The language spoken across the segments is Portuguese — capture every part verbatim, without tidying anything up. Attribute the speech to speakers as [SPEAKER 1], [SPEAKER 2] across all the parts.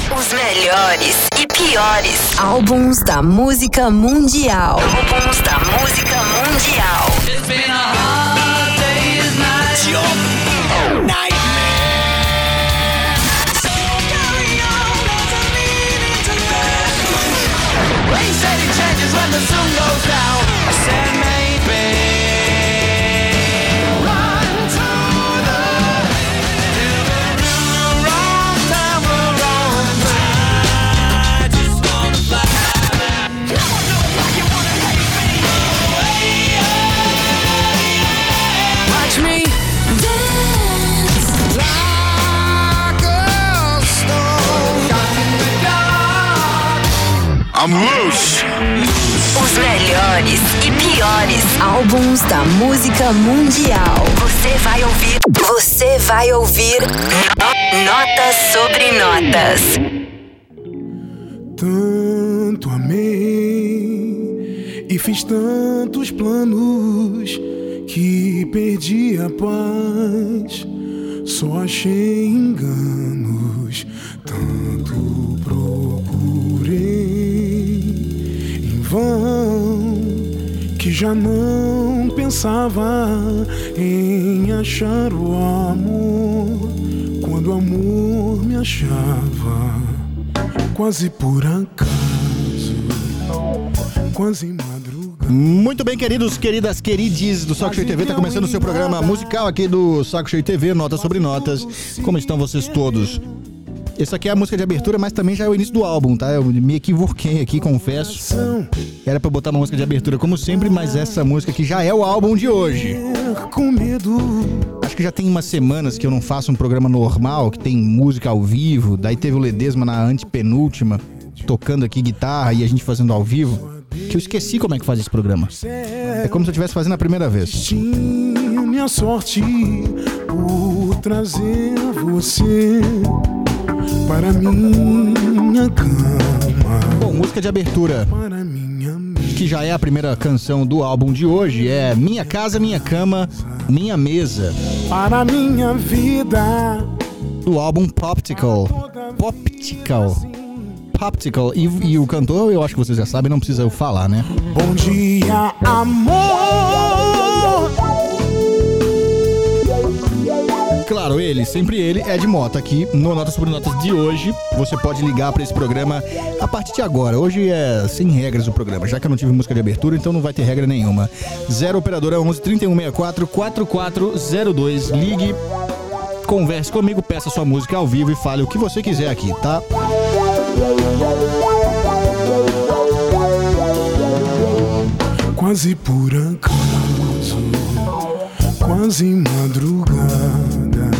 [SPEAKER 1] Os melhores e piores álbuns da música mundial. Álbuns da música mundial. It's been a hard day's night. Your nightmare. So carry on, there's a meaning to life. They said it changes when the sun goes down. I said maybe.
[SPEAKER 2] I'm loose.
[SPEAKER 1] Os melhores e piores álbuns da música mundial. Você vai ouvir. Você vai ouvir Notas sobre Notas.
[SPEAKER 3] Tanto amei e fiz tantos planos que perdi a paz. Só achei enganos. Tanto procurei que já não pensava em achar o amor quando o amor me achava quase por acaso, quase madrugada.
[SPEAKER 4] Muito bem, queridos, queridas, querides do Saco Cheio T V, tá começando o seu programa musical aqui do Saco Cheio T V, Notas sobre Notas. Como estão vocês todos? Essa aqui é a música de abertura, mas também já é o início do álbum, tá? Eu me equivoquei aqui, confesso. Era pra botar uma música de abertura como sempre, mas essa música aqui já é o álbum de hoje. Acho que já tem umas semanas que eu não faço um programa normal, que tem música ao vivo. Daí teve o Ledesma na antepenúltima, tocando aqui guitarra e a gente fazendo ao vivo, que eu esqueci como é que faz esse programa. É como se eu estivesse fazendo a primeira vez.
[SPEAKER 3] Minha sorte por trazer você para minha cama.
[SPEAKER 4] Bom, música de abertura, que já é a primeira canção do álbum de hoje, é Minha Casa, Minha Cama, Minha Mesa.
[SPEAKER 3] Para minha vida.
[SPEAKER 4] Do álbum Poptical. Poptical. Poptical. E, e o cantor, eu acho que vocês já sabem, não precisa eu falar, né?
[SPEAKER 3] Bom dia, amor.
[SPEAKER 4] Claro, ele, sempre ele, Ed Mota, aqui no Notas sobre Notas de hoje. Você pode ligar para esse programa a partir de agora. Hoje é sem regras o programa, já que eu não tive música de abertura, então não vai ter regra nenhuma. Zero operadora onze, trinta e um sessenta e quatro, quarenta e quatro zero dois. Ligue, converse comigo, peça sua música ao vivo e fale o que você quiser aqui, tá?
[SPEAKER 3] Quase por acaso, quase madrugada,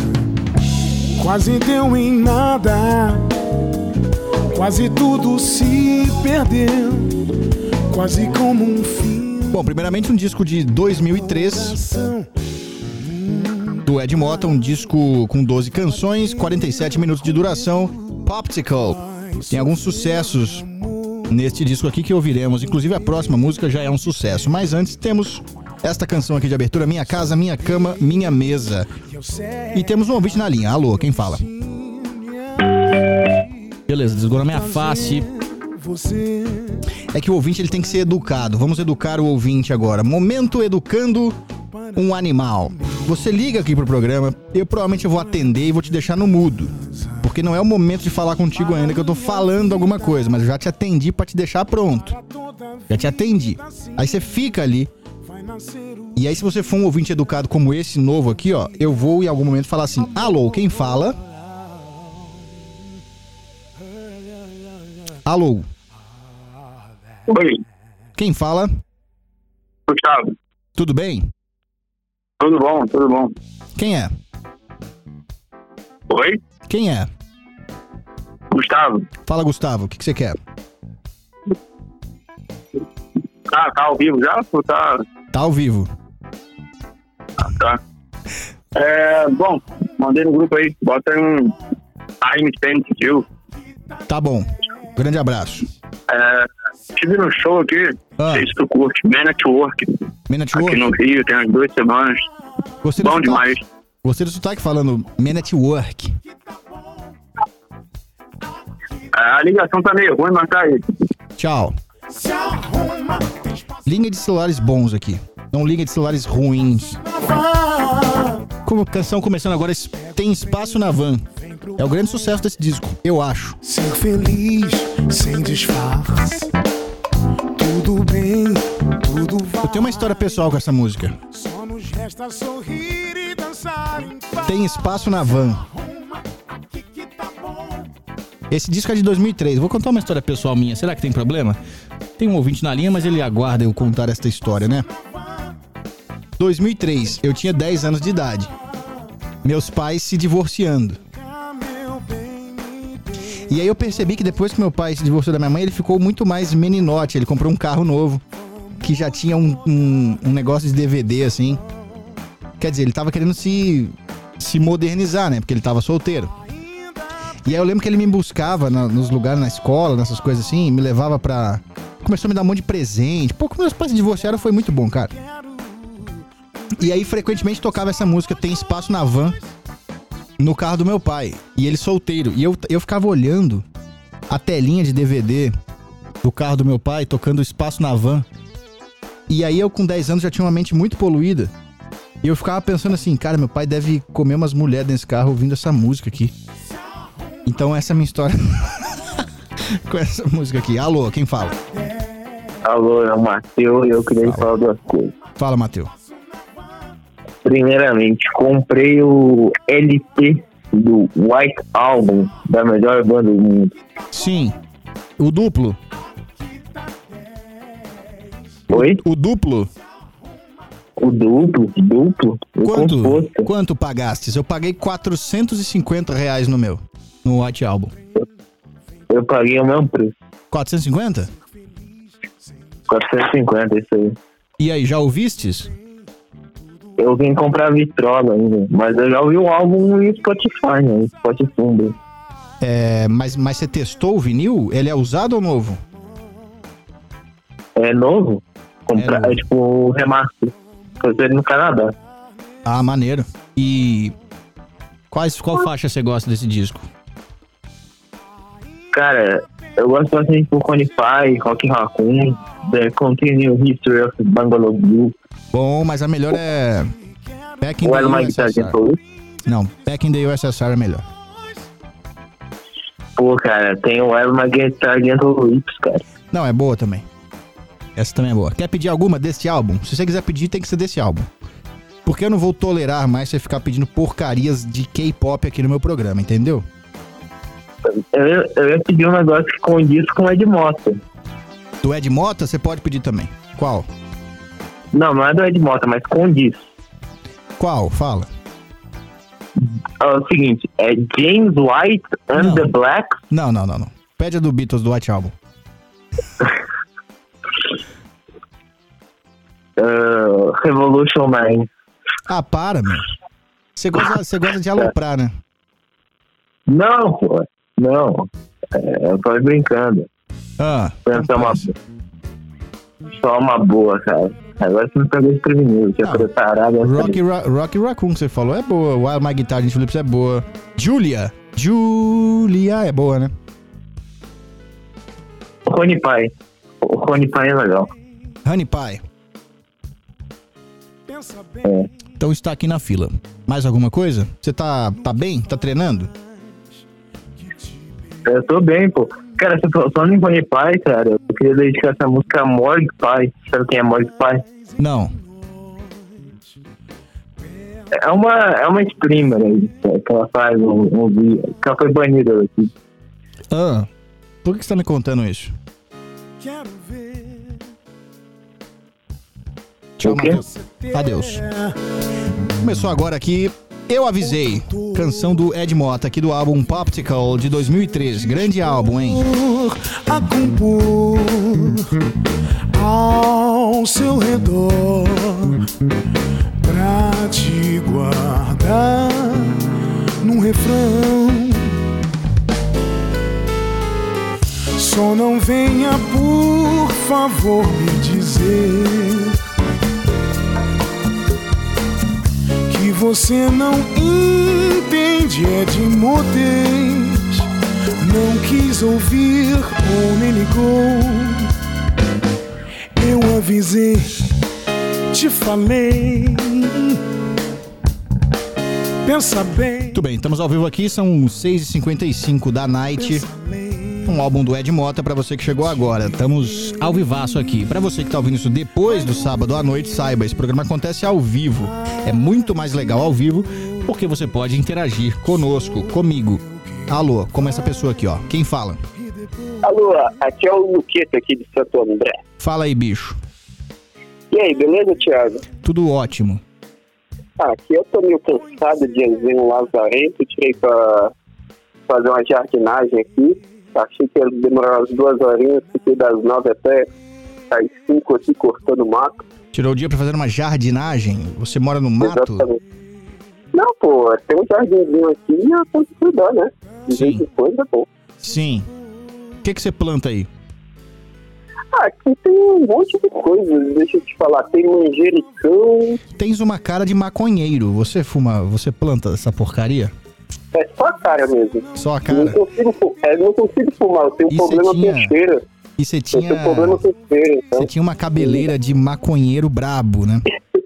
[SPEAKER 3] quase deu em nada, quase tudo se perdeu, quase como um fim.
[SPEAKER 4] Bom, primeiramente um disco de dois mil e três do Ed Mota, um disco com doze canções, quarenta e sete minutos de duração, Poptical. Tem alguns sucessos neste disco aqui que ouviremos, inclusive a próxima música já é um sucesso, mas antes temos esta canção aqui de abertura, Minha Casa, Minha Cama, Minha Mesa. E temos um ouvinte na linha. Alô, quem fala? Beleza, desligou na minha face. É que o ouvinte ele tem que ser educado. Vamos educar o ouvinte agora. Momento educando um animal. Você liga aqui pro programa, eu provavelmente vou atender e vou te deixar no mudo, porque não é o momento de falar contigo ainda, que eu tô falando alguma coisa, mas eu já te atendi pra te deixar pronto. Já te atendi. Aí você fica ali. E aí, se você for um ouvinte educado como esse novo aqui, ó, eu vou em algum momento falar assim: alô, quem fala? Alô?
[SPEAKER 5] Oi.
[SPEAKER 4] Quem fala?
[SPEAKER 5] Gustavo.
[SPEAKER 4] Tudo bem?
[SPEAKER 5] Tudo bom, tudo bom.
[SPEAKER 4] Quem é?
[SPEAKER 5] Oi?
[SPEAKER 4] Quem é?
[SPEAKER 5] Gustavo.
[SPEAKER 4] Fala, Gustavo, o que, que você quer?
[SPEAKER 5] Tá, tá ao vivo já? Ou tá...
[SPEAKER 4] Tá ao vivo.
[SPEAKER 5] Ah, tá. É, bom, mandei no grupo aí. Bota aí um Time Spent with You.
[SPEAKER 4] Tá bom. Grande abraço.
[SPEAKER 5] É, estive no show aqui.
[SPEAKER 4] Ah.
[SPEAKER 5] Não sei se tu curte. Man at Work.
[SPEAKER 4] Man at Work?
[SPEAKER 5] Aqui no Rio, tem umas duas semanas.
[SPEAKER 4] Gostei
[SPEAKER 5] bom
[SPEAKER 4] do
[SPEAKER 5] demais.
[SPEAKER 4] Sotaque. Gostei do sotaque falando Man at Work.
[SPEAKER 5] A ligação tá meio ruim, mas tá aí.
[SPEAKER 4] Tchau. Linha de celulares bons aqui. Não linha de celulares ruins. Como canção começando agora, Tem Espaço na Van. É o grande sucesso desse disco, eu acho.
[SPEAKER 3] Ser feliz, sem disfarce. Tudo bem, tudo vai.
[SPEAKER 4] Eu tenho uma história pessoal com essa música.
[SPEAKER 3] Só nos resta sorrir e dançar em paz.
[SPEAKER 4] Tem Espaço na Van.
[SPEAKER 3] Aqui que tá bom.
[SPEAKER 4] Esse disco é de dois mil e três. Vou contar uma história pessoal minha. Será que tem problema? Tem um ouvinte na linha, mas ele aguarda eu contar esta história, né? dois mil e três, eu tinha dez anos de idade. Meus pais se divorciando. E aí eu percebi que depois que meu pai se divorciou da minha mãe, ele ficou muito mais meninote. Ele comprou um carro novo, que já tinha um, um, um negócio de D V D, assim. Quer dizer, ele tava querendo se, se modernizar, né? Porque ele tava solteiro. E aí eu lembro que ele me buscava na, nos lugares, na escola, nessas coisas assim, me levava pra... Começou a me dar um monte de presente. Pô, como meus pais se divorciaram, foi muito bom, cara. E aí, frequentemente, tocava essa música, Tem Espaço na Van, no carro do meu pai. E ele solteiro. E eu, eu ficava olhando a telinha de D V D do carro do meu pai, tocando Espaço na Van. E aí, eu com dez anos, já tinha uma mente muito poluída. E eu ficava pensando assim, cara, meu pai deve comer umas mulheres nesse carro ouvindo essa música aqui. Então, essa é a minha história com essa música aqui. Alô, quem fala?
[SPEAKER 5] Alô, é o Matheus e eu queria falar duas coisas.
[SPEAKER 4] Fala, Matheus.
[SPEAKER 5] Primeiramente, comprei o L P do White Album, da melhor banda do mundo.
[SPEAKER 4] Sim. O duplo?
[SPEAKER 5] Oi?
[SPEAKER 4] O duplo?
[SPEAKER 5] O duplo? Duplo? O
[SPEAKER 4] Quanto,
[SPEAKER 5] composto.
[SPEAKER 4] quanto pagastes? Eu paguei quatrocentos e cinquenta reais no meu, no White Album.
[SPEAKER 5] Eu paguei o mesmo preço.
[SPEAKER 4] quatrocentos e cinquenta?
[SPEAKER 5] quatrocentos e cinquenta, isso aí.
[SPEAKER 4] E aí, já ouvistes?
[SPEAKER 5] Eu vim comprar a vitrola ainda, mas eu já ouvi o álbum no Spotify, né? Spotify.
[SPEAKER 4] É, mas, mas você testou o vinil? Ele é usado ou novo?
[SPEAKER 5] É novo? Comprar,
[SPEAKER 4] É novo.
[SPEAKER 5] é tipo remaster. Foi ele no Canadá.
[SPEAKER 4] Ah, maneiro. E quais, qual faixa você gosta desse disco?
[SPEAKER 5] Cara, eu gosto bastante do Conify, Rock Raccoon, The Continued History of Bungalow Blue.
[SPEAKER 4] Bom, mas a melhor é Back in
[SPEAKER 5] O
[SPEAKER 4] the
[SPEAKER 5] Ela
[SPEAKER 4] U
[SPEAKER 5] My
[SPEAKER 4] S
[SPEAKER 5] Guitar
[SPEAKER 4] S R.
[SPEAKER 5] Gentle.
[SPEAKER 4] Não, Back in the U S S R é melhor.
[SPEAKER 5] Pô, cara, tem o Ela My Guitar Gentle Lips, cara.
[SPEAKER 4] Não, é boa também. Essa também é boa. Quer pedir alguma desse álbum? Se você quiser pedir, tem que ser desse álbum. Porque eu não vou tolerar mais você ficar pedindo porcarias de K-pop aqui no meu programa, entendeu?
[SPEAKER 5] Eu, eu ia pedir um negócio que condiz com o Ed Mota.
[SPEAKER 4] Do Ed Mota, você pode pedir também. Qual?
[SPEAKER 5] Não, não é do Ed Mota, mas condiz.
[SPEAKER 4] Qual? Fala.
[SPEAKER 5] É o seguinte, é James White and
[SPEAKER 4] Não.
[SPEAKER 5] the Black.
[SPEAKER 4] Não, não, não, não. Pede a do Beatles, do White Album.
[SPEAKER 5] Uh, Revolution nine.
[SPEAKER 4] Ah, para, meu. Você gosta, você gosta de aloprar, né?
[SPEAKER 5] Não, pô. Não. É, eu tô brincando.
[SPEAKER 4] Ah,
[SPEAKER 5] Pensa
[SPEAKER 4] então
[SPEAKER 5] uma,
[SPEAKER 4] passa.
[SPEAKER 5] só uma boa, cara. Agora você me pegou desprevenido. Tinha
[SPEAKER 4] Ah,
[SPEAKER 5] preparado.
[SPEAKER 4] Rocky, Ra Rocky Raccoon, que você falou, é boa. Wild My Guitar de Phillips é boa. Julia. Julia é boa, né?
[SPEAKER 5] O Rony Pai. O Rony Pai é legal.
[SPEAKER 4] Honey Pie.
[SPEAKER 5] É.
[SPEAKER 4] Então está aqui na fila. Mais alguma coisa? Você tá, tá bem? Tá treinando?
[SPEAKER 5] Eu tô bem, pô. Cara, você falando em Rony Pai, cara, eu queria dedicar essa música a Morgue Pai. Sabe quem é Morgue Pai?
[SPEAKER 4] Não.
[SPEAKER 5] É uma, é uma streamer aí, que ela faz um, um vídeo. Que ela foi banida aqui.
[SPEAKER 4] Ah, por que você tá me contando isso?
[SPEAKER 3] Quero ver.
[SPEAKER 4] Tchau,
[SPEAKER 5] O quê?
[SPEAKER 4] Matheus. Adeus. Começou agora aqui, Eu Avisei. Canção do Ed Mota, aqui do álbum Popsicle de dois mil e treze. Grande álbum, hein?
[SPEAKER 3] A compor ao seu redor pra te guardar num refrão. Só não venha, por favor, me dizer você não entende, é de modez. Não quis ouvir ou nem ligou. Eu avisei, te falei. Pensa bem.
[SPEAKER 4] Muito bem, estamos ao vivo aqui, são seis e cinquenta e cinco da night. Um álbum do Ed Mota pra você que chegou agora. Estamos ao vivaço aqui. Pra você que tá ouvindo isso depois do sábado à noite, saiba, esse programa acontece ao vivo. É muito mais legal ao vivo porque você pode interagir conosco, comigo. Alô, como essa pessoa aqui, ó. Quem fala?
[SPEAKER 5] Alô, aqui é o Luqueta aqui de Santo André.
[SPEAKER 4] Fala aí, bicho.
[SPEAKER 5] E aí, beleza, Thiago?
[SPEAKER 4] Tudo ótimo.
[SPEAKER 5] Ah, aqui eu tô meio cansado de ir no Lazarento, tirei pra fazer uma jardinagem aqui. Achei que ia demorar umas duas horinhas, fiquei das nove até às cinco aqui cortando mato.
[SPEAKER 4] Tirou o dia pra fazer uma jardinagem? Você mora no mato?
[SPEAKER 5] Exatamente. Não, pô, tem um jardinzinho aqui e eu tenho que cuidar, né? De
[SPEAKER 4] Sim.
[SPEAKER 5] vez em quando é bom.
[SPEAKER 4] Sim. O que que você planta aí?
[SPEAKER 5] Ah, aqui tem um monte de coisas, deixa eu te falar. Tem manjericão.
[SPEAKER 4] Tens uma cara de maconheiro. Você fuma, você planta essa porcaria?
[SPEAKER 5] É só a cara mesmo.
[SPEAKER 4] Só a
[SPEAKER 5] Não
[SPEAKER 4] cara?
[SPEAKER 5] consigo, é, não consigo fumar, eu tenho
[SPEAKER 4] E
[SPEAKER 5] problema
[SPEAKER 4] cê tinha-
[SPEAKER 5] com cheiro.
[SPEAKER 4] E você
[SPEAKER 5] Eu
[SPEAKER 4] tinha...
[SPEAKER 5] tenho problema com cheiro, então.
[SPEAKER 4] Você tinha uma cabeleira de maconheiro brabo, né?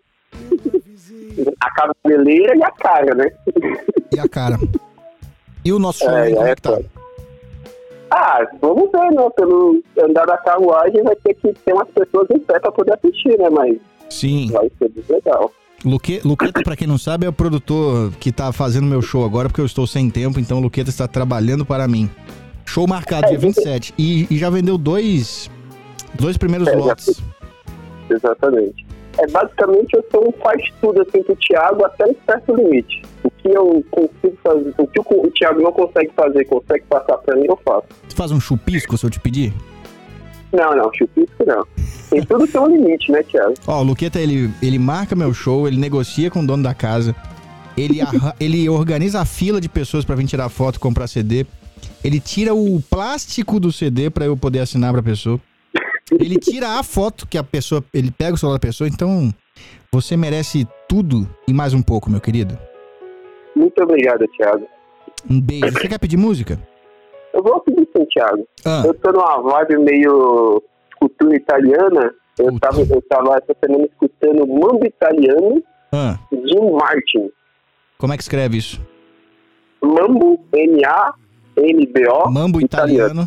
[SPEAKER 5] A cabeleira e a cara, né?
[SPEAKER 4] E a cara. E o nosso show,
[SPEAKER 5] É,
[SPEAKER 4] aí, como
[SPEAKER 5] é
[SPEAKER 4] é que tá?
[SPEAKER 5] foda. Ah, vamos ver, né? Pelo andar da carruagem vai ter que ter umas pessoas em pé pra poder assistir, né? Mas
[SPEAKER 4] Sim.
[SPEAKER 5] vai ser bem legal.
[SPEAKER 4] Luque, Luqueta, pra quem não sabe, é o produtor que tá fazendo meu show agora, porque eu estou sem tempo, então o Luqueta está trabalhando para mim. Show marcado dia vinte e sete. E, e já vendeu dois, dois primeiros
[SPEAKER 5] É, já
[SPEAKER 4] lotes.
[SPEAKER 5] Exatamente. É basicamente eu sou um faz tudo assim pro Thiago até um certo limite. O que eu consigo fazer, o que o, o Thiago não consegue fazer, consegue passar pra mim, eu faço.
[SPEAKER 4] Você faz um chupisco se eu te pedir?
[SPEAKER 5] Não, não, chupisco não. Tem tudo tem um limite, né, Thiago?
[SPEAKER 4] Ó, o Luqueta, ele, ele marca meu show, ele negocia com o dono da casa, ele, arra- ele organiza a fila de pessoas pra vir tirar foto e comprar C D, ele tira o plástico do C D pra eu poder assinar pra pessoa, ele tira a foto que a pessoa, ele pega o celular da pessoa, então você merece tudo e mais um pouco, meu querido.
[SPEAKER 5] Muito obrigado, Thiago.
[SPEAKER 4] Um beijo. Você quer pedir música?
[SPEAKER 5] Eu vou pedir sim, Thiago.
[SPEAKER 4] Ah,
[SPEAKER 5] Eu tô numa vibe meio cultura italiana. Eu
[SPEAKER 4] Puta.
[SPEAKER 5] tava, eu tava essa semana escutando Mambo Italiano,
[SPEAKER 4] ah,
[SPEAKER 5] Jim Martin.
[SPEAKER 4] como é que escreve isso?
[SPEAKER 5] Mambo, M A N B O,
[SPEAKER 4] Mambo italiano.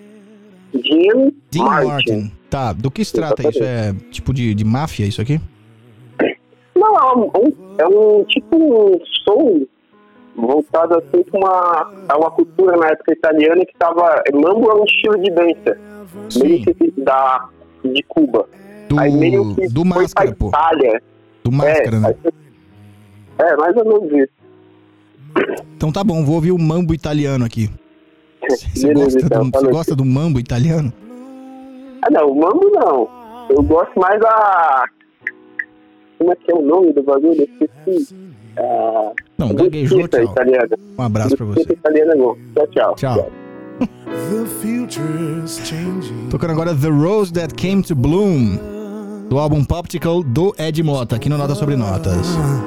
[SPEAKER 5] Jim,
[SPEAKER 4] Dean
[SPEAKER 5] Martin.
[SPEAKER 4] Martin. Tá, do que se trata isso? É tipo de, de máfia isso aqui?
[SPEAKER 5] Não, é um, um- é um tipo um som voltado assim com uma, a uma cultura na época italiana que tava... Mambo é um estilo de dança, meio
[SPEAKER 4] Sim,
[SPEAKER 5] que da, de Cuba.
[SPEAKER 4] do,
[SPEAKER 5] Aí meio que
[SPEAKER 4] do
[SPEAKER 5] foi
[SPEAKER 4] Máscara,
[SPEAKER 5] pra
[SPEAKER 4] pô.
[SPEAKER 5] Itália.
[SPEAKER 4] Do Máscara,
[SPEAKER 5] é,
[SPEAKER 4] né?
[SPEAKER 5] É, mais ou menos isso.
[SPEAKER 4] Então tá bom, vou ouvir o mambo italiano aqui. Você
[SPEAKER 5] Beleza,
[SPEAKER 4] gosta,
[SPEAKER 5] então,
[SPEAKER 4] do, você
[SPEAKER 5] falou.
[SPEAKER 4] gosta do mambo italiano?
[SPEAKER 5] Ah, não, o mambo não. Eu gosto mais da... Como é que é o nome do bagulho? Eu esqueci. Ah,
[SPEAKER 4] Não, gaguejou,
[SPEAKER 5] Bucchetta
[SPEAKER 4] tchau.
[SPEAKER 5] italiana.
[SPEAKER 4] Um abraço pra
[SPEAKER 5] Bucchetta
[SPEAKER 4] você.
[SPEAKER 5] italiana é bom. Tchau, tchau.
[SPEAKER 4] Tchau.
[SPEAKER 3] The future's changing.
[SPEAKER 4] Tocando agora The Rose That Came to Bloom, do álbum Poptical do Ed Mota, aqui no Nota Sobre Notas.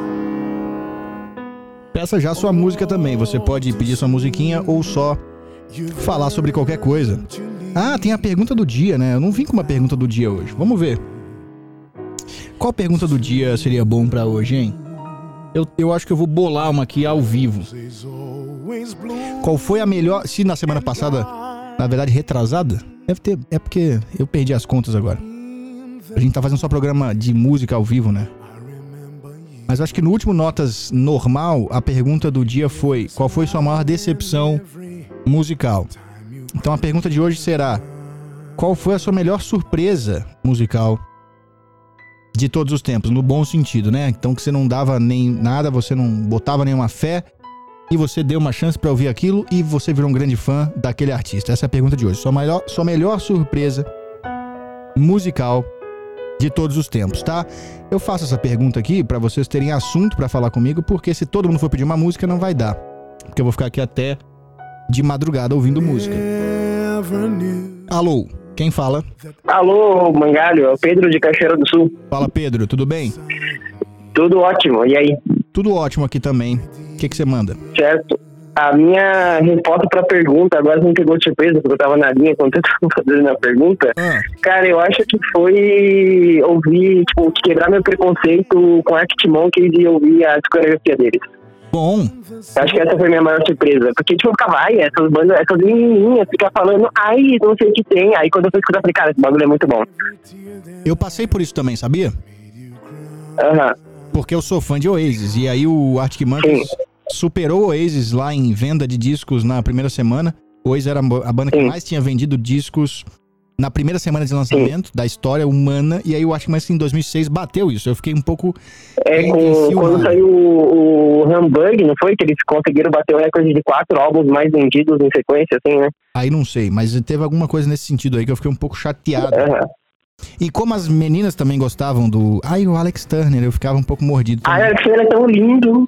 [SPEAKER 4] Peça já sua música também, você pode pedir sua musiquinha ou só falar sobre qualquer coisa. Ah, tem a pergunta do dia, né? Eu não vim com uma pergunta do dia hoje, vamos ver. Qual pergunta do dia seria bom pra hoje, hein? Eu, eu acho que eu vou bolar uma aqui ao vivo. Qual foi a melhor... Se na semana passada, na verdade retrasada, deve ter... É porque eu perdi as contas agora. A gente tá fazendo só programa de música ao vivo, né? Mas eu acho que no último Notas normal, a pergunta do dia foi: qual foi sua maior decepção musical? Então a pergunta de hoje será: qual foi a sua melhor surpresa musical de todos os tempos? No bom sentido, né? Então que você não dava nem nada, você não botava nenhuma fé e você deu uma chance pra ouvir aquilo e você virou um grande fã daquele artista. Essa é a pergunta de hoje. Sua melhor, sua melhor surpresa musical de todos os tempos, tá? Eu faço essa pergunta aqui pra vocês terem assunto pra falar comigo, porque se todo mundo for pedir uma música, não vai dar. Porque eu vou ficar aqui até de madrugada ouvindo música. Alô, quem fala?
[SPEAKER 5] Alô, Mangalho, é o Pedro de Cachoeira do Sul.
[SPEAKER 4] Fala, Pedro, tudo bem?
[SPEAKER 5] Tudo ótimo, e aí?
[SPEAKER 4] Tudo ótimo aqui também. O que que você manda?
[SPEAKER 5] Certo. A minha resposta pra pergunta, agora não pegou de surpresa, porque eu tava na linha quando eu tava fazendo a pergunta.
[SPEAKER 4] Ah.
[SPEAKER 5] Cara, eu acho que foi ouvir, tipo, quebrar meu preconceito com Arctic Monkeys e ouvir a discografia deles.
[SPEAKER 4] Bom.
[SPEAKER 5] Acho que essa foi a minha maior surpresa. Porque, tipo, eu ficava, ai, essas bandas, essas menininhas ficam falando, ai, não sei o que tem. Aí quando eu fui escutar, eu falei, cara, esse bagulho é muito bom.
[SPEAKER 4] Eu passei por isso também, sabia?
[SPEAKER 5] Aham. Uhum.
[SPEAKER 4] Porque eu sou fã de Oasis. E aí o Arctic Monkeys Sim. superou o Oasis lá em venda de discos na primeira semana. O Oasis era a banda que Sim. mais tinha vendido discos na primeira semana de lançamento Sim. da história humana. E aí eu acho que mais em dois mil e seis bateu isso. Eu fiquei um pouco...
[SPEAKER 5] É, com, quando saiu o, o Hamburg, não foi? Que eles conseguiram bater o recorde de quatro álbuns mais vendidos em sequência, assim, né?
[SPEAKER 4] Aí não sei, mas teve alguma coisa nesse sentido aí que eu fiquei um pouco chateado.
[SPEAKER 5] Uhum.
[SPEAKER 4] E como as meninas também gostavam do... Ai, o Alex Turner, eu ficava um pouco mordido.
[SPEAKER 5] Ai, Alex Turner é tão lindo.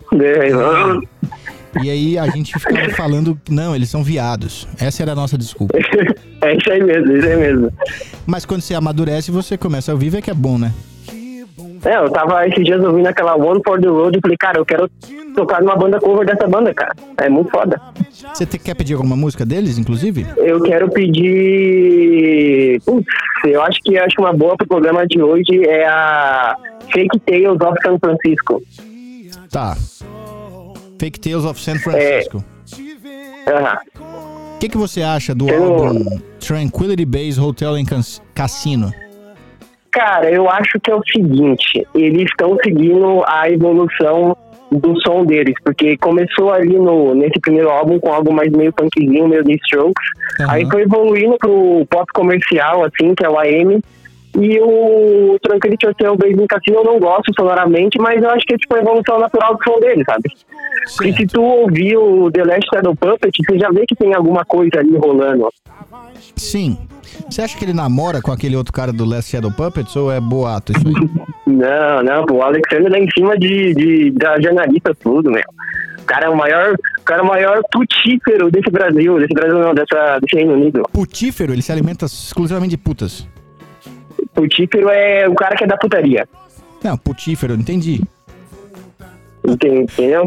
[SPEAKER 4] E aí a gente ficava falando, não, eles são viados. Essa era a nossa desculpa.
[SPEAKER 5] É isso aí mesmo, isso aí mesmo.
[SPEAKER 4] Mas quando você amadurece, você começa a ouvir, é que é bom, né?
[SPEAKER 5] É, eu tava esses dias ouvindo aquela One for the Road e falei, cara, eu quero tocar numa banda cover dessa banda, cara. É muito foda.
[SPEAKER 4] Você te, quer pedir alguma música deles, inclusive?
[SPEAKER 5] Eu quero pedir... Putz, eu acho que acho uma boa pro programa de hoje é a Fake Tales of San Francisco.
[SPEAKER 4] Tá. Fake Tales of San Francisco.
[SPEAKER 5] Aham.
[SPEAKER 4] É... O que, que você acha do
[SPEAKER 5] eu...
[SPEAKER 4] álbum Tranquility Base Hotel and Casino?
[SPEAKER 5] Cara, eu acho que é o seguinte, eles estão seguindo a evolução do som deles, porque começou ali no, nesse primeiro álbum com algo mais meio punkzinho, meio The Strokes, uhum. Aí foi evoluindo pro pop comercial, assim, que é o A M, e o Tranquility Hotel Base in Casino eu não gosto sonoramente, mas eu acho que é tipo a evolução natural do som deles, sabe? Sim. E se tu ouvir o The Last Shadow Puppet, você já vê que tem alguma coisa ali rolando.
[SPEAKER 4] Sim. Você acha que ele namora com aquele outro cara do Last Shadow Puppets ou é boato isso aí?
[SPEAKER 5] Não, não, o Alexander lá em cima de, de, da jornalista tudo, meu. O cara é o maior, o cara é o maior putífero desse Brasil, desse Brasil não, dessa, desse Reino Unido.
[SPEAKER 4] Putífero? Ele se alimenta exclusivamente de putas.
[SPEAKER 5] Putífero é o cara que é da putaria.
[SPEAKER 4] Não, putífero, entendi.
[SPEAKER 5] Entendeu?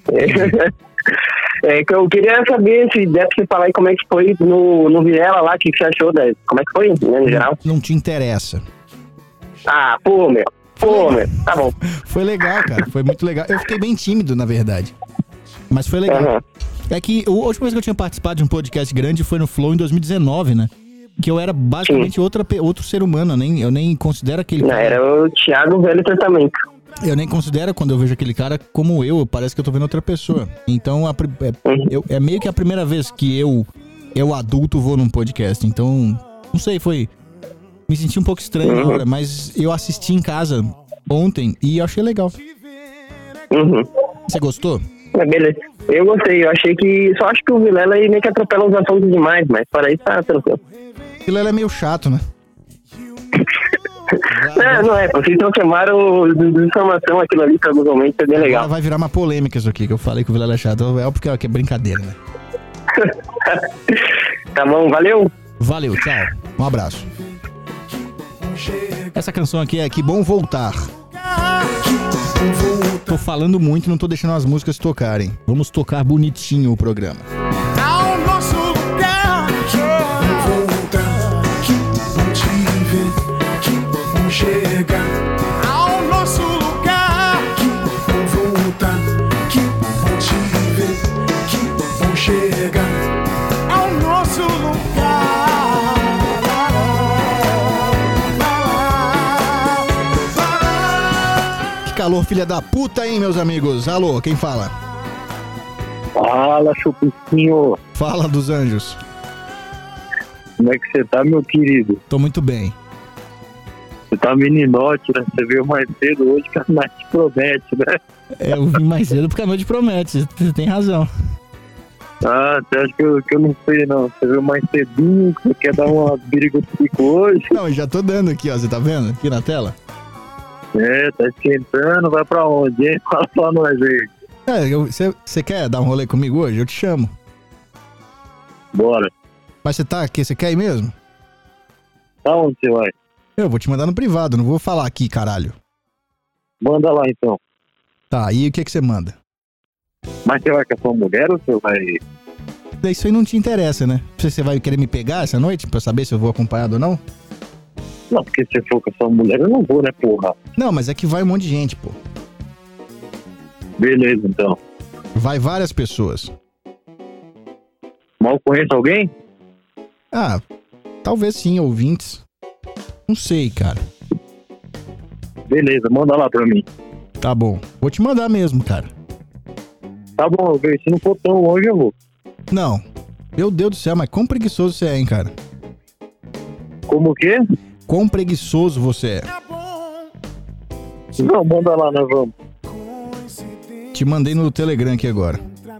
[SPEAKER 5] É que eu queria saber se deve você falar aí como é que foi no, no Vilela lá, o que você achou, da, como é que foi, né, no geral?
[SPEAKER 4] Não, não te interessa.
[SPEAKER 5] Ah, pô, meu. Pô, meu. Tá bom.
[SPEAKER 4] Foi legal, cara. Foi muito legal. Eu fiquei bem tímido, na verdade. Mas foi legal. Uhum. É que a última vez que eu tinha participado de um podcast grande foi no Flow em dois mil e dezenove, né? Que eu era basicamente outra, outro ser humano. Eu nem, eu nem considero aquele
[SPEAKER 5] Não,
[SPEAKER 4] cara...
[SPEAKER 5] era o Thiago Velho Testamento.
[SPEAKER 4] Eu nem considero quando eu vejo aquele cara como eu, parece que eu tô vendo outra pessoa. Então, a, é,
[SPEAKER 5] uhum.
[SPEAKER 4] eu, é meio que a primeira vez que eu, eu adulto, vou num podcast. Então, não sei, foi... Me senti um pouco estranho
[SPEAKER 5] uhum.
[SPEAKER 4] agora, mas eu assisti em casa ontem e eu achei legal.
[SPEAKER 5] Uhum.
[SPEAKER 4] Você gostou?
[SPEAKER 5] É, beleza. Eu gostei, eu achei que... Só acho que o Vilela aí meio que atropela os assuntos demais, mas para isso tá tranquilo.
[SPEAKER 4] O Vilela é meio chato, né?
[SPEAKER 5] Não, não é, vocês não chamaram de informação aquilo ali, provavelmente é bem legal.
[SPEAKER 4] Agora vai virar uma polêmica isso aqui, que eu falei que o Vilela é chato. É porque é brincadeira, né?
[SPEAKER 5] Tá bom, valeu.
[SPEAKER 4] Valeu, tchau. Um abraço. Essa canção aqui é Que Bom Voltar. Tô falando muito e não tô deixando as músicas tocarem. Vamos tocar bonitinho o programa.
[SPEAKER 3] Chega ao nosso lugar, que bom voltar, que bom te ver, que bom chega ao nosso lugar.
[SPEAKER 4] Que calor, filha da puta, hein, meus amigos? Alô, quem fala?
[SPEAKER 6] Fala, chupicinho.
[SPEAKER 4] Fala dos anjos.
[SPEAKER 6] Como é que você tá, meu querido?
[SPEAKER 4] Tô muito bem.
[SPEAKER 6] Você tá meninote, né? Você veio mais cedo hoje que a noite promete, né?
[SPEAKER 4] É, eu vim mais cedo porque a noite promete, você tem razão.
[SPEAKER 6] Ah, você acha que eu, que eu não sei, não? Você veio mais cedinho, você quer dar uma briga de pico hoje?
[SPEAKER 4] Não, eu já tô dando aqui, ó, você tá vendo? Aqui na tela.
[SPEAKER 6] É, tá esquentando, vai pra onde, hein? Fala pra nós aí.
[SPEAKER 4] É, você quer dar um rolê comigo hoje? Eu te chamo.
[SPEAKER 6] Bora.
[SPEAKER 4] Mas você tá aqui, você quer ir mesmo?
[SPEAKER 6] Tá onde você vai?
[SPEAKER 4] Eu vou te mandar no privado, não vou falar aqui, caralho.
[SPEAKER 6] Manda lá, então.
[SPEAKER 4] Tá, e o que que você manda?
[SPEAKER 6] Mas você vai com a sua mulher ou você vai...
[SPEAKER 4] Isso aí não te interessa, né? Você, você vai querer me pegar essa noite pra saber se eu vou acompanhado ou não?
[SPEAKER 6] Não, porque se for com a sua mulher, eu não vou, né, porra?
[SPEAKER 4] Não, mas é que vai um monte de gente, pô.
[SPEAKER 6] Beleza, então.
[SPEAKER 4] Vai várias pessoas.
[SPEAKER 6] Mal conhece alguém?
[SPEAKER 4] Ah, talvez sim, ouvintes. Não sei, cara.
[SPEAKER 6] Beleza, manda lá pra mim.
[SPEAKER 4] Tá bom. Vou te mandar mesmo, cara.
[SPEAKER 6] Tá bom, velho. Se não for tão longe, eu vou.
[SPEAKER 4] Não. Meu Deus do céu, mas quão preguiçoso você é, hein, cara?
[SPEAKER 6] Como o quê?
[SPEAKER 4] Quão preguiçoso você é.
[SPEAKER 6] Não, manda lá, nós vamos.
[SPEAKER 4] Te mandei no Telegram aqui agora.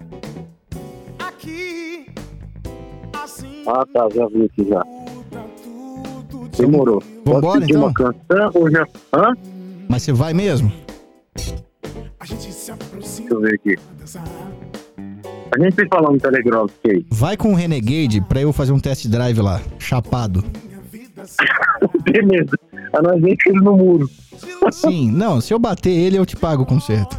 [SPEAKER 6] Ah, tá, já vi aqui já. Demorou.
[SPEAKER 4] Vambora,
[SPEAKER 6] pedir
[SPEAKER 4] então?
[SPEAKER 6] uma canção ou já... Hã?
[SPEAKER 4] Mas você vai mesmo?
[SPEAKER 6] Deixa eu ver aqui. A gente tem falando no Telegram, ok?
[SPEAKER 4] Vai com o Renegade pra eu fazer um test drive lá, chapado.
[SPEAKER 6] Beleza. A nós vem ele no muro.
[SPEAKER 4] Sim, não, se eu bater ele, eu te pago o conserto.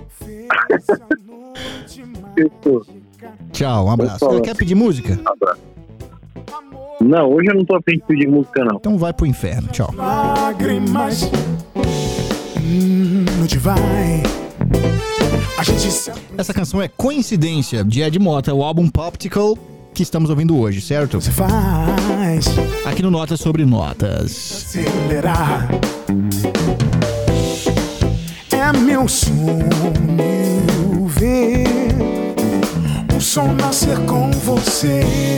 [SPEAKER 6] Fechou.
[SPEAKER 4] Tchau, um abraço. Você quer pedir música?
[SPEAKER 6] Abraço. Não, hoje eu não tô a fim de pedir música, não.
[SPEAKER 4] Então vai pro inferno, tchau.
[SPEAKER 3] Lágrimas, hum, onde vai? A gente se...
[SPEAKER 4] Essa canção é Coincidência, de Ed Mota, o álbum Poptical, que estamos ouvindo hoje, certo?
[SPEAKER 3] Você faz
[SPEAKER 4] Aqui no Notas sobre Notas.
[SPEAKER 3] acelerar. É meu sonho ver o sol nascer com você.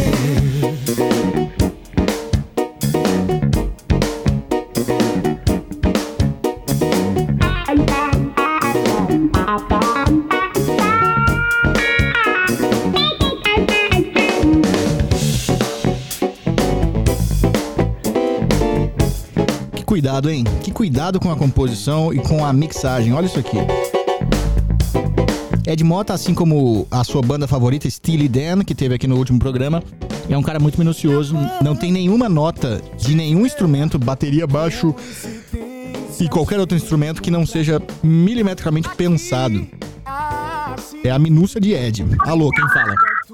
[SPEAKER 4] Que cuidado, hein? Que cuidado com a composição e com a mixagem. Olha isso aqui. Ed Mota, assim como a sua banda favorita, Steely Dan, que teve aqui no último programa, é um cara muito minucioso. Não tem nenhuma nota de nenhum instrumento, bateria, baixo e qualquer outro instrumento que não seja milimetricamente pensado. É a minúcia de Ed. Alô, quem fala?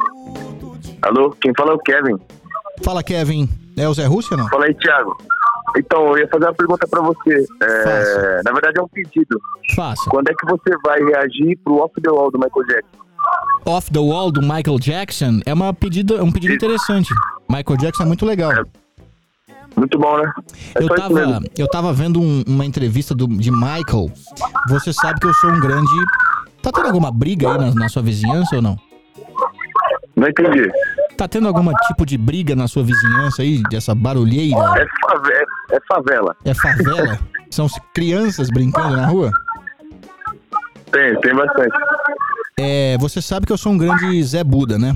[SPEAKER 5] Alô, quem fala é o Kevin.
[SPEAKER 4] Fala, Kevin. É o Zé Rússia, não?
[SPEAKER 5] Fala aí, Thiago. Então, eu ia fazer uma pergunta pra você. É, na verdade, é um pedido.
[SPEAKER 4] Faça.
[SPEAKER 5] Quando é que você vai reagir pro Off the Wall do Michael Jackson?
[SPEAKER 4] Off the Wall do Michael Jackson é uma pedida, é um pedido interessante. Michael Jackson é muito legal.
[SPEAKER 5] É. Muito bom, né? É
[SPEAKER 4] Eu
[SPEAKER 5] só isso
[SPEAKER 4] tava,
[SPEAKER 5] mesmo.
[SPEAKER 4] eu tava vendo um- uma entrevista do, de Michael. Você sabe que eu sou um grande... Tá tendo alguma briga aí na, na sua vizinhança ou não?
[SPEAKER 5] Não entendi.
[SPEAKER 4] Tá tendo algum tipo de briga na sua vizinhança aí, dessa barulheira?
[SPEAKER 5] É, fave é favela.
[SPEAKER 4] É favela? São crianças brincando na rua?
[SPEAKER 5] Tem, tem bastante.
[SPEAKER 4] É, você sabe que eu sou um grande Zé Buda, né?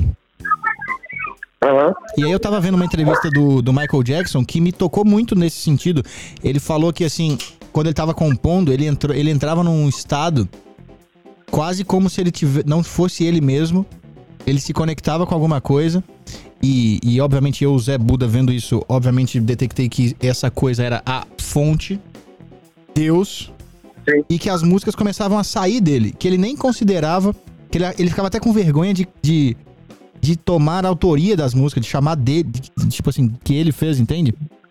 [SPEAKER 5] Aham.
[SPEAKER 4] E aí eu tava vendo uma entrevista do, do Michael Jackson que me tocou muito nesse sentido. Ele falou que, assim, quando ele tava compondo, ele, entrou, ele entrava num estado quase como se ele tive, não fosse ele mesmo. Ele se conectava com alguma coisa e, e, obviamente, eu, o Zé Buda, vendo isso, obviamente, detectei que essa coisa era a fonte, Deus,
[SPEAKER 5] Sim.
[SPEAKER 4] e que as músicas começavam a sair dele, que ele nem considerava, que ele, ele ficava até com vergonha de, de, de tomar a autoria das músicas, de chamar dele, de, de, tipo assim, que ele fez, entende?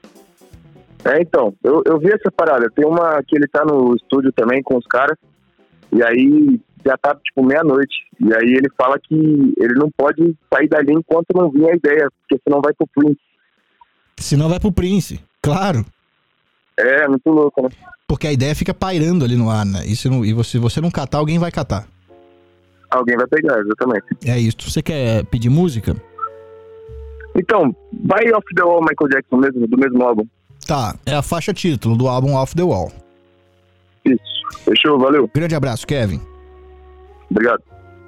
[SPEAKER 5] É, então, eu, eu vi essa parada. Tem uma que ele tá no estúdio também com os caras, e aí já tá, tipo, meia-noite. E aí ele fala que ele não pode sair dali enquanto não vir a ideia, porque senão vai pro Prince.
[SPEAKER 4] Senão vai pro Prince, claro.
[SPEAKER 5] É, muito louco, né?
[SPEAKER 4] Porque a ideia fica pairando ali no ar, né? E se não, e você, você não catar, alguém vai catar.
[SPEAKER 5] Alguém vai pegar, exatamente.
[SPEAKER 4] É isso. Você quer pedir música?
[SPEAKER 5] Então, vai Off the Wall Michael Jackson mesmo, do mesmo álbum.
[SPEAKER 4] Tá, é a faixa título do álbum Off the Wall.
[SPEAKER 5] Isso. Fechou, valeu.
[SPEAKER 4] Grande abraço, Kevin.
[SPEAKER 5] Obrigado.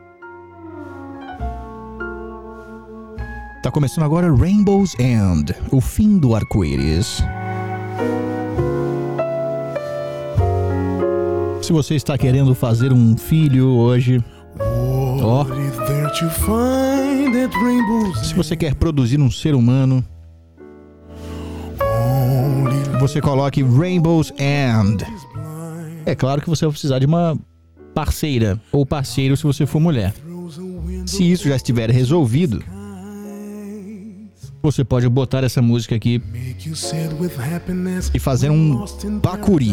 [SPEAKER 4] Tá começando agora Rainbow's End, o fim do arco-íris. Se você está querendo fazer um filho hoje, ó, se você quer produzir um ser humano, você coloque Rainbow's End. É claro que você vai precisar de uma parceira ou parceiro se você for mulher. Se isso já estiver resolvido, você pode botar essa música aqui e fazer um bacuri.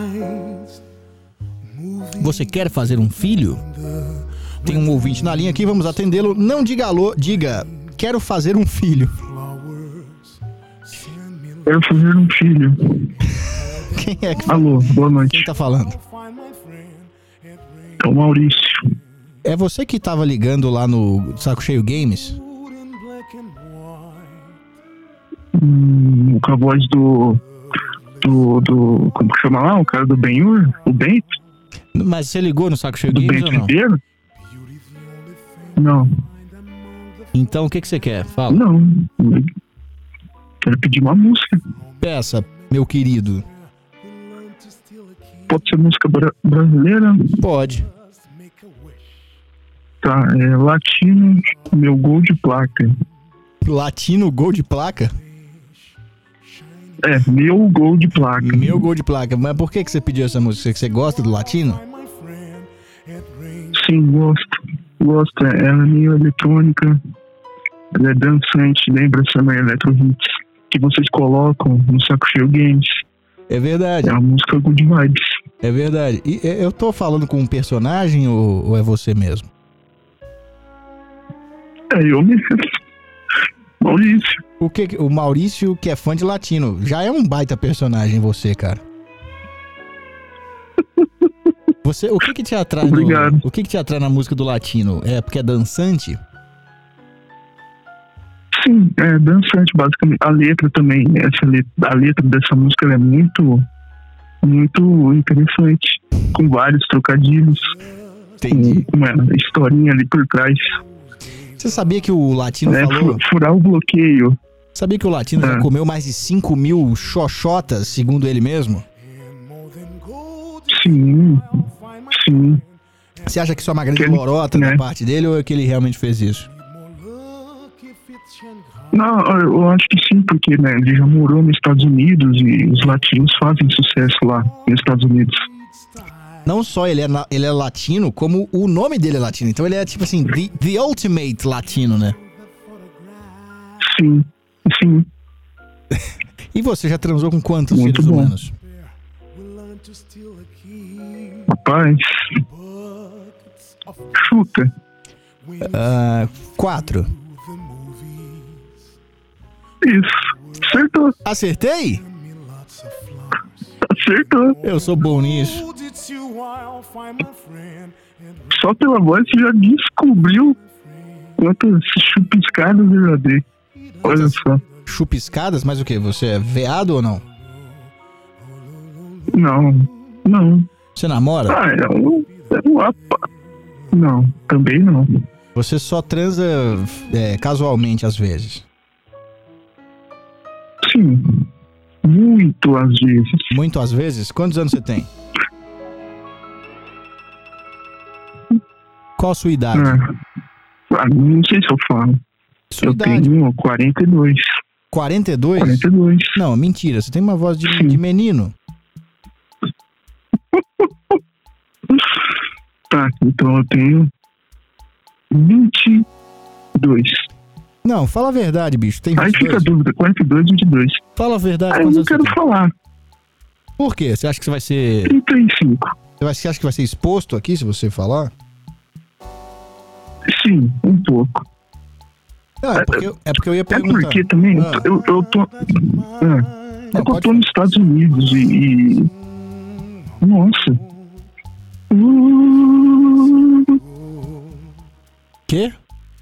[SPEAKER 4] Você quer fazer um filho? Tem um ouvinte na linha aqui, vamos atendê-lo. Não diga alô, diga, quero fazer um filho.
[SPEAKER 7] Quero fazer um filho.
[SPEAKER 4] Quem é que...
[SPEAKER 7] Alô, boa noite.
[SPEAKER 4] Quem tá falando?
[SPEAKER 7] É o Maurício.
[SPEAKER 4] É você que tava ligando lá no Saco Cheio Games?
[SPEAKER 7] Hum, com a voz do, do... do... Como que chama lá? O cara do Ben-Hur? O Bento?
[SPEAKER 4] Mas você ligou no Saco Cheio
[SPEAKER 7] Do
[SPEAKER 4] Games
[SPEAKER 7] Bento
[SPEAKER 4] ou não?
[SPEAKER 7] Ribeiro? Não.
[SPEAKER 4] Então o que, que você quer? Fala.
[SPEAKER 7] Não. Quero pedir uma música.
[SPEAKER 4] Peça, meu querido.
[SPEAKER 7] Pode ser música bra- brasileira?
[SPEAKER 4] Pode.
[SPEAKER 7] Tá, é latino, meu gol de placa.
[SPEAKER 4] Latino, gol de placa?
[SPEAKER 7] É, meu gol de placa.
[SPEAKER 4] Meu gol de placa. Mas por que, que você pediu essa música? Você gosta do latino?
[SPEAKER 7] Sim, gosto. Gosto. Ela é meio eletrônica. Ela é dançante. Lembra Summer Electro Hits que vocês colocam no Saco Cheio Games.
[SPEAKER 4] É verdade.
[SPEAKER 7] É uma música good vibes.
[SPEAKER 4] É verdade. E eu tô falando com um personagem ou, ou é você mesmo?
[SPEAKER 7] É eu mesmo. Maurício.
[SPEAKER 4] O que o Maurício, que é fã de latino, já é um baita personagem você, cara. Você, o que que te atrai no,
[SPEAKER 7] Obrigado.
[SPEAKER 4] o que que te atrai na música do latino? É porque é dançante?
[SPEAKER 7] Sim, é dançante, basicamente. A letra também, essa letra, a letra dessa música ela é muito, muito interessante, com vários trocadilhos,
[SPEAKER 4] Entendi.
[SPEAKER 7] com uma historinha ali por trás.
[SPEAKER 4] Você sabia que o latino
[SPEAKER 7] É,
[SPEAKER 4] falou...
[SPEAKER 7] fu- furar o bloqueio.
[SPEAKER 4] Sabia que o latino
[SPEAKER 7] É.
[SPEAKER 4] já comeu mais de cinco mil xoxotas, segundo ele mesmo?
[SPEAKER 7] Sim, sim.
[SPEAKER 4] Você acha que isso é uma grande
[SPEAKER 7] Que ele-
[SPEAKER 4] lorota
[SPEAKER 7] né?
[SPEAKER 4] da parte dele ou é que ele realmente fez isso?
[SPEAKER 7] Não, eu acho que sim, porque né, ele já morou nos Estados Unidos e os latinos fazem sucesso lá nos Estados Unidos.
[SPEAKER 4] Não só ele é, na- ele é latino, como o nome dele é latino. Então ele é tipo assim, the, the ultimate latino, né?
[SPEAKER 7] Sim, sim.
[SPEAKER 4] E você já transou com quantos
[SPEAKER 7] Muito
[SPEAKER 4] seres
[SPEAKER 7] bom.
[SPEAKER 4] humanos?
[SPEAKER 7] Rapaz. Chuta.
[SPEAKER 4] Ah, quatro.
[SPEAKER 7] Isso. Acertou.
[SPEAKER 4] Acertei?
[SPEAKER 7] Acertou.
[SPEAKER 4] Eu sou bom nisso.
[SPEAKER 7] Só pela voz você já descobriu quantas chupiscadas eu já dei. Olha só.
[SPEAKER 4] Chupiscadas? Mas o que? Você é veado ou não?
[SPEAKER 7] Não, não.
[SPEAKER 4] Você namora?
[SPEAKER 7] Ah, é um... É um apa. Não, também não.
[SPEAKER 4] Você só transa é, casualmente às vezes?
[SPEAKER 7] Sim. Muito às vezes.
[SPEAKER 4] Muito às vezes? Quantos anos você tem? Qual a sua idade?
[SPEAKER 7] Ah, ah, não sei se eu falo.
[SPEAKER 4] Sua
[SPEAKER 7] eu
[SPEAKER 4] idade?
[SPEAKER 7] tenho quarenta e dois.
[SPEAKER 4] quarenta e dois?
[SPEAKER 7] quarenta e dois.
[SPEAKER 4] Não, mentira. Você tem uma voz de,
[SPEAKER 7] Sim.
[SPEAKER 4] de menino.
[SPEAKER 7] Tá, então eu tenho vinte e dois.
[SPEAKER 4] Não, fala a verdade, bicho. Tem
[SPEAKER 7] Aí
[SPEAKER 4] vinte e
[SPEAKER 7] fica a
[SPEAKER 4] dois?
[SPEAKER 7] dúvida, quarenta e dois, vinte e dois.
[SPEAKER 4] Fala a verdade.
[SPEAKER 7] Aí eu
[SPEAKER 4] Quantos
[SPEAKER 7] não
[SPEAKER 4] anos você
[SPEAKER 7] quero
[SPEAKER 4] tem?
[SPEAKER 7] falar.
[SPEAKER 4] Por quê? Você acha que você vai ser...
[SPEAKER 7] trinta e cinco.
[SPEAKER 4] Você vai- você acha que vai ser exposto aqui se você falar?
[SPEAKER 7] Sim, um pouco.
[SPEAKER 4] Não, é porque, eu- é porque eu ia
[SPEAKER 7] É
[SPEAKER 4] perguntar.
[SPEAKER 7] porque também
[SPEAKER 4] Ah.
[SPEAKER 7] eu, eu tô. É,
[SPEAKER 4] Não,
[SPEAKER 7] é que eu
[SPEAKER 4] pode
[SPEAKER 7] tô nos Estados Unidos e. e- Nossa. Uh,
[SPEAKER 4] Quê?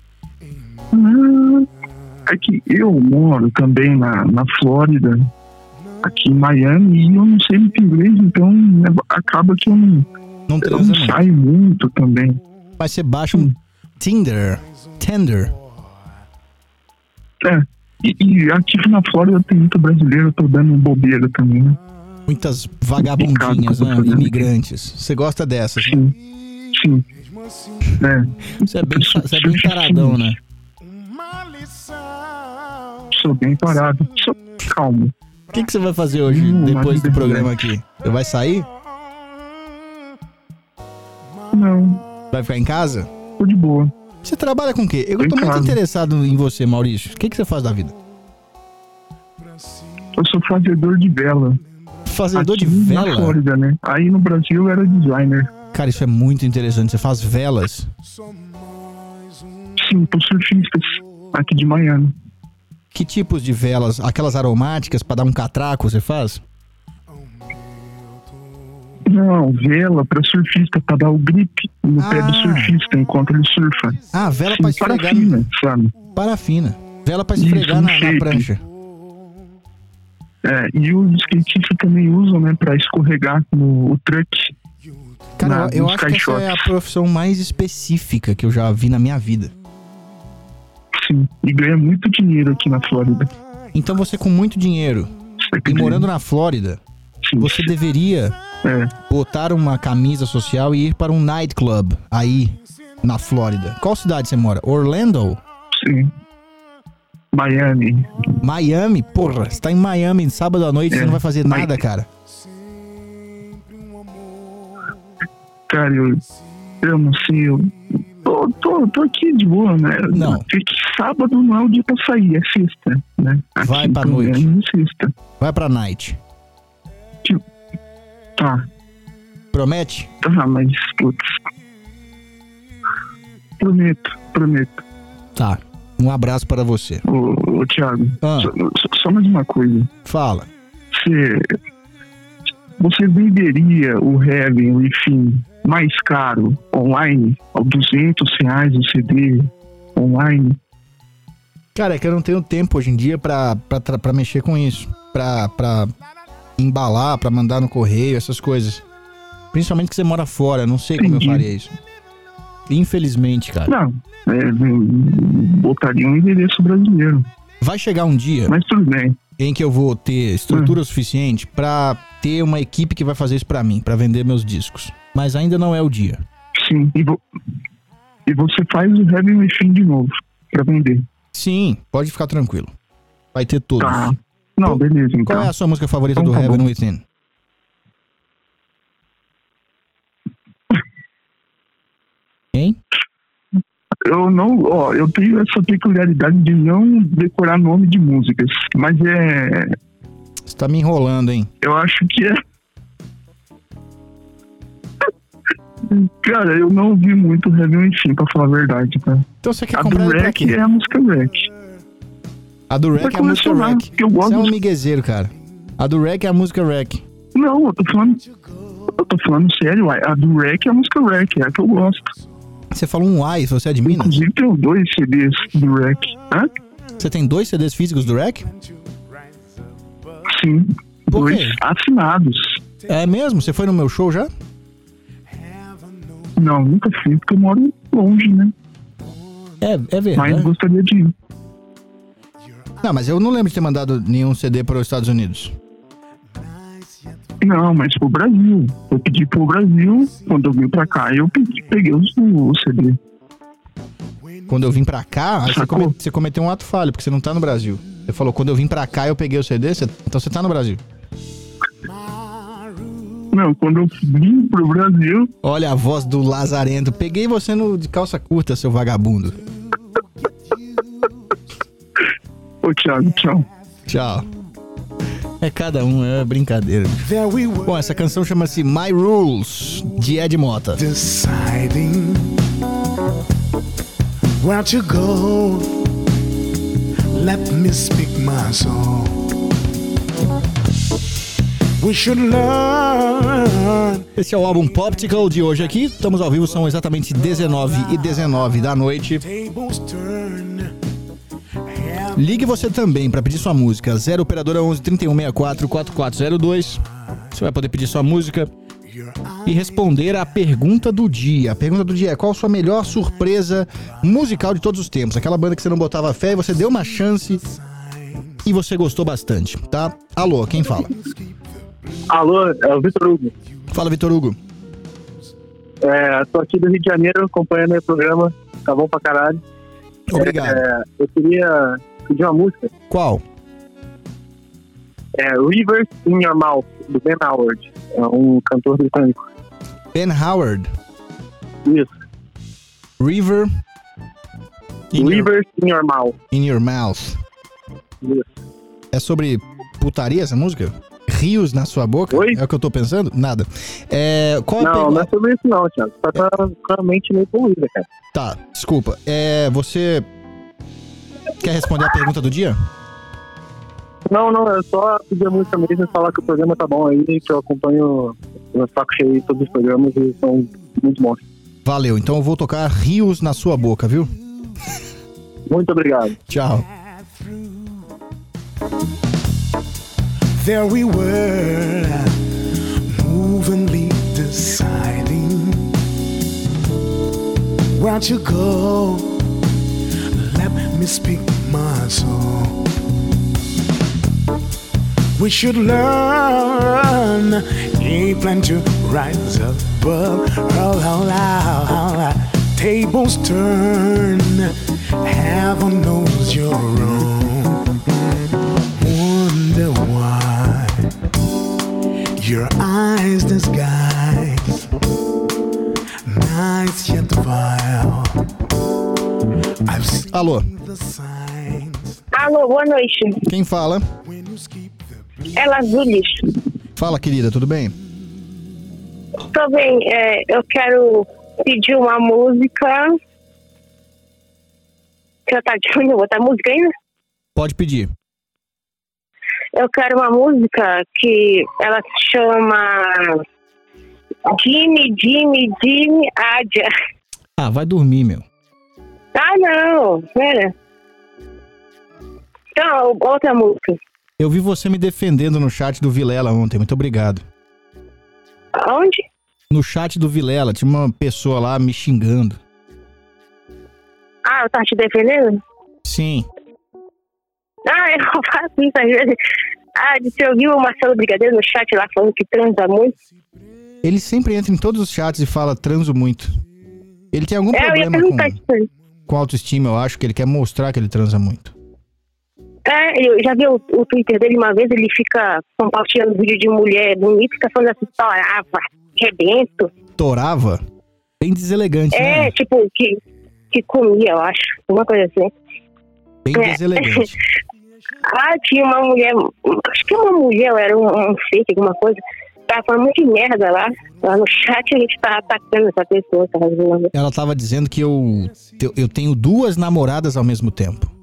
[SPEAKER 7] uh, É que eu moro também na, na Flórida, aqui em Miami, e eu não sei muito inglês, então né, acaba que eu não,
[SPEAKER 4] Não
[SPEAKER 7] eu
[SPEAKER 4] transa
[SPEAKER 7] não
[SPEAKER 4] muito.
[SPEAKER 7] saio muito também.
[SPEAKER 4] Mas você baixa um Tinder. Tinder.
[SPEAKER 7] É. E, e aqui na Flórida tem muito brasileiro, eu tô dando bobeira também, né?
[SPEAKER 4] Muitas vagabundinhas, né? Imigrantes. Você gosta dessas, né?
[SPEAKER 7] Sim. Sim. É.
[SPEAKER 4] Você é bem, você é bem taradão, né?
[SPEAKER 7] Sou bem parado. Sou calmo.
[SPEAKER 4] O que, que você vai fazer hoje,
[SPEAKER 7] Hum,
[SPEAKER 4] depois do
[SPEAKER 7] mas-
[SPEAKER 4] programa aqui? Você vai sair?
[SPEAKER 7] Não,
[SPEAKER 4] Vai ficar em casa?
[SPEAKER 7] tô de boa.
[SPEAKER 4] Você trabalha com o quê? Eu
[SPEAKER 7] Tô em
[SPEAKER 4] tô muito
[SPEAKER 7] casa.
[SPEAKER 4] interessado em você, Maurício. O que, que você faz da vida?
[SPEAKER 7] Eu sou fazedor de vela.
[SPEAKER 4] Fazedor
[SPEAKER 7] Aqui
[SPEAKER 4] de
[SPEAKER 7] na
[SPEAKER 4] vela?
[SPEAKER 7] Flórida, né? Aí no Brasil eu era designer.
[SPEAKER 4] Cara, isso é muito interessante. Você faz velas.
[SPEAKER 7] Sim, pro surfistas aqui de Miami.
[SPEAKER 4] Que tipos de velas? Aquelas aromáticas pra dar um catraco, você faz?
[SPEAKER 7] Não, vela pra surfista, pra dar o grip no
[SPEAKER 4] Ah.
[SPEAKER 7] pé do surfista enquanto ele surfa.
[SPEAKER 4] Ah, vela
[SPEAKER 7] Sim,
[SPEAKER 4] pra esfregar...
[SPEAKER 7] parafina, sabe?
[SPEAKER 4] Parafina. Vela pra
[SPEAKER 7] Isso,
[SPEAKER 4] esfregar
[SPEAKER 7] um
[SPEAKER 4] na, na
[SPEAKER 7] shape.
[SPEAKER 4] prancha.
[SPEAKER 7] É, e os skatistas também usam, né, pra escorregar no o truck.
[SPEAKER 4] Cara,
[SPEAKER 7] na-
[SPEAKER 4] eu, eu
[SPEAKER 7] nos
[SPEAKER 4] acho que essa é a
[SPEAKER 7] caixotes.
[SPEAKER 4] profissão mais específica que eu já vi na minha vida.
[SPEAKER 7] Sim, e ganha muito dinheiro aqui na Flórida.
[SPEAKER 4] Então você com muito dinheiro
[SPEAKER 7] Você
[SPEAKER 4] e
[SPEAKER 7] acredita?
[SPEAKER 4] morando na Flórida,
[SPEAKER 7] Sim.
[SPEAKER 4] você deveria
[SPEAKER 7] É,
[SPEAKER 4] botar uma camisa social e ir para um nightclub aí na Flórida. Qual cidade você mora? Orlando?
[SPEAKER 7] sim. Miami.
[SPEAKER 4] Miami? Porra, você tá em Miami sábado à noite e
[SPEAKER 7] É,
[SPEAKER 4] você não vai fazer
[SPEAKER 7] mas-
[SPEAKER 4] nada, cara.
[SPEAKER 7] Cara, eu, eu não sei, eu tô, tô, tô aqui de boa, né?
[SPEAKER 4] Não.
[SPEAKER 7] Porque sábado não é o dia pra sair, é sexta, né? Aqui,
[SPEAKER 4] Vai pra
[SPEAKER 7] então,
[SPEAKER 4] noite.
[SPEAKER 7] É sexta.
[SPEAKER 4] Vai pra night.
[SPEAKER 7] Tá,
[SPEAKER 4] Promete?
[SPEAKER 7] tá, mas, putz. Prometo, prometo.
[SPEAKER 4] Tá. Um abraço para você.
[SPEAKER 7] Ô, ô Thiago,
[SPEAKER 4] Ah.
[SPEAKER 7] só, só- só mais uma coisa.
[SPEAKER 4] Fala.
[SPEAKER 7] Você, você venderia o Heaven, enfim, mais caro online? Ao duzentos reais o C D online?
[SPEAKER 4] Cara, é que eu não tenho tempo hoje em dia pra, pra, tra- pra mexer com isso. Pra, pra embalar, pra mandar no correio, essas coisas. Principalmente que você mora fora, eu não sei como eu
[SPEAKER 7] Entendi.
[SPEAKER 4] faria isso. Infelizmente, cara.
[SPEAKER 7] Não, é, botaria um endereço brasileiro,
[SPEAKER 4] Vai chegar um dia
[SPEAKER 7] mas tudo bem.
[SPEAKER 4] em que eu vou ter estrutura suficiente pra ter uma equipe que vai fazer isso pra mim, pra vender meus discos. Mas ainda não é o dia.
[SPEAKER 7] Sim, e, vo- e você faz o Heaven Within de novo, pra vender.
[SPEAKER 4] Sim, pode ficar tranquilo. Vai ter todos.
[SPEAKER 7] Tá. Não, beleza, então.
[SPEAKER 4] Qual é a sua música favorita
[SPEAKER 7] Então
[SPEAKER 4] do
[SPEAKER 7] tá
[SPEAKER 4] Heaven
[SPEAKER 7] bom.
[SPEAKER 4] Within? Hein?
[SPEAKER 7] Eu não, ó, eu tenho essa peculiaridade de não decorar nome de músicas, mas é,
[SPEAKER 4] Você tá me enrolando, hein?
[SPEAKER 7] eu acho que é. Cara, eu não ouvi muito Heaven Within, pra falar a verdade, tá?
[SPEAKER 4] Então você quer
[SPEAKER 7] A
[SPEAKER 4] comprar
[SPEAKER 7] do
[SPEAKER 4] ele pra
[SPEAKER 7] Rec
[SPEAKER 4] quê?
[SPEAKER 7] é a música Rec.
[SPEAKER 4] A do Rec
[SPEAKER 7] Pra
[SPEAKER 4] é a música
[SPEAKER 7] colecionar,
[SPEAKER 4] Rec.
[SPEAKER 7] que eu gosto
[SPEAKER 4] Você é um
[SPEAKER 7] dos-
[SPEAKER 4] miguezeiro, cara. A do Rec é a música Rec.
[SPEAKER 7] Não, eu tô falando. Eu tô falando sério, uai. A do Rec é a música Rec, é a que eu gosto.
[SPEAKER 4] Você falou um ai, você é de Minas?
[SPEAKER 7] Inclusive tem dois C Ds do Rec. Hã?
[SPEAKER 4] Você tem dois C Ds físicos do Rec?
[SPEAKER 7] Sim.
[SPEAKER 4] Por
[SPEAKER 7] Dois
[SPEAKER 4] quê?
[SPEAKER 7] assinados.
[SPEAKER 4] É mesmo? Você foi no meu show já?
[SPEAKER 7] Não, nunca fui, porque eu moro longe, né?
[SPEAKER 4] É, é
[SPEAKER 7] Mas
[SPEAKER 4] verdade.
[SPEAKER 7] gostaria de ir.
[SPEAKER 4] Não, mas eu não lembro de ter mandado nenhum C D para os Estados Unidos.
[SPEAKER 7] Não, mas pro Brasil. Eu pedi pro Brasil, quando eu vim pra cá, eu pedi, peguei os- o C D.
[SPEAKER 4] Quando eu vim pra cá, aí você,
[SPEAKER 7] Sacou?
[SPEAKER 4] come- você cometeu um ato falho, porque você não tá no Brasil. Você falou, quando eu vim pra cá, eu peguei o C D, você- então você tá no Brasil.
[SPEAKER 7] Não, quando eu vim pro Brasil,
[SPEAKER 4] Olha a voz do Lazarento. Peguei você no, de calça curta, seu vagabundo.
[SPEAKER 7] ô Thiago, tchau.
[SPEAKER 4] Tchau. É cada um, é brincadeira.
[SPEAKER 3] There we were,
[SPEAKER 4] Bom, essa canção chama-se My Rules, de Ed Mota.
[SPEAKER 3] deciding where to go. Let me speak my song. We should learn.
[SPEAKER 4] Esse é o álbum Poptical de hoje aqui. Estamos ao vivo, são exatamente dezenove e dezenove da noite.
[SPEAKER 3] Tables turn.
[SPEAKER 4] Ligue você também para pedir sua música. zero operadora onze, trinta e um, sessenta e quatro, quarenta e quatro zero dois. Você vai poder pedir sua música e responder a pergunta do dia. A pergunta do dia é: qual a sua melhor surpresa musical de todos os tempos? Aquela banda que você não botava fé e você deu uma chance e você gostou bastante, tá? Alô, quem fala?
[SPEAKER 6] Alô, é o Vitor Hugo.
[SPEAKER 4] Fala, Vitor Hugo.
[SPEAKER 6] É, tô aqui do Rio de Janeiro acompanhando o programa. Tá bom pra caralho.
[SPEAKER 4] Obrigado.
[SPEAKER 6] É, eu queria pedir uma música.
[SPEAKER 4] Qual?
[SPEAKER 6] É Rivers in Your Mouth, do Ben Howard. É um cantor britânico.
[SPEAKER 4] Ben Howard.
[SPEAKER 6] Isso.
[SPEAKER 4] River. In
[SPEAKER 6] River your... in your mouth.
[SPEAKER 4] In your mouth.
[SPEAKER 6] Isso.
[SPEAKER 4] É sobre putaria essa música? Rios na sua boca?
[SPEAKER 6] Oi?
[SPEAKER 4] É o que eu tô pensando? Nada. É, qual
[SPEAKER 6] não,
[SPEAKER 4] pegou...
[SPEAKER 6] não é sobre isso não, Thiago. Você tá com a mente meio poluída, cara.
[SPEAKER 4] Tá, desculpa. É, você quer responder a pergunta do dia?
[SPEAKER 6] Não, não, é só pedir a música mesmo e falar que o programa tá bom aí, que eu acompanho no saco cheio todos os programas e são muito bons.
[SPEAKER 4] Valeu, então eu vou tocar Rios na sua boca, viu?
[SPEAKER 6] Muito obrigado.
[SPEAKER 4] Tchau.
[SPEAKER 3] There we were, movingly deciding where to go. Let me speak my soul. We should learn a plan to rise above. Oh, oh, oh, oh. Tables turn, heaven knows you're wrong. Wonder why your eyes disguise nights yet vile. I've seen
[SPEAKER 4] Alô?
[SPEAKER 3] the signs.
[SPEAKER 8] Alô, boa noite.
[SPEAKER 4] Quem fala?
[SPEAKER 8] Ela Zulis.
[SPEAKER 4] Fala, querida, tudo bem?
[SPEAKER 8] Tô bem, é, eu quero pedir uma música. Você tá de onde? Eu vou botar música ainda?
[SPEAKER 4] Pode pedir.
[SPEAKER 8] Eu quero uma música que ela se chama Jimmy, Jimmy, Jimmy Adia.
[SPEAKER 4] Ah, vai dormir, meu.
[SPEAKER 8] Ah, não, pera. Então, outra música.
[SPEAKER 4] Eu vi você me defendendo no chat do Vilela ontem, muito obrigado.
[SPEAKER 8] Aonde?
[SPEAKER 4] No chat do Vilela, tinha uma pessoa lá me xingando.
[SPEAKER 8] Ah, eu tava te defendendo?
[SPEAKER 4] Sim.
[SPEAKER 8] Ah, eu faço isso às vezes. Ah, você ouviu o Marcelo Brigadeiro no chat lá falando que transa muito?
[SPEAKER 4] Ele sempre entra em todos os chats e fala transo muito. Ele tem algum
[SPEAKER 8] é,
[SPEAKER 4] problema
[SPEAKER 8] eu ia
[SPEAKER 4] com, com autoestima, eu acho que ele quer mostrar que ele transa muito.
[SPEAKER 8] É, eu já vi o, o Twitter dele uma vez, ele fica compartilhando vídeo de mulher bonita, fica falando assim, torava, rebento.
[SPEAKER 4] Torava? Bem deselegante,
[SPEAKER 8] É,
[SPEAKER 4] né?
[SPEAKER 8] tipo, que, que comia, eu acho, uma coisa assim.
[SPEAKER 4] Bem
[SPEAKER 8] é.
[SPEAKER 4] deselegante.
[SPEAKER 8] Ah, tinha uma mulher, acho que uma mulher, era um, um fake, alguma coisa, tava falando muito de merda lá, lá no chat a gente tava atacando essa pessoa. Tava
[SPEAKER 4] Ela tava dizendo que eu, eu tenho duas namoradas ao mesmo tempo.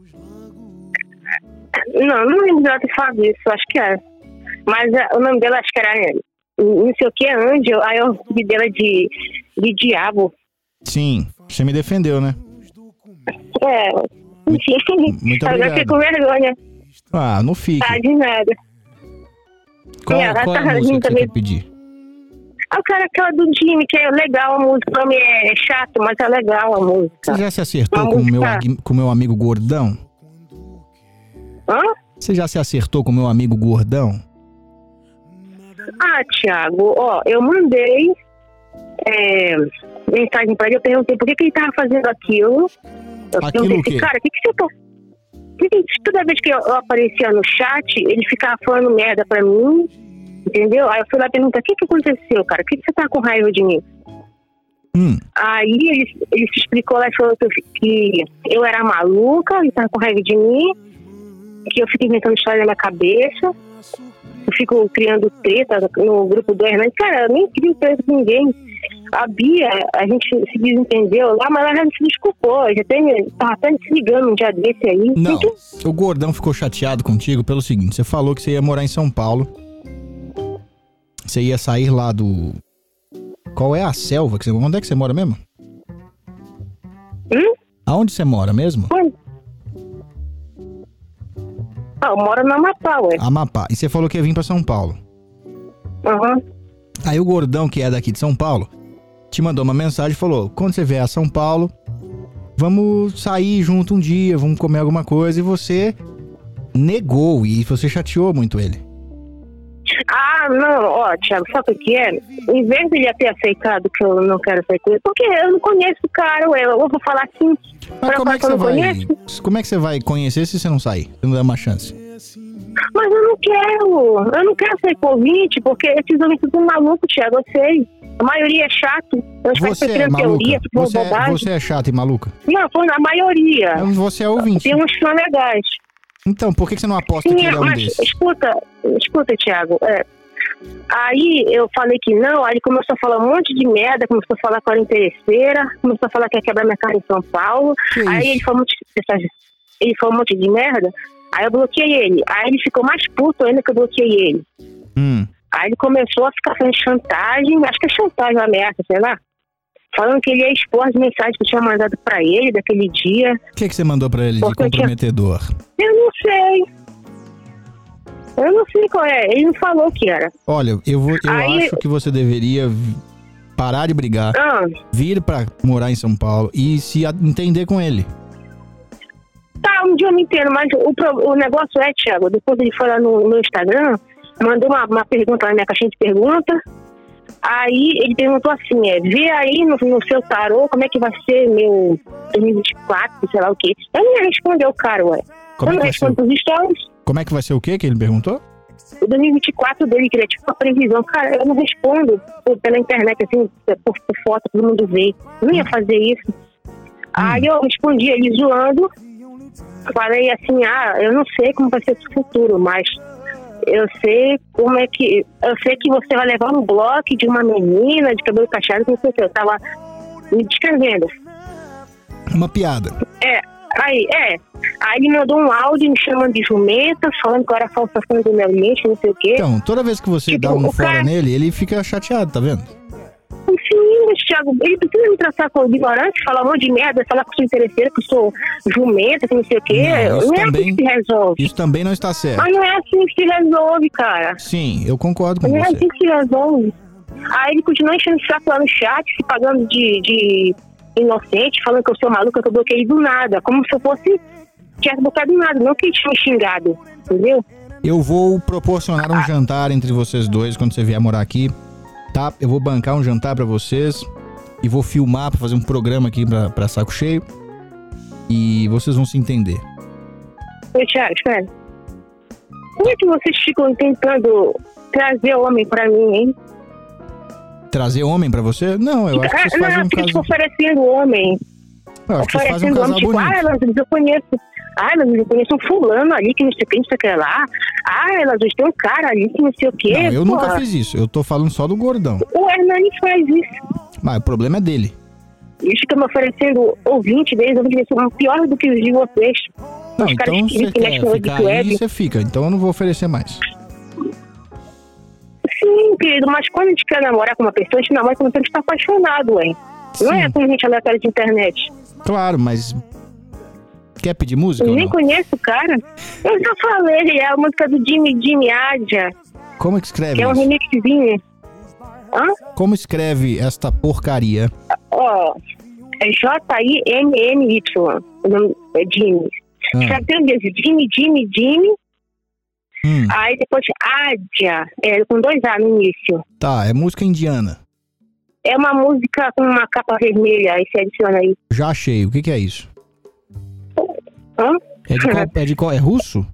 [SPEAKER 8] Não, não lembro dela ter falado isso, acho que era. Mas uh, o nome dela acho que era, não sei o que, Angel, aí eu vi dela de, de diabo.
[SPEAKER 4] Sim, você me defendeu, né?
[SPEAKER 8] É, enfim,
[SPEAKER 4] muito
[SPEAKER 8] agora
[SPEAKER 4] obrigado.
[SPEAKER 8] fiquei com vergonha.
[SPEAKER 4] Ah, não fique.
[SPEAKER 8] Ah, de nada.
[SPEAKER 4] Qual,
[SPEAKER 8] é,
[SPEAKER 4] qual é a
[SPEAKER 8] tá,
[SPEAKER 4] música que
[SPEAKER 8] também...
[SPEAKER 4] você quer pedir?
[SPEAKER 8] Ah, eu quero aquela do Jimmy, que é legal a música, o nome é chato, mas é legal a música.
[SPEAKER 4] Você já se acertou
[SPEAKER 8] Uma
[SPEAKER 4] com o
[SPEAKER 8] música...
[SPEAKER 4] meu, com meu amigo Gordão?
[SPEAKER 8] Hã?
[SPEAKER 4] Você já se acertou com o meu amigo Gordão?
[SPEAKER 8] Ah, Thiago, ó, eu mandei é, mensagem pra ele, eu perguntei por que, que ele tava fazendo aquilo. Eu
[SPEAKER 4] Aquilo
[SPEAKER 8] perguntei
[SPEAKER 4] o quê?
[SPEAKER 8] assim, cara, o que, que você tá... Que que... Toda vez que eu, eu aparecia no chat, ele ficava falando merda pra mim, entendeu? Aí eu fui lá e perguntei, o que que aconteceu, cara? O que que você tá com raiva de mim?
[SPEAKER 4] Hum.
[SPEAKER 8] Aí ele, ele se explicou lá e falou que eu, que eu era maluca, ele tava com raiva de mim, que eu fico inventando história na minha cabeça, eu fico criando treta no grupo do Hernandes. Cara, eu nem crio treta com ninguém. A Bia, a gente se desentendeu lá, mas ela já se desculpou, já tem, tava até se ligando um dia desse aí.
[SPEAKER 4] Não,
[SPEAKER 8] Então,
[SPEAKER 4] o Gordão ficou chateado contigo pelo seguinte, você falou que você ia morar em São Paulo, você ia sair lá do... Qual é a selva? Que você... Onde é que você mora mesmo?
[SPEAKER 8] Hum?
[SPEAKER 4] Aonde você mora mesmo?
[SPEAKER 8] Ah, eu moro no Amapá, ué.
[SPEAKER 4] Amapá. E você falou que ia vir pra São Paulo.
[SPEAKER 8] Aham. Uhum.
[SPEAKER 4] Aí o Gordão, que é daqui de São Paulo, te mandou uma mensagem e falou, quando você vier a São Paulo, vamos sair junto um dia, vamos comer alguma coisa. E você negou e você chateou muito ele.
[SPEAKER 8] Ah, não, ó, Thiago, sabe o que é? Em vez de ele ter aceitado que eu não quero sair com ele, porque eu não conheço o cara, ué, eu vou falar assim...
[SPEAKER 4] Mas como é, que
[SPEAKER 8] eu
[SPEAKER 4] você
[SPEAKER 8] não
[SPEAKER 4] vai,
[SPEAKER 8] conheço?
[SPEAKER 4] como é que você vai conhecer se você não sair? Você não dá uma chance?
[SPEAKER 8] Mas eu não quero, eu não quero ser convite, porque esses homens são malucos, Thiago, eu sei. A maioria é chato. Eu
[SPEAKER 4] Você é maluca? Você é, você é chata e maluca?
[SPEAKER 8] Não, foi na maioria.
[SPEAKER 4] Então você é ouvinte.
[SPEAKER 8] Tem uns que são legais.
[SPEAKER 4] Então, por que você não aposta
[SPEAKER 8] Sim,
[SPEAKER 4] que ele é um
[SPEAKER 8] mas
[SPEAKER 4] desses?
[SPEAKER 8] Escuta, escuta, Thiago. É, aí eu falei que não, aí ele começou a falar um monte de merda, começou a falar que eu era interesseira, começou a falar que ia quebrar minha cara em São Paulo.
[SPEAKER 4] Que
[SPEAKER 8] aí
[SPEAKER 4] isso?
[SPEAKER 8] ele falou, um monte de, ele falou um monte de merda, aí eu bloqueei ele. Aí ele ficou mais puto ainda que eu bloqueei ele.
[SPEAKER 4] Hum.
[SPEAKER 8] Aí ele começou a ficar fazendo chantagem, acho que é chantagem, uma ameaça, sei lá. Falando que ele ia expor as mensagens que eu tinha mandado pra ele daquele dia.
[SPEAKER 4] O que, que você mandou pra ele de
[SPEAKER 8] Porque eu tinha-
[SPEAKER 4] comprometedor?
[SPEAKER 8] Eu não sei. Eu não sei qual é. Ele não falou o que era.
[SPEAKER 4] Olha, eu, vou, eu
[SPEAKER 8] Aí-
[SPEAKER 4] acho que você deveria vi- parar de brigar,
[SPEAKER 8] Ah,
[SPEAKER 4] vir pra morar em São Paulo e se a- entender com ele.
[SPEAKER 8] tá, um dia eu me entendo, mas o, pro- o negócio é, Thiago, depois ele foi lá no, no Instagram, mandou uma, uma pergunta na minha caixinha de pergunta. Aí ele perguntou assim, é, vê aí no, no seu tarô como é que vai ser meu dois mil e vinte e quatro, sei lá o quê. Eu não ia responder o cara, ué.
[SPEAKER 4] Como
[SPEAKER 8] eu
[SPEAKER 4] é
[SPEAKER 8] não
[SPEAKER 4] que vai ser?
[SPEAKER 8] respondo os stories.
[SPEAKER 4] Como é que vai ser o quê que ele perguntou?
[SPEAKER 8] O dois mil e vinte e quatro dele, que ele é tipo uma previsão. Cara, eu não respondo por- pela internet, assim, por, por foto, todo mundo vê. Eu não ia fazer isso. Aí eu respondi ele zoando. Falei assim, ah, eu não sei como vai ser o futuro, mas eu sei como é que... Eu sei que você vai levar um bloco de uma menina de cabelo cacheado, não sei o que. Eu tava me descrevendo.
[SPEAKER 4] Uma piada.
[SPEAKER 8] É, aí, é. Aí ele mandou um áudio me chamando de jumenta, falando que eu era falsação do meu mente, não sei o quê.
[SPEAKER 4] Então, toda vez que você
[SPEAKER 8] Tipo,
[SPEAKER 4] dá um
[SPEAKER 8] o
[SPEAKER 4] fora
[SPEAKER 8] cara-
[SPEAKER 4] nele, ele fica chateado, tá vendo?
[SPEAKER 8] Sim, mas, Thiago, ele precisa me tratar com ignorante, falar um monte de merda, falar que eu sou interesseira, que eu sou jumenta, que não sei o quê.
[SPEAKER 4] Não, isso
[SPEAKER 8] Não, é
[SPEAKER 4] também-
[SPEAKER 8] assim que se resolve.
[SPEAKER 4] Isso também não está certo.
[SPEAKER 8] Mas não é assim que se resolve, cara.
[SPEAKER 4] Sim, eu concordo com
[SPEAKER 8] Não é
[SPEAKER 4] você.
[SPEAKER 8] assim que se resolve. Aí ele continua enchendo o saco lá no chat, se pagando de, de inocente, falando que eu sou maluca, que eu bloqueei do nada. Como se eu fosse... tivesse bloqueado do nada, não que ele tinha me xingado, entendeu?
[SPEAKER 4] Eu vou proporcionar um jantar entre vocês dois quando você vier morar aqui, tá? Eu vou bancar um jantar pra vocês e vou filmar pra fazer um programa aqui pra, pra Saco Cheio e vocês vão se entender.
[SPEAKER 8] Ô, Thiago, espera. Como é que vocês ficam tentando trazer o homem pra mim, hein?
[SPEAKER 4] Trazer homem pra você? Não, eu acho que vocês
[SPEAKER 8] Ah,
[SPEAKER 4] fazem
[SPEAKER 8] não,
[SPEAKER 4] um
[SPEAKER 8] fica tipo
[SPEAKER 4] casal...
[SPEAKER 8] oferecendo homem.
[SPEAKER 4] Eu acho que vocês fazem um
[SPEAKER 8] Oferecendo
[SPEAKER 4] casal
[SPEAKER 8] homem, tipo,
[SPEAKER 4] bonito.
[SPEAKER 8] ah, Elas, eu conheço. Ah, mas eu conheço um fulano ali que não sei o que, não sei o que lá. Ah, Elas, tem um cara ali que não sei o que.
[SPEAKER 4] Não, eu nunca fiz isso. Eu tô falando só do gordão.
[SPEAKER 8] O Hernani faz isso.
[SPEAKER 4] Mas o problema é dele.
[SPEAKER 8] Eles ficam me oferecendo ouvinte deles, ouvinte deles, são pior do que os de vocês.
[SPEAKER 4] Não,
[SPEAKER 8] Os caras
[SPEAKER 4] então
[SPEAKER 8] que-
[SPEAKER 4] você
[SPEAKER 8] que mexem
[SPEAKER 4] quer
[SPEAKER 8] no
[SPEAKER 4] ficar
[SPEAKER 8] Deep
[SPEAKER 4] aí,
[SPEAKER 8] Web.
[SPEAKER 4] você fica. Então eu não vou oferecer mais.
[SPEAKER 8] Sim, querido, mas quando a gente quer namorar com uma pessoa, a gente namora quando a gente tá apaixonado, ué. Não é
[SPEAKER 4] Sim.
[SPEAKER 8] com gente aleatória de internet.
[SPEAKER 4] Claro, mas... Quer pedir música
[SPEAKER 8] Eu
[SPEAKER 4] ou
[SPEAKER 8] nem
[SPEAKER 4] não?
[SPEAKER 8] conheço o cara. Eu já falei, é a música do Jimmy Jimmy Adja,
[SPEAKER 4] Como é que escreve
[SPEAKER 8] que é um
[SPEAKER 4] isso?
[SPEAKER 8] remixzinho. Hã?
[SPEAKER 4] Como escreve esta porcaria?
[SPEAKER 8] Ó, é J I M M Y. O nome é Jimmy.
[SPEAKER 4] Ah.
[SPEAKER 8] Já tem um desse, Jimmy, Jimmy, Jimmy.
[SPEAKER 4] Hum,
[SPEAKER 8] Aí depois Adja, é, com dois A no início.
[SPEAKER 4] tá, é música indiana.
[SPEAKER 8] É uma música com uma capa vermelha, aí você adiciona aí.
[SPEAKER 4] Já achei. O que, que é isso?
[SPEAKER 8] Hã?
[SPEAKER 4] É de qual? É, de qual, é russo?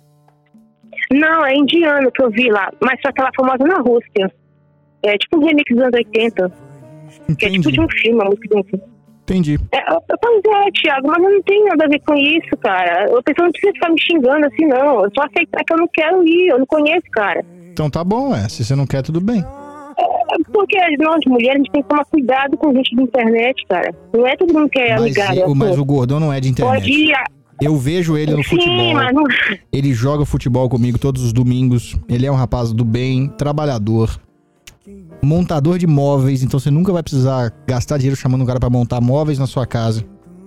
[SPEAKER 8] Não, é indiano que eu vi lá, mas só que ela é famosa na Rússia. É tipo um remix dos anos oitenta, que é tipo
[SPEAKER 4] Entendi.
[SPEAKER 8] de um filme, uma música de um filme.
[SPEAKER 4] Entendi.
[SPEAKER 8] É, pois é, Thiago, mas não tem nada a ver com isso, cara. A pessoa não precisa ficar me xingando assim, não. Eu só aceitar que eu não quero ir, eu não conheço, cara.
[SPEAKER 4] Então tá bom, é. Se você não quer, tudo bem.
[SPEAKER 8] É porque nós, mulheres, a gente tem que tomar cuidado com gente de internet, cara. Não é todo mundo que é
[SPEAKER 4] Mas,
[SPEAKER 8] ligado.
[SPEAKER 4] e-
[SPEAKER 8] é
[SPEAKER 4] mas
[SPEAKER 8] pô.
[SPEAKER 4] o gordão não é de internet.
[SPEAKER 8] Pode ir. a-
[SPEAKER 4] Eu vejo ele no
[SPEAKER 8] Sim,
[SPEAKER 4] futebol.
[SPEAKER 8] mas não...
[SPEAKER 4] Ele joga futebol comigo todos os domingos. Ele é um rapaz do bem, trabalhador, montador de móveis. Então você nunca vai precisar gastar dinheiro chamando um cara pra montar móveis na sua casa.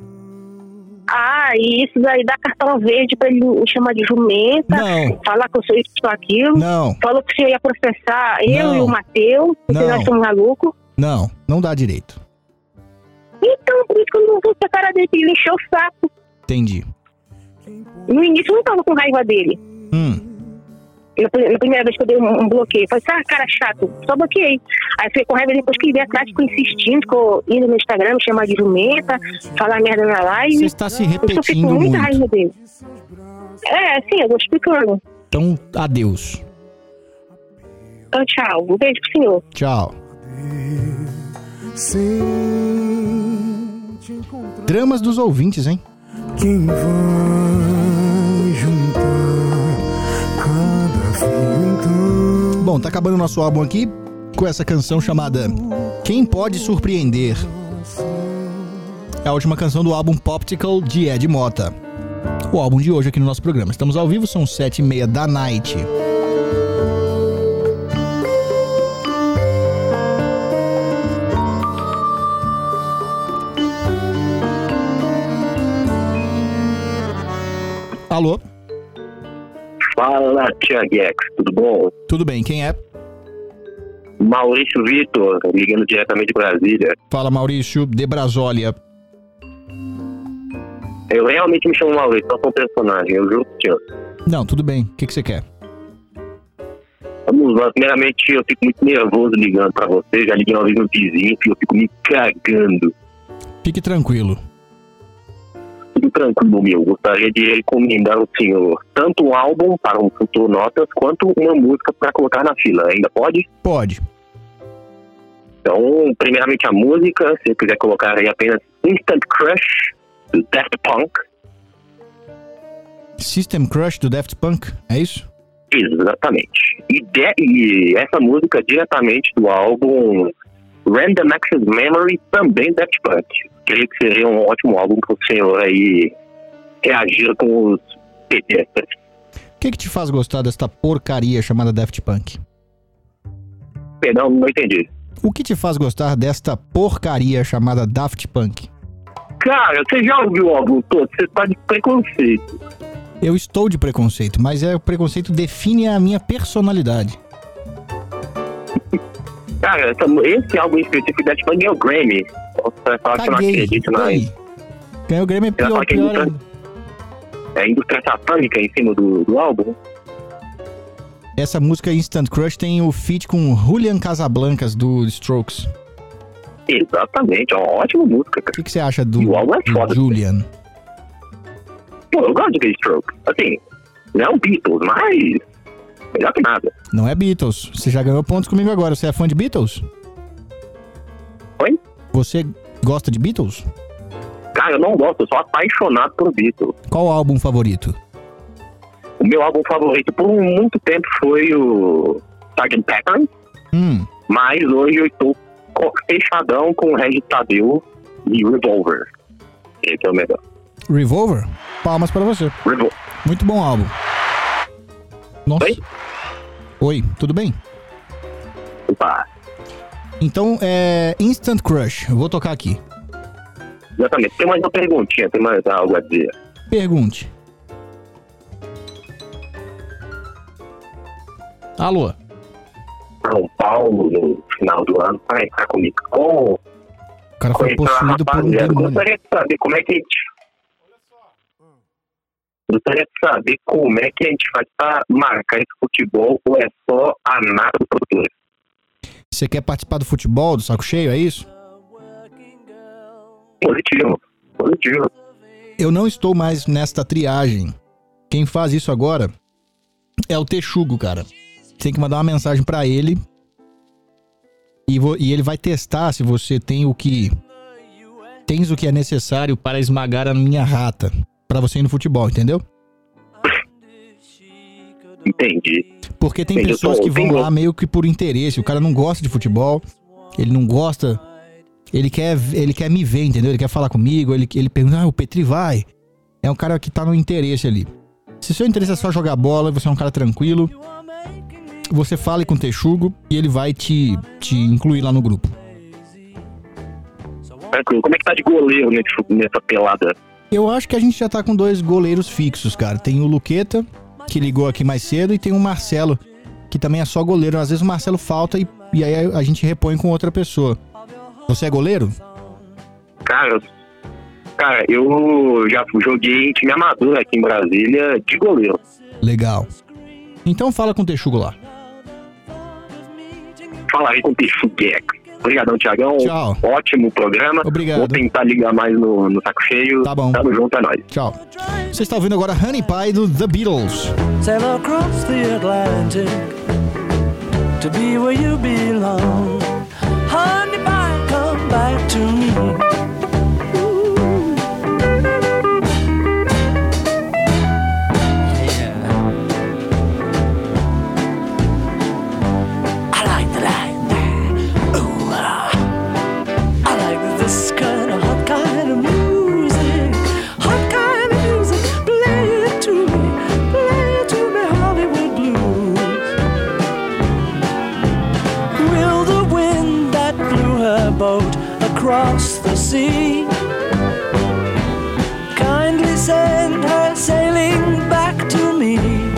[SPEAKER 8] Ah, e isso daí dá cartão verde pra ele me chamar de jumenta.
[SPEAKER 4] Não.
[SPEAKER 8] Falar que eu sou isso, sou aquilo.
[SPEAKER 4] Não,
[SPEAKER 8] Falou que você ia processar eu
[SPEAKER 4] Não.
[SPEAKER 8] e o Matheus, porque
[SPEAKER 4] Não.
[SPEAKER 8] nós somos malucos.
[SPEAKER 4] não, não dá direito.
[SPEAKER 8] Então, por isso que eu não vou ser a cara dele, que ele encheu o saco.
[SPEAKER 4] Entendi.
[SPEAKER 8] No início eu não tava com raiva dele.
[SPEAKER 4] Hum,
[SPEAKER 8] Na, pri- na primeira vez que eu dei um, um bloqueio. Falei assim, ah, cara chato, só bloqueei. Aí fiquei com raiva depois que ele veio atrás, ficou insistindo, ficou indo no Instagram, me chamar de jumenta, falar merda na live.
[SPEAKER 4] você está se
[SPEAKER 8] Eu só fiquei
[SPEAKER 4] repetindo
[SPEAKER 8] com muita
[SPEAKER 4] muito.
[SPEAKER 8] raiva dele. É, sim, eu vou explicando.
[SPEAKER 4] Então, adeus.
[SPEAKER 8] Então, tchau. Um beijo pro senhor.
[SPEAKER 4] Tchau. Dramas dos ouvintes, hein?
[SPEAKER 3] Quem vai juntar cada fio então?
[SPEAKER 4] Bom, tá acabando o nosso álbum aqui com essa canção chamada Quem Pode Surpreender. É a última canção do álbum Poptical de Ed Mota. O álbum de hoje aqui no nosso programa. Estamos ao vivo, são sete e meia da night. Alô?
[SPEAKER 5] Fala, Thiago X, tudo bom?
[SPEAKER 4] Tudo bem, quem é?
[SPEAKER 5] Maurício Vitor, ligando diretamente de Brasília.
[SPEAKER 4] Fala, Maurício, de Brasólia.
[SPEAKER 5] Eu realmente me chamo Maurício, só sou um personagem, eu juro pro senhor.
[SPEAKER 4] Não, tudo bem, o que, que você quer?
[SPEAKER 5] Vamos lá, primeiramente eu fico muito nervoso ligando pra você, já liguei uma vez no vizinho e eu fico me cagando.
[SPEAKER 4] Fique tranquilo.
[SPEAKER 5] Tudo tranquilo, meu. Gostaria de recomendar ao senhor tanto um álbum para um futuro Notas, quanto uma música para colocar na fila. Ainda pode?
[SPEAKER 4] Pode.
[SPEAKER 5] Então, primeiramente a música, se você quiser colocar aí apenas Instant Crush, do Daft Punk.
[SPEAKER 4] System Crush do Daft Punk, é isso?
[SPEAKER 5] Exatamente. E, de, e essa música diretamente do álbum Random Access Memory, também Daft Punk. Creio que seria um ótimo álbum para o senhor aí reagir com os pedestres.
[SPEAKER 4] O que que te faz gostar desta porcaria chamada Daft Punk?
[SPEAKER 5] Perdão, não entendi.
[SPEAKER 4] O que te faz gostar desta porcaria chamada Daft Punk?
[SPEAKER 5] Cara, você já ouviu o álbum todo? Você tá de preconceito.
[SPEAKER 4] Eu estou de preconceito, mas é o preconceito define a minha personalidade.
[SPEAKER 5] Cara, essa, esse álbum específico da Daft Punk ganhou o Grammy. Você falar que você não acredita, não é?
[SPEAKER 4] Ganhou o Grammy é pior,
[SPEAKER 5] que
[SPEAKER 4] pior.
[SPEAKER 5] É, indústria, é a indústria satânica em cima do, do álbum.
[SPEAKER 4] Essa música Instant Crush tem o feat com Julian Casablancas do Strokes.
[SPEAKER 5] Exatamente, é uma ótima música, cara.
[SPEAKER 4] O que, que você acha do,
[SPEAKER 5] o álbum é
[SPEAKER 4] do
[SPEAKER 5] foda,
[SPEAKER 4] Julian?
[SPEAKER 5] Pô, eu gosto de The Strokes. Assim, não é um Beatles, mas melhor que nada.
[SPEAKER 4] Não é Beatles. Você já ganhou pontos comigo agora. Você é fã de Beatles?
[SPEAKER 5] Oi?
[SPEAKER 4] Você gosta de Beatles?
[SPEAKER 5] Cara, eu não gosto, eu sou apaixonado por Beatles.
[SPEAKER 4] Qual o álbum favorito?
[SPEAKER 5] O meu álbum favorito por muito tempo foi o sergeant Pepper.
[SPEAKER 4] Hum.
[SPEAKER 5] Mas hoje eu estou fechadão com o Regis Tadeu e Revolver. Esse é o melhor.
[SPEAKER 4] Revolver? Palmas pra você.
[SPEAKER 5] Revol-
[SPEAKER 4] Muito bom álbum. Nossa.
[SPEAKER 5] Oi?
[SPEAKER 4] Oi, tudo bem?
[SPEAKER 5] Opa.
[SPEAKER 4] Então, é Instant Crush. Eu vou tocar aqui.
[SPEAKER 5] Exatamente. Tem mais uma perguntinha, tem mais algo a dizer.
[SPEAKER 4] Pergunte. Alô?
[SPEAKER 5] São Paulo, no final do ano, para entrar comigo. Oh,
[SPEAKER 4] o cara foi possuído por um demônio.
[SPEAKER 5] Gostaria de saber como é que a gente... Gostaria de saber como é que a gente faz para marcar esse futebol ou é só a nada do produtor?
[SPEAKER 4] Você quer participar do futebol, do saco cheio, é isso?
[SPEAKER 5] Positivo, positivo.
[SPEAKER 4] Eu não estou mais nesta triagem. Quem faz isso agora é o Texugo, cara. Tem que mandar uma mensagem pra ele e, vo- e ele vai testar se você tem o que tens o que é necessário para esmagar a minha rata pra você ir no futebol, entendeu?
[SPEAKER 5] Entendi.
[SPEAKER 4] Porque tem
[SPEAKER 5] Entendi,
[SPEAKER 4] pessoas
[SPEAKER 5] tô-
[SPEAKER 4] que vão
[SPEAKER 5] tenho-
[SPEAKER 4] lá meio que por interesse. O cara não gosta de futebol, ele não gosta, ele quer, ele quer me ver, entendeu? Ele quer falar comigo, ele, ele pergunta, ah, o Petri vai. É um cara que tá no interesse ali. Se seu interesse é só jogar bola, você é um cara tranquilo, você fale com o Texugo e ele vai te, te incluir lá no grupo.
[SPEAKER 5] Tranquilo. Como é que tá de goleiro nesse, nessa pelada?
[SPEAKER 4] Eu acho que a gente já tá com dois goleiros fixos, cara. Tem o Luqueta, que ligou aqui mais cedo, e tem o Marcelo, que também é só goleiro. Às vezes o Marcelo falta e, e aí a gente repõe com outra pessoa. Você é goleiro?
[SPEAKER 5] Cara, cara, eu já joguei em time amador aqui em Brasília de goleiro.
[SPEAKER 4] Legal. Então fala com o Texugo lá.
[SPEAKER 5] Falarei com o Texugueca. Obrigadão, Thiagão.
[SPEAKER 4] Tchau.
[SPEAKER 5] Ótimo programa.
[SPEAKER 4] Obrigado.
[SPEAKER 5] Vou tentar ligar mais no, no saco cheio.
[SPEAKER 4] Tá bom.
[SPEAKER 5] Tamo junto, é nóis.
[SPEAKER 4] Tchau. Você está ouvindo agora Honey Pie do The Beatles.
[SPEAKER 9] Sail across the Atlantic to be where you belong. across the sea. Kindly send her sailing back to me.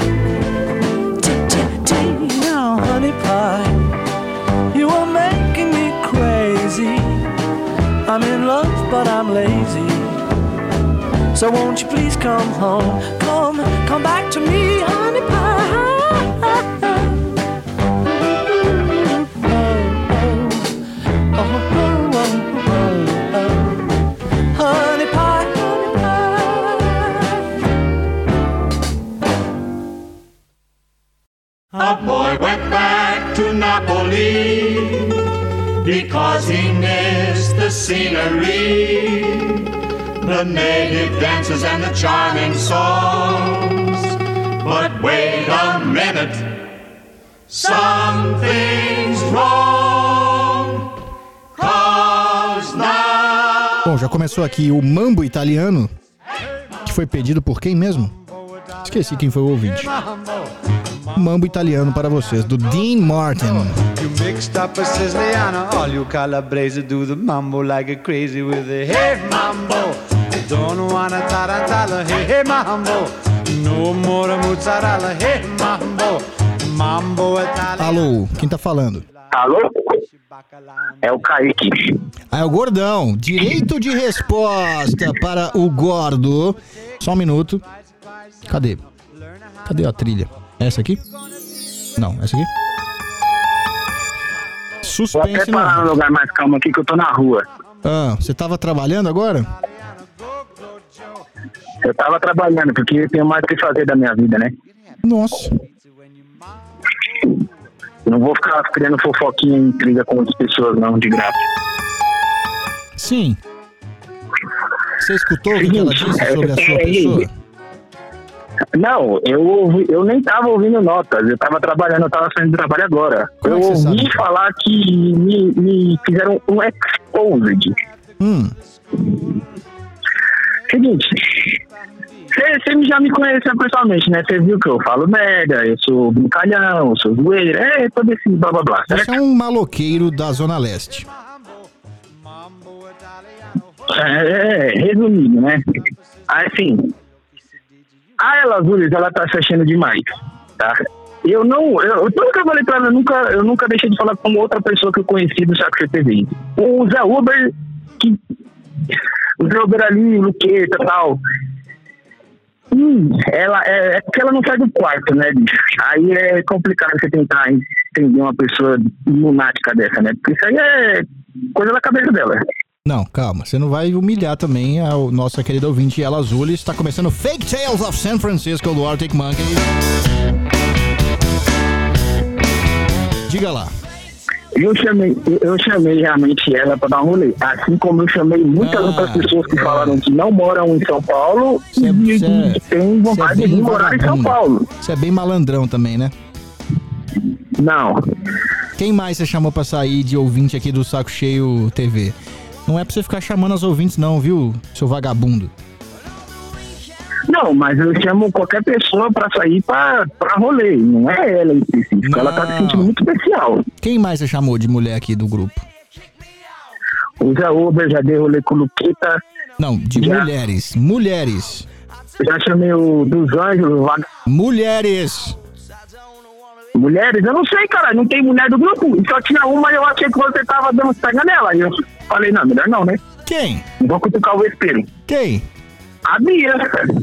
[SPEAKER 9] Tea, now honey pie, you are making me crazy. I'm in love but I'm lazy. So won't you please come home, come, come back to me, honey pie.
[SPEAKER 10] A boy went back to Napoli because he missed the scenery, the native dances and the charming songs. But wait a minute, something's wrong, 'cause now...
[SPEAKER 4] Bom, já começou aqui o mambo italiano, que foi pedido por quem mesmo? Esqueci quem foi o ouvinte. Mambo italiano para vocês, do Dean Martin.
[SPEAKER 11] You mixed up a Siciliana, all you Calabrese do the mambo like a crazy with the hey mambo. Don't wanna tarantella, hey hey mambo. No more mozzarella, hey mambo. Mambo italiano.
[SPEAKER 4] Alô, quem tá falando?
[SPEAKER 6] Alô? É o Kaique.
[SPEAKER 4] Ah, é o Gordão. Direito de resposta para o Gordo. Só um minuto. Cadê? Cadê a trilha? Essa aqui? Não, essa aqui? Suspense.
[SPEAKER 6] Vou até parar no lugar mais calmo aqui que eu tô na rua.
[SPEAKER 4] Ah, você tava trabalhando agora?
[SPEAKER 6] Eu tava trabalhando, porque eu tenho mais o que fazer da minha vida, né?
[SPEAKER 4] Nossa.
[SPEAKER 6] Eu não vou ficar criando fofoquinha e intriga com outras pessoas, não, de graça.
[SPEAKER 4] Sim. Você escutou o que ela disse sobre a sua pessoa?
[SPEAKER 6] Não, eu, ouvi, eu nem tava ouvindo notas, eu tava trabalhando, eu tava saindo do trabalho agora.
[SPEAKER 4] Como
[SPEAKER 6] eu
[SPEAKER 4] é que você
[SPEAKER 6] ouvi
[SPEAKER 4] sabe?
[SPEAKER 6] falar que me, me fizeram um exposed.
[SPEAKER 4] Hum.
[SPEAKER 6] Seguinte, você já me conhece pessoalmente, né? Você viu que eu falo merda, eu sou brincalhão, eu sou zoeira, é, todo esse blá blá blá.
[SPEAKER 4] Você é um maloqueiro da Zona Leste.
[SPEAKER 6] É, é, resumindo, né? Assim, a Ela Azules, ela tá se achando demais, tá? Eu não, eu, tudo que eu falei pra ela, eu nunca, eu nunca deixei de falar com outra pessoa que eu conheci do Saco T V. O Zé Uber, que, o Zé Uber ali, o Luqueta e tal. Hum, ela, é, é porque ela não sai do quarto, né, bicho? Aí é complicado você tentar entender uma pessoa lunática dessa, né? Porque isso aí é coisa da cabeça dela.
[SPEAKER 4] Não, calma, você não vai humilhar também a nossa querida ouvinte Ela Azules. Está começando Fake Tales of San Francisco do Arctic Monkeys. Diga lá.
[SPEAKER 6] Eu chamei, eu chamei realmente ela para dar um rolê. Assim como eu chamei muitas ah, outras pessoas que é. falaram que não moram em São Paulo cê, e cê, que têm vontade é de morar vagabundo. Em São Paulo.
[SPEAKER 4] Você é bem malandrão também, né?
[SPEAKER 6] Não.
[SPEAKER 4] Quem mais você chamou para sair de ouvinte aqui do Saco Cheio T V? Não é pra você ficar chamando as ouvintes não, viu, seu vagabundo?
[SPEAKER 6] Não, mas eu chamo qualquer pessoa pra sair pra, pra rolê, não é ela em específico. Não. Ela tá se sentindo muito especial.
[SPEAKER 4] Quem mais você chamou de mulher aqui do grupo?
[SPEAKER 6] O Zé Uber, já dei rolê com o Luqueta.
[SPEAKER 4] Não, de já... mulheres, mulheres.
[SPEAKER 6] Já chamei o dos Anjos, o Vag...
[SPEAKER 4] Mulheres.
[SPEAKER 6] Mulheres? Eu não sei, cara, não tem mulher do grupo. Só tinha uma e eu achei que você tava dando pega nela. E eu falei, não, melhor não, né?
[SPEAKER 4] Quem?
[SPEAKER 6] Não vou cutucar o espelho.
[SPEAKER 4] Quem?
[SPEAKER 6] A Bia.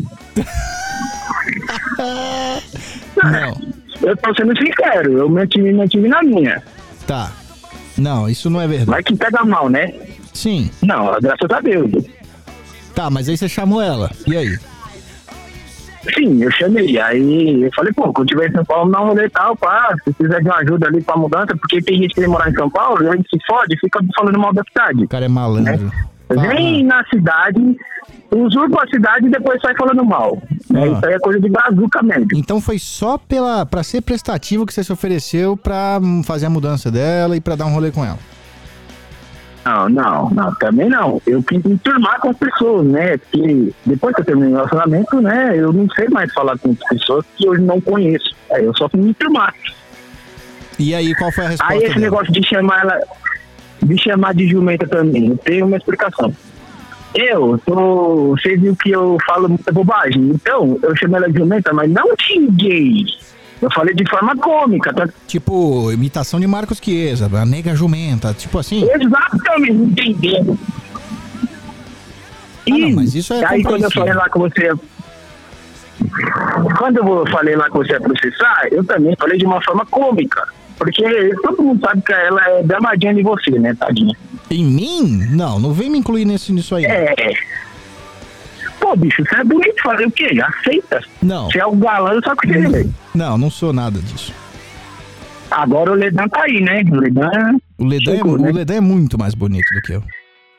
[SPEAKER 4] Não.
[SPEAKER 6] Eu tô sendo sincero, eu mantive, mantive na minha.
[SPEAKER 4] Tá. Não, isso não é verdade.
[SPEAKER 6] Vai que pega mal, né?
[SPEAKER 4] Sim.
[SPEAKER 6] Não, graças a Deus.
[SPEAKER 4] Tá, mas aí você chamou ela. E aí?
[SPEAKER 6] Sim, eu chamei. Aí eu falei, pô, quando tiver em São Paulo, não rolê tal, pá. Se precisar de uma ajuda ali pra mudança, porque tem gente que vem morar em São Paulo, a gente se fode, fica falando mal da cidade.
[SPEAKER 4] O cara é malandro.
[SPEAKER 6] Né? Vem na cidade, usurpa a cidade e depois sai falando mal. Ah. É, isso aí é coisa de bazuca mesmo.
[SPEAKER 4] Então foi só pela, pra ser prestativo que você se ofereceu pra fazer a mudança dela e pra dar um rolê com ela?
[SPEAKER 6] Não, não, não, também não. Eu quis me turmar com as pessoas, né? Porque depois que eu terminei o relacionamento, né? Eu não sei mais falar com as pessoas que eu não conheço. Aí eu só fui me turmar.
[SPEAKER 4] E aí, qual foi a resposta
[SPEAKER 6] Aí esse
[SPEAKER 4] dela?
[SPEAKER 6] negócio de chamar ela... me chamar de jumenta também? Tem uma explicação. Eu, tô, você viu que eu falo muita bobagem, então eu chamo ela de jumenta, mas não xinguei. Eu falei de forma cômica, tá?
[SPEAKER 4] Tipo, imitação de Marcos Chiesa, a nega jumenta, tipo assim.
[SPEAKER 6] Exatamente, entendeu?
[SPEAKER 4] Ah, não, mas isso é
[SPEAKER 6] aí quando eu falei lá com você, quando eu falei lá com você a processar, eu também falei de uma forma cômica, porque todo mundo sabe que ela é damadinha de você, né, tadinha?
[SPEAKER 4] Em mim? Não, não vem me incluir nesse, nisso aí.
[SPEAKER 6] É. Pô, bicho, você é bonito, fazer o quê? Aceita?
[SPEAKER 4] Não.
[SPEAKER 6] Você é o galã, só que você, velho.
[SPEAKER 4] Não, não sou nada disso.
[SPEAKER 6] Agora o Ledan tá aí, né? O Ledan,
[SPEAKER 4] o Ledan, chegou, é, né? O Ledan é muito mais bonito do que eu.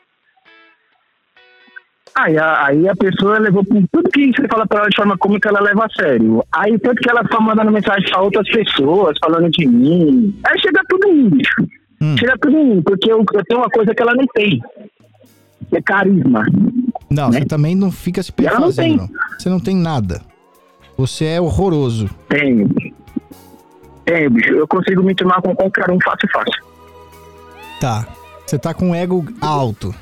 [SPEAKER 6] Aí a, aí a pessoa levou tudo que você fala pra ela de forma cômica, ela leva a sério. Aí tanto que ela tá mandando mensagem pra outras pessoas, falando de mim. Aí chega tudo em mim, bicho. Hum. Chega tudo em mim, porque eu, eu tenho uma coisa que ela não tem. É carisma.
[SPEAKER 4] Não, né? Você também não fica se perfazendo, não. Você não tem nada. Você é horroroso.
[SPEAKER 6] Tenho. Tenho, bicho. Eu consigo me tomar com qualquer um fácil, fácil.
[SPEAKER 4] Tá. Você tá com ego alto.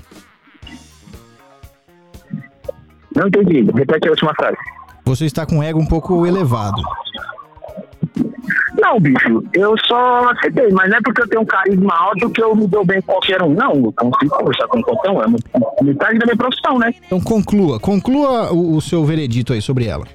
[SPEAKER 6] Não entendi. Repete a última frase.
[SPEAKER 4] Você está com ego um pouco elevado.
[SPEAKER 6] Não, bicho. Eu só aceitei, mas não é porque eu tenho um carisma alto que eu me dou bem com qualquer um. Não, eu consigo conversar com qualquer um. É metade da minha profissão, né?
[SPEAKER 4] Então conclua. Conclua o, o seu veredito aí sobre ela.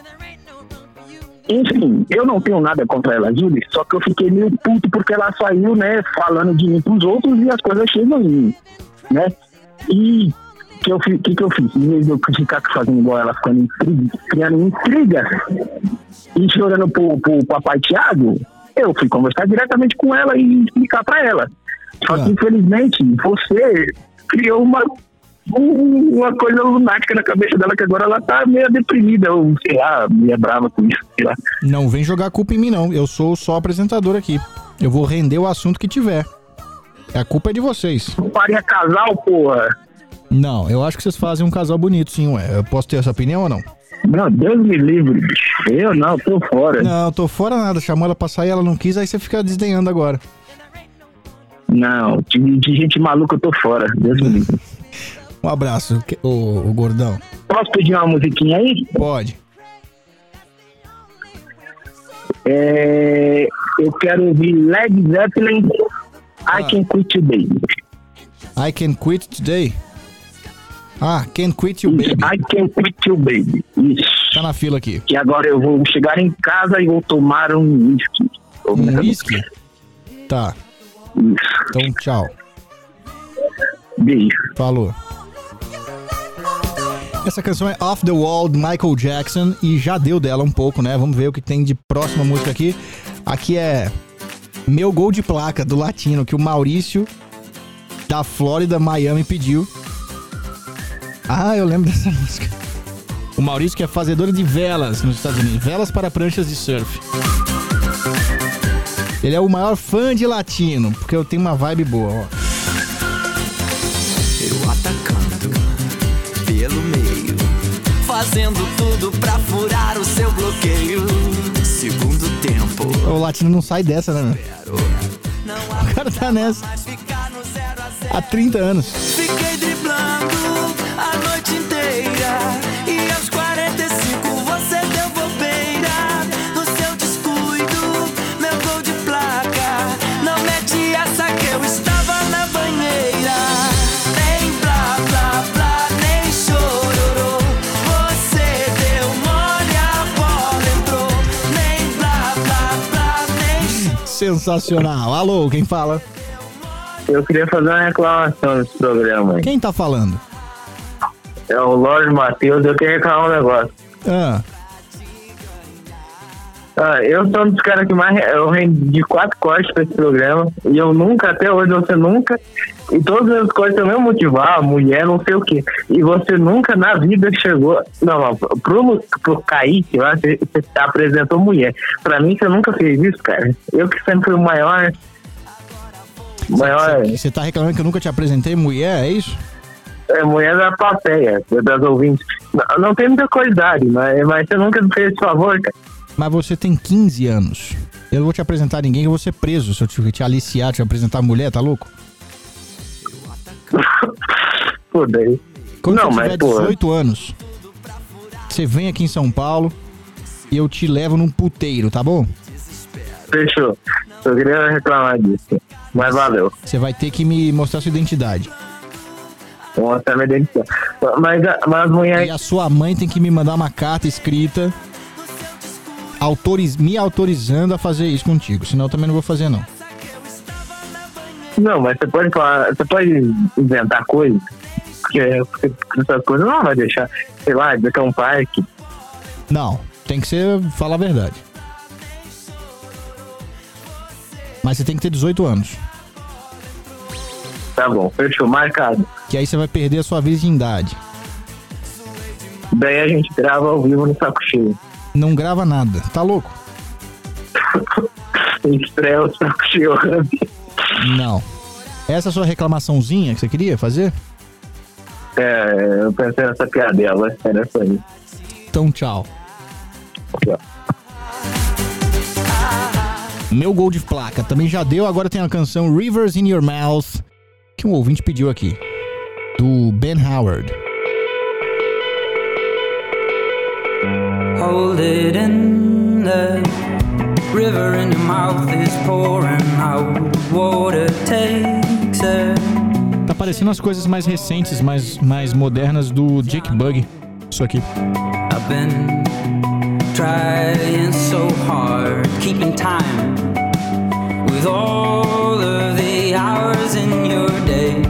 [SPEAKER 6] Enfim, eu não tenho nada contra ela, Júlia, só que eu fiquei meio puto porque ela saiu, né, falando de mim pros outros e as coisas chegam em mim, né? E o que, eu, que, que eu fiz? Em vez de eu ficar fazendo igual ela, ficando intriga, criando intriga e chorando pro, pro papai Thiago, eu fui conversar diretamente com ela e explicar pra ela. Só que, infelizmente, você criou uma... uma coisa lunática na cabeça dela, que agora ela tá meio deprimida, ou sei lá, meio brava com isso, sei lá.
[SPEAKER 4] Não vem jogar culpa em mim, não. Eu sou só apresentador aqui. Eu vou render o assunto que tiver. A culpa é de vocês.
[SPEAKER 6] Faria casal, porra.
[SPEAKER 4] Não, eu acho que vocês fazem um casal bonito, sim, ué. Eu posso ter essa opinião ou não?
[SPEAKER 6] Não, Deus me livre. Eu não, tô fora.
[SPEAKER 4] Não, tô fora nada. Chamou ela pra sair, ela não quis, aí você fica desdenhando agora.
[SPEAKER 6] Não, de, de gente maluca eu tô fora. Deus me livre.
[SPEAKER 4] Um abraço, o, o gordão.
[SPEAKER 6] Posso pedir uma musiquinha aí?
[SPEAKER 4] Pode.
[SPEAKER 6] É, eu quero ouvir Led Zeppelin, ah. I Can Quit Today.
[SPEAKER 4] I Can Quit Today? Ah, Can Quit You Baby.
[SPEAKER 6] I Can Quit You Baby. Isso.
[SPEAKER 4] Tá na fila aqui.
[SPEAKER 6] Que agora eu vou chegar em casa e vou tomar um whisky.
[SPEAKER 4] Um whisky? Tá.
[SPEAKER 6] Isso.
[SPEAKER 4] Então, tchau.
[SPEAKER 6] Beijo.
[SPEAKER 4] Falou. Essa canção é Off the Wall, de Michael Jackson, e já deu dela um pouco, né? Vamos ver o que tem de próxima música aqui. Aqui é Meu Gol de Placa, do Latino, que o Maurício, da Flórida, Miami, pediu. Ah, eu lembro dessa música. O Maurício, que é fazedor de velas nos Estados Unidos. Velas para pranchas de surf. Ele é o maior fã de Latino, porque eu tenho uma vibe boa, ó.
[SPEAKER 12] Eu atacando pelo meio, fazendo tudo pra furar o seu bloqueio. Segundo tempo.
[SPEAKER 4] O Latino não sai dessa, né, meu? O cara tá nessa há trinta anos.
[SPEAKER 12] Fiquei driblando a noite inteira e aos quarenta e cinco você deu bobeira. No seu descuido, meu gol de placa. Não mete essa que eu estava na banheira. Nem blá blá blá, nem chororô. Você deu mole, a bola entrou. Nem blá blá blá, nem...
[SPEAKER 4] Sensacional. Alô, quem fala?
[SPEAKER 6] Eu queria fazer uma reclamação nesse programa aí.
[SPEAKER 4] Quem tá falando?
[SPEAKER 6] É o Lorde Matheus, eu queria reclamar um negócio.
[SPEAKER 4] Ah.
[SPEAKER 6] Ah, eu sou um dos caras que mais... Eu rendi quatro cortes pra esse programa. E eu nunca, até hoje, você nunca... E todos os cortes também motivar, mulher, não sei o quê. E você nunca na vida chegou... Não, não, pro, pro Kaique, lá, você, você apresentou mulher. Pra mim, você nunca fez isso, cara. Eu que sempre fui o maior... maior...
[SPEAKER 4] Você tá reclamando que eu nunca te apresentei mulher, é isso?
[SPEAKER 6] É, mulher da plateia, das ouvintes. Não, não tem muita qualidade, mas, mas você nunca me fez esse favor, cara.
[SPEAKER 4] Mas você tem quinze anos. Eu não vou te apresentar ninguém, eu vou ser preso se eu te, te aliciar, te apresentar mulher, tá louco?
[SPEAKER 6] Pô, daí...
[SPEAKER 4] Quando
[SPEAKER 6] Não,
[SPEAKER 4] você
[SPEAKER 6] mas,
[SPEAKER 4] tiver
[SPEAKER 6] pô...
[SPEAKER 4] dezoito anos, você vem aqui em São Paulo e eu te levo num puteiro, tá bom?
[SPEAKER 6] Fechou. Eu queria reclamar disso. Mas valeu.
[SPEAKER 4] Você vai ter que me mostrar sua identidade.
[SPEAKER 6] Vou mostrar minha identidade. Mas, mas mulher...
[SPEAKER 4] E a sua mãe tem que me mandar uma carta escrita autoriz... me autorizando a fazer isso contigo. Senão eu também não vou fazer, não.
[SPEAKER 6] Não, mas você pode falar... Você pode inventar coisas. Porque, porque essas coisas não vai deixar... Sei lá, dizer que é um parque.
[SPEAKER 4] Não. Tem que ser... falar a verdade. Mas você tem que ter dezoito anos.
[SPEAKER 6] Tá bom, fechou, marcado.
[SPEAKER 4] Que aí você vai perder a sua virgindade.
[SPEAKER 6] Daí a gente grava ao vivo no Saco Cheio.
[SPEAKER 4] Não grava nada, tá louco?
[SPEAKER 6] Estreia o Saco Cheio.
[SPEAKER 4] Não. Essa é a sua reclamaçãozinha que você queria fazer?
[SPEAKER 6] É, eu pensei nessa piadela, era isso aí.
[SPEAKER 4] Então tchau.
[SPEAKER 6] Tchau.
[SPEAKER 4] Meu gol de placa também já deu, agora tem a canção Rivers in Your Mouth, que um ouvinte pediu aqui, do Ben Howard.
[SPEAKER 13] Hold it in the river in your mouth is pouring out. Water takes it.
[SPEAKER 4] Tá parecendo as coisas mais recentes, mais, mais modernas do Jake Bugg, isso aqui.
[SPEAKER 13] I've been trying so hard, keeping time with all of the hours in your day.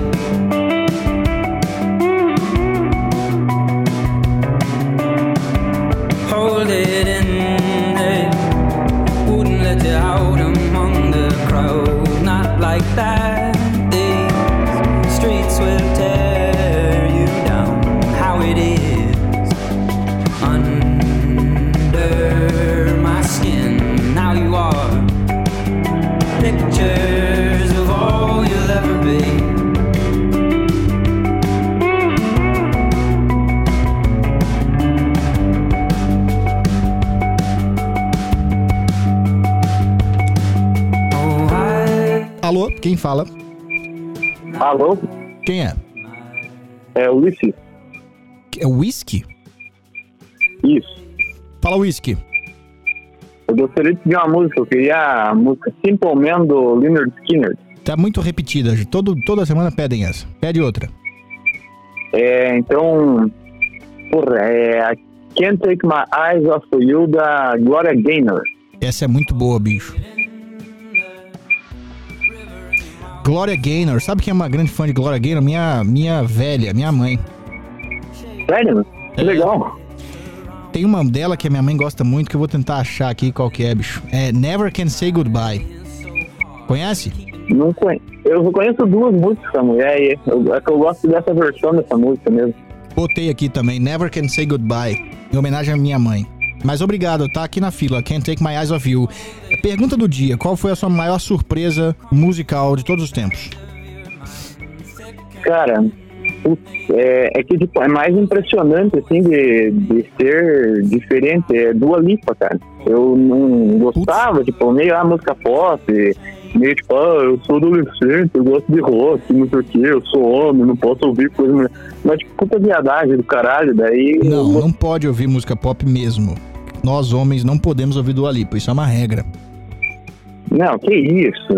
[SPEAKER 13] Hold it in there, wouldn't let you out among the crowd, not like that. These streets will tear you down, how it is under my skin. Now you are pictures of all you'll ever be.
[SPEAKER 4] Alô, quem fala?
[SPEAKER 6] Alô?
[SPEAKER 4] Quem é?
[SPEAKER 6] É o Whisky.
[SPEAKER 4] É o Whisky?
[SPEAKER 6] Isso.
[SPEAKER 4] Fala, Whisky.
[SPEAKER 6] Eu gostaria de pedir uma música, eu queria a música Simple Man do Lynyrd Skynyrd.
[SPEAKER 4] Tá muito repetida, todo, toda semana pedem essa. Pede outra.
[SPEAKER 6] É, então, porra, é Can't Take My Eyes Off You da Gloria Gaynor.
[SPEAKER 4] Essa é muito boa, bicho. Gloria Gaynor, sabe quem é uma grande fã de Gloria Gaynor? Minha, minha velha, minha mãe.
[SPEAKER 6] Sério? Que
[SPEAKER 4] é.
[SPEAKER 6] Legal.
[SPEAKER 4] Tem uma dela que a minha mãe gosta muito, que eu vou tentar achar aqui qual que é, bicho. É Never Can Say Goodbye. Conhece?
[SPEAKER 6] Não conheço. Eu conheço duas músicas da mulher e eu, é que eu gosto dessa versão dessa música mesmo.
[SPEAKER 4] Botei aqui também, Never Can Say Goodbye, em homenagem à minha mãe. Mas obrigado, tá aqui na fila, Can't Take My Eyes Off You. Pergunta do dia, qual foi a sua maior surpresa musical de todos os tempos?
[SPEAKER 6] Cara, putz, é, é que tipo, é mais impressionante assim de, de ser diferente, é Dua Lipa, cara. Eu não gostava, putz. tipo, meio a música pop, meio tipo, ah, eu sou adolescente, eu gosto de rock, não sei o que, eu sou homem, não posso ouvir coisa, mas tipo, puta viadagem do caralho, daí...
[SPEAKER 4] Não,
[SPEAKER 6] eu...
[SPEAKER 4] não pode ouvir música pop mesmo. Nós homens não podemos ouvir Dua Lipa, isso é uma regra.
[SPEAKER 6] Não, que isso?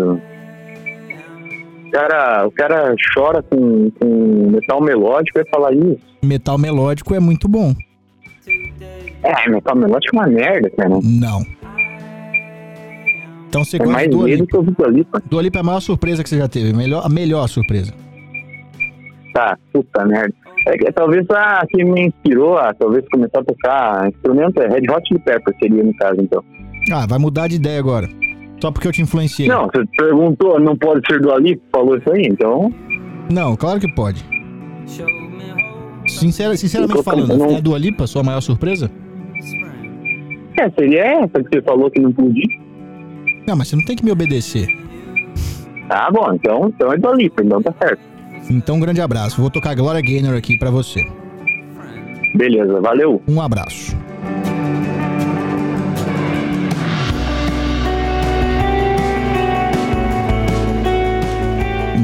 [SPEAKER 6] O cara, o cara chora com, com metal melódico e falar isso.
[SPEAKER 4] Metal melódico é muito bom.
[SPEAKER 6] É, metal melódico é uma merda, cara.
[SPEAKER 4] Não. Então você
[SPEAKER 6] é
[SPEAKER 4] gosta
[SPEAKER 6] mais
[SPEAKER 4] de Dua
[SPEAKER 6] medo
[SPEAKER 4] Lipa.
[SPEAKER 6] que eu vi Dua Lipa.
[SPEAKER 4] Dua Lipa é a maior surpresa que você já teve, melhor, a melhor surpresa.
[SPEAKER 6] Tá, puta merda. É que, talvez a que me inspirou a talvez começar a tocar instrumento é Red Hot Chili Peppers, seria no caso, então.
[SPEAKER 4] Ah, vai mudar de ideia agora. Só porque eu te influenciei.
[SPEAKER 6] Não, você perguntou, não pode ser Dua Lipa, falou isso aí, então...
[SPEAKER 4] Não, claro que pode. Sincera, sinceramente falando, não... é a Dua Lipa a sua maior surpresa?
[SPEAKER 6] É, seria essa que você falou que não podia.
[SPEAKER 4] Não, mas você não tem que me obedecer.
[SPEAKER 6] Tá bom, então, então é Dua Lipa, então tá certo.
[SPEAKER 4] Então um grande abraço, vou tocar Gloria Gaynor aqui pra você.
[SPEAKER 6] Beleza, valeu.
[SPEAKER 4] Um abraço.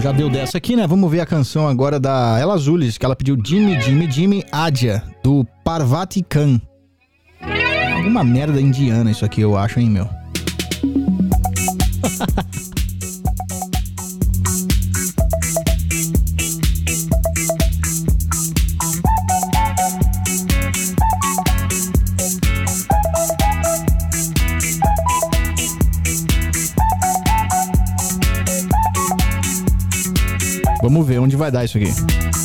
[SPEAKER 4] Já deu dessa aqui, né? Vamos ver a canção agora da Ela Azulis, que ela pediu Jimmy, Jimmy, Jimmy, Adya, do Parvati Khan. Alguma merda indiana isso aqui, eu acho, hein, meu? Vamos ver onde vai dar isso aqui.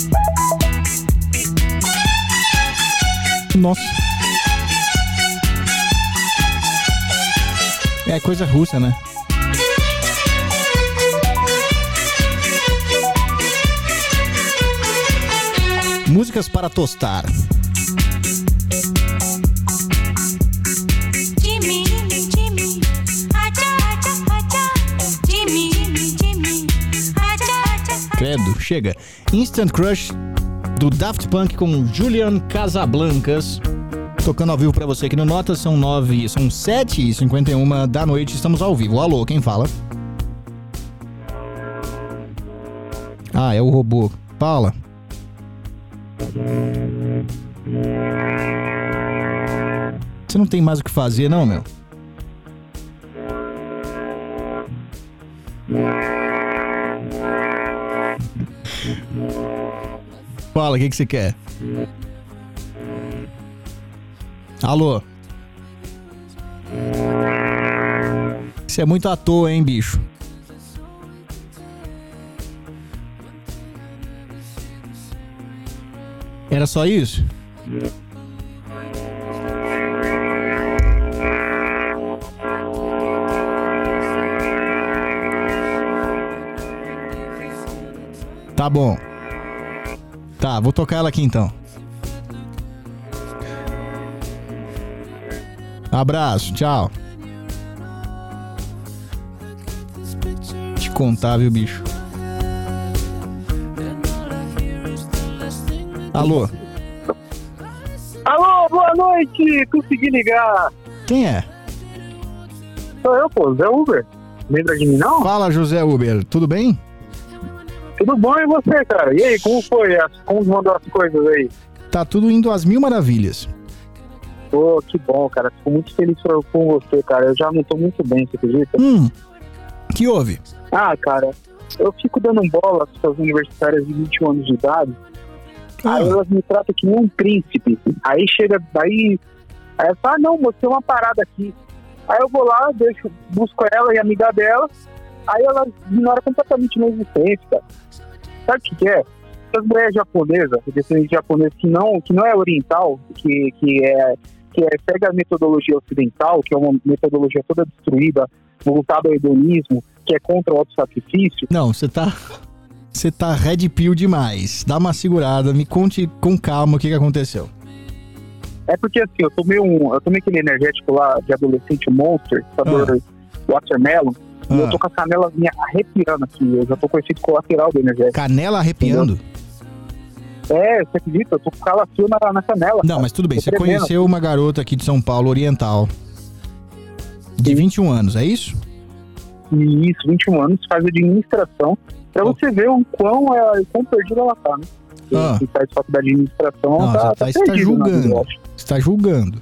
[SPEAKER 4] Nossa. É coisa russa, né? Músicas para tostar.
[SPEAKER 12] Jimmy, Jimmy, Adya, Adya, Adya. Jimmy, Jimmy, Adya, Adya.
[SPEAKER 4] Credo, chega. Instant Crush do Daft Punk com Julian Casablancas. Tocando ao vivo pra você aqui no Notas, são nove, são sete e cinquenta e uma da noite, estamos ao vivo. Alô, quem fala? Ah, é o robô. Fala. Você não tem mais o que fazer, não, meu? Fala, o que que você quer? Alô? Você é muito à toa, hein, bicho? Era só isso? Tá bom. Tá, vou tocar ela aqui então. Abraço, tchau. Te contar, viu, bicho? Alô?
[SPEAKER 14] Alô, boa noite! Consegui ligar.
[SPEAKER 4] Quem é?
[SPEAKER 14] Sou eu, pô, Zé Uber. Lembra de mim, não?
[SPEAKER 4] Fala, José Uber. Tudo bem?
[SPEAKER 14] Tudo bom e você, cara? E aí, como foi? Como mandou as coisas aí?
[SPEAKER 4] Tá tudo indo às mil maravilhas.
[SPEAKER 14] Pô, que bom, cara. Fico muito feliz com você, cara. Eu já não tô muito bem, você acredita?
[SPEAKER 4] Hum, que houve?
[SPEAKER 14] Ah, cara, eu fico dando bola para as universitárias de vinte e um anos de idade. Ah. Aí elas me tratam que nem um príncipe. Aí chega, daí... Aí eu falo, ah, não, moço, tem uma parada aqui. Aí eu vou lá, deixo, busco ela e a amiga dela. Aí ela ignora completamente minha existência, cara. Sabe o que, que é? Essas mulheres japonesas, descendentes japoneses que não, que não é oriental, que, que é... que é, segue a metodologia ocidental, que é uma metodologia toda destruída, voltada ao hedonismo, que é contra o autossacrifício.
[SPEAKER 4] Não, você tá... Você tá red pill demais. Dá uma segurada, me conte com calma o que, que aconteceu.
[SPEAKER 14] É porque assim, eu tomei um. Eu tomei aquele energético lá de adolescente Monster, sabor ah. Watermelon, ah. e eu tô com a canela minha arrepiando aqui. Eu já tô com o efeito colateral do energético.
[SPEAKER 4] Canela arrepiando?
[SPEAKER 14] Entendeu? É, você acredita? Eu tô com calafrio na, na canela.
[SPEAKER 4] Não, cara. Mas tudo bem. Você tremendo. Conheceu uma garota aqui de São Paulo, oriental, de Sim. vinte e um anos, é isso?
[SPEAKER 14] Isso, vinte e um anos, faz administração. Pra você ver o quão, é, o quão perdida ela tá, né?
[SPEAKER 4] Ah.
[SPEAKER 14] Quem faz faculdade de administração
[SPEAKER 4] Não,
[SPEAKER 14] tá,
[SPEAKER 4] tá,
[SPEAKER 14] tá
[SPEAKER 4] você tá julgando. Você tá julgando.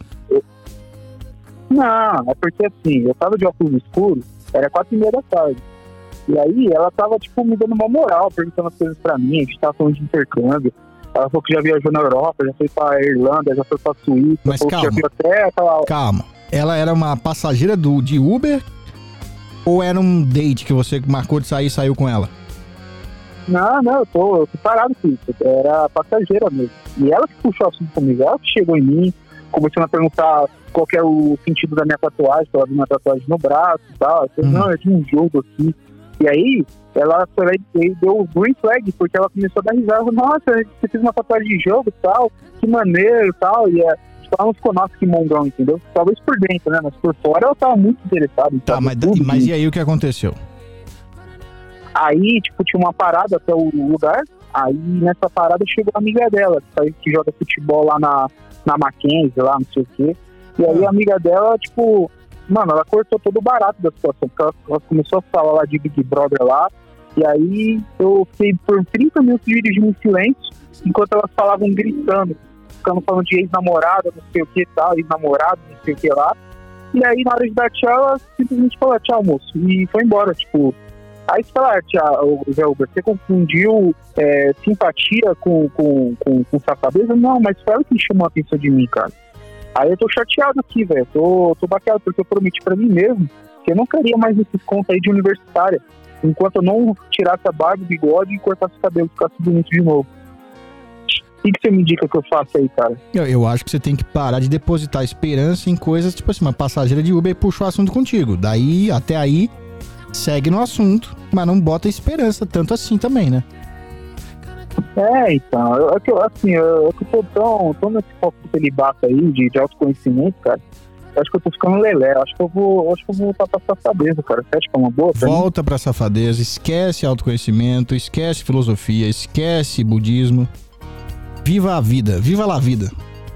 [SPEAKER 14] Não, é porque assim, eu tava de óculos escuros, era quatro e meia da tarde. E aí ela tava, tipo, me dando uma moral, perguntando as coisas pra mim, a gente tava falando de intercâmbio. Ela falou que já viajou na Europa, já foi pra Irlanda, já foi pra Suíça.
[SPEAKER 4] Mas calma,
[SPEAKER 14] que já até aquela...
[SPEAKER 4] calma. Ela era uma passageira do, de Uber ou era um date que você marcou de sair e saiu com ela?
[SPEAKER 14] Não, não, eu tô, eu tô parado com isso. Era passageira mesmo. E ela que puxou o assunto comigo, ela que chegou em mim, começou a perguntar qual que é o sentido da minha tatuagem, que ela viu uma tatuagem no braço e tal. Eu falei, uhum. não, é de um jogo aqui. E aí, ela foi lá e deu o green flag, porque ela começou a dar risada. Nossa, você fez uma tatuagem de jogo e tal, que maneiro e tal. E é, tipo, ela não ficou, nossa, que mondão, entendeu? Talvez por dentro, né? Mas por fora ela tava muito interessada.
[SPEAKER 4] Tá, mas, mas e aí o que aconteceu?
[SPEAKER 14] Aí, tipo, tinha uma parada até o lugar. Aí, nessa parada, chegou a amiga dela, que, que joga futebol lá na, na Mackenzie, lá, não sei o quê. E aí, a amiga dela, tipo... Mano, ela cortou todo o barato da situação, porque ela, ela começou a falar lá de Big Brother lá, E aí eu fiquei por trinta minutos dirigindo em silêncio, enquanto elas falavam gritando, ficando falando de ex-namorada, não sei o que tal, ex-namorado, não sei o que lá. E aí na hora de dar tchau, ela simplesmente falou, tchau, moço, e foi embora, tipo... Aí você fala, tchau, Zé Uber, você confundiu é, simpatia com, com, com, com safadeza? Não, mas foi ela que chamou a atenção de mim, cara. Aí eu tô chateado aqui, velho, tô, tô baqueado, porque eu prometi pra mim mesmo que eu não queria mais esses contos aí de universitária, enquanto eu não tirasse a barba, o bigode e cortasse o cabelo, ficasse bonito de novo. O que, que você me indica que eu faça aí, cara?
[SPEAKER 4] Eu, eu acho que você tem que parar de depositar esperança em coisas, tipo assim, uma passageira de Uber puxa o assunto contigo. Daí, até aí, segue no assunto, mas não bota esperança tanto assim também, né?
[SPEAKER 14] É, então, eu, eu, assim, eu, eu tô tão, tão nesse foco de celibato aí, de, de autoconhecimento, cara. Eu acho que eu tô ficando lelé, acho que eu vou, acho que eu vou voltar pra safadeza, cara. Você acha que é uma boa? Pra
[SPEAKER 4] Volta mim? Pra safadeza, esquece autoconhecimento, esquece filosofia, esquece budismo. Viva a vida, viva lá a vida.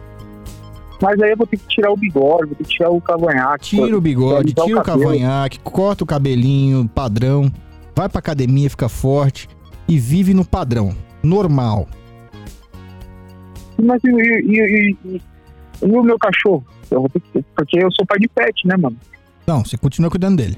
[SPEAKER 14] Mas aí eu vou ter que tirar o bigode, vou ter que tirar o cavanhaque.
[SPEAKER 4] Tira o bigode, tira o, o cavanhaque, corta o cabelinho, padrão. Vai pra academia, fica forte e vive no padrão, normal.
[SPEAKER 14] Mas e, e, e, e, e o meu cachorro? Eu vou ter que, porque eu sou pai de pet, né, mano?
[SPEAKER 4] Não, você continua cuidando dele.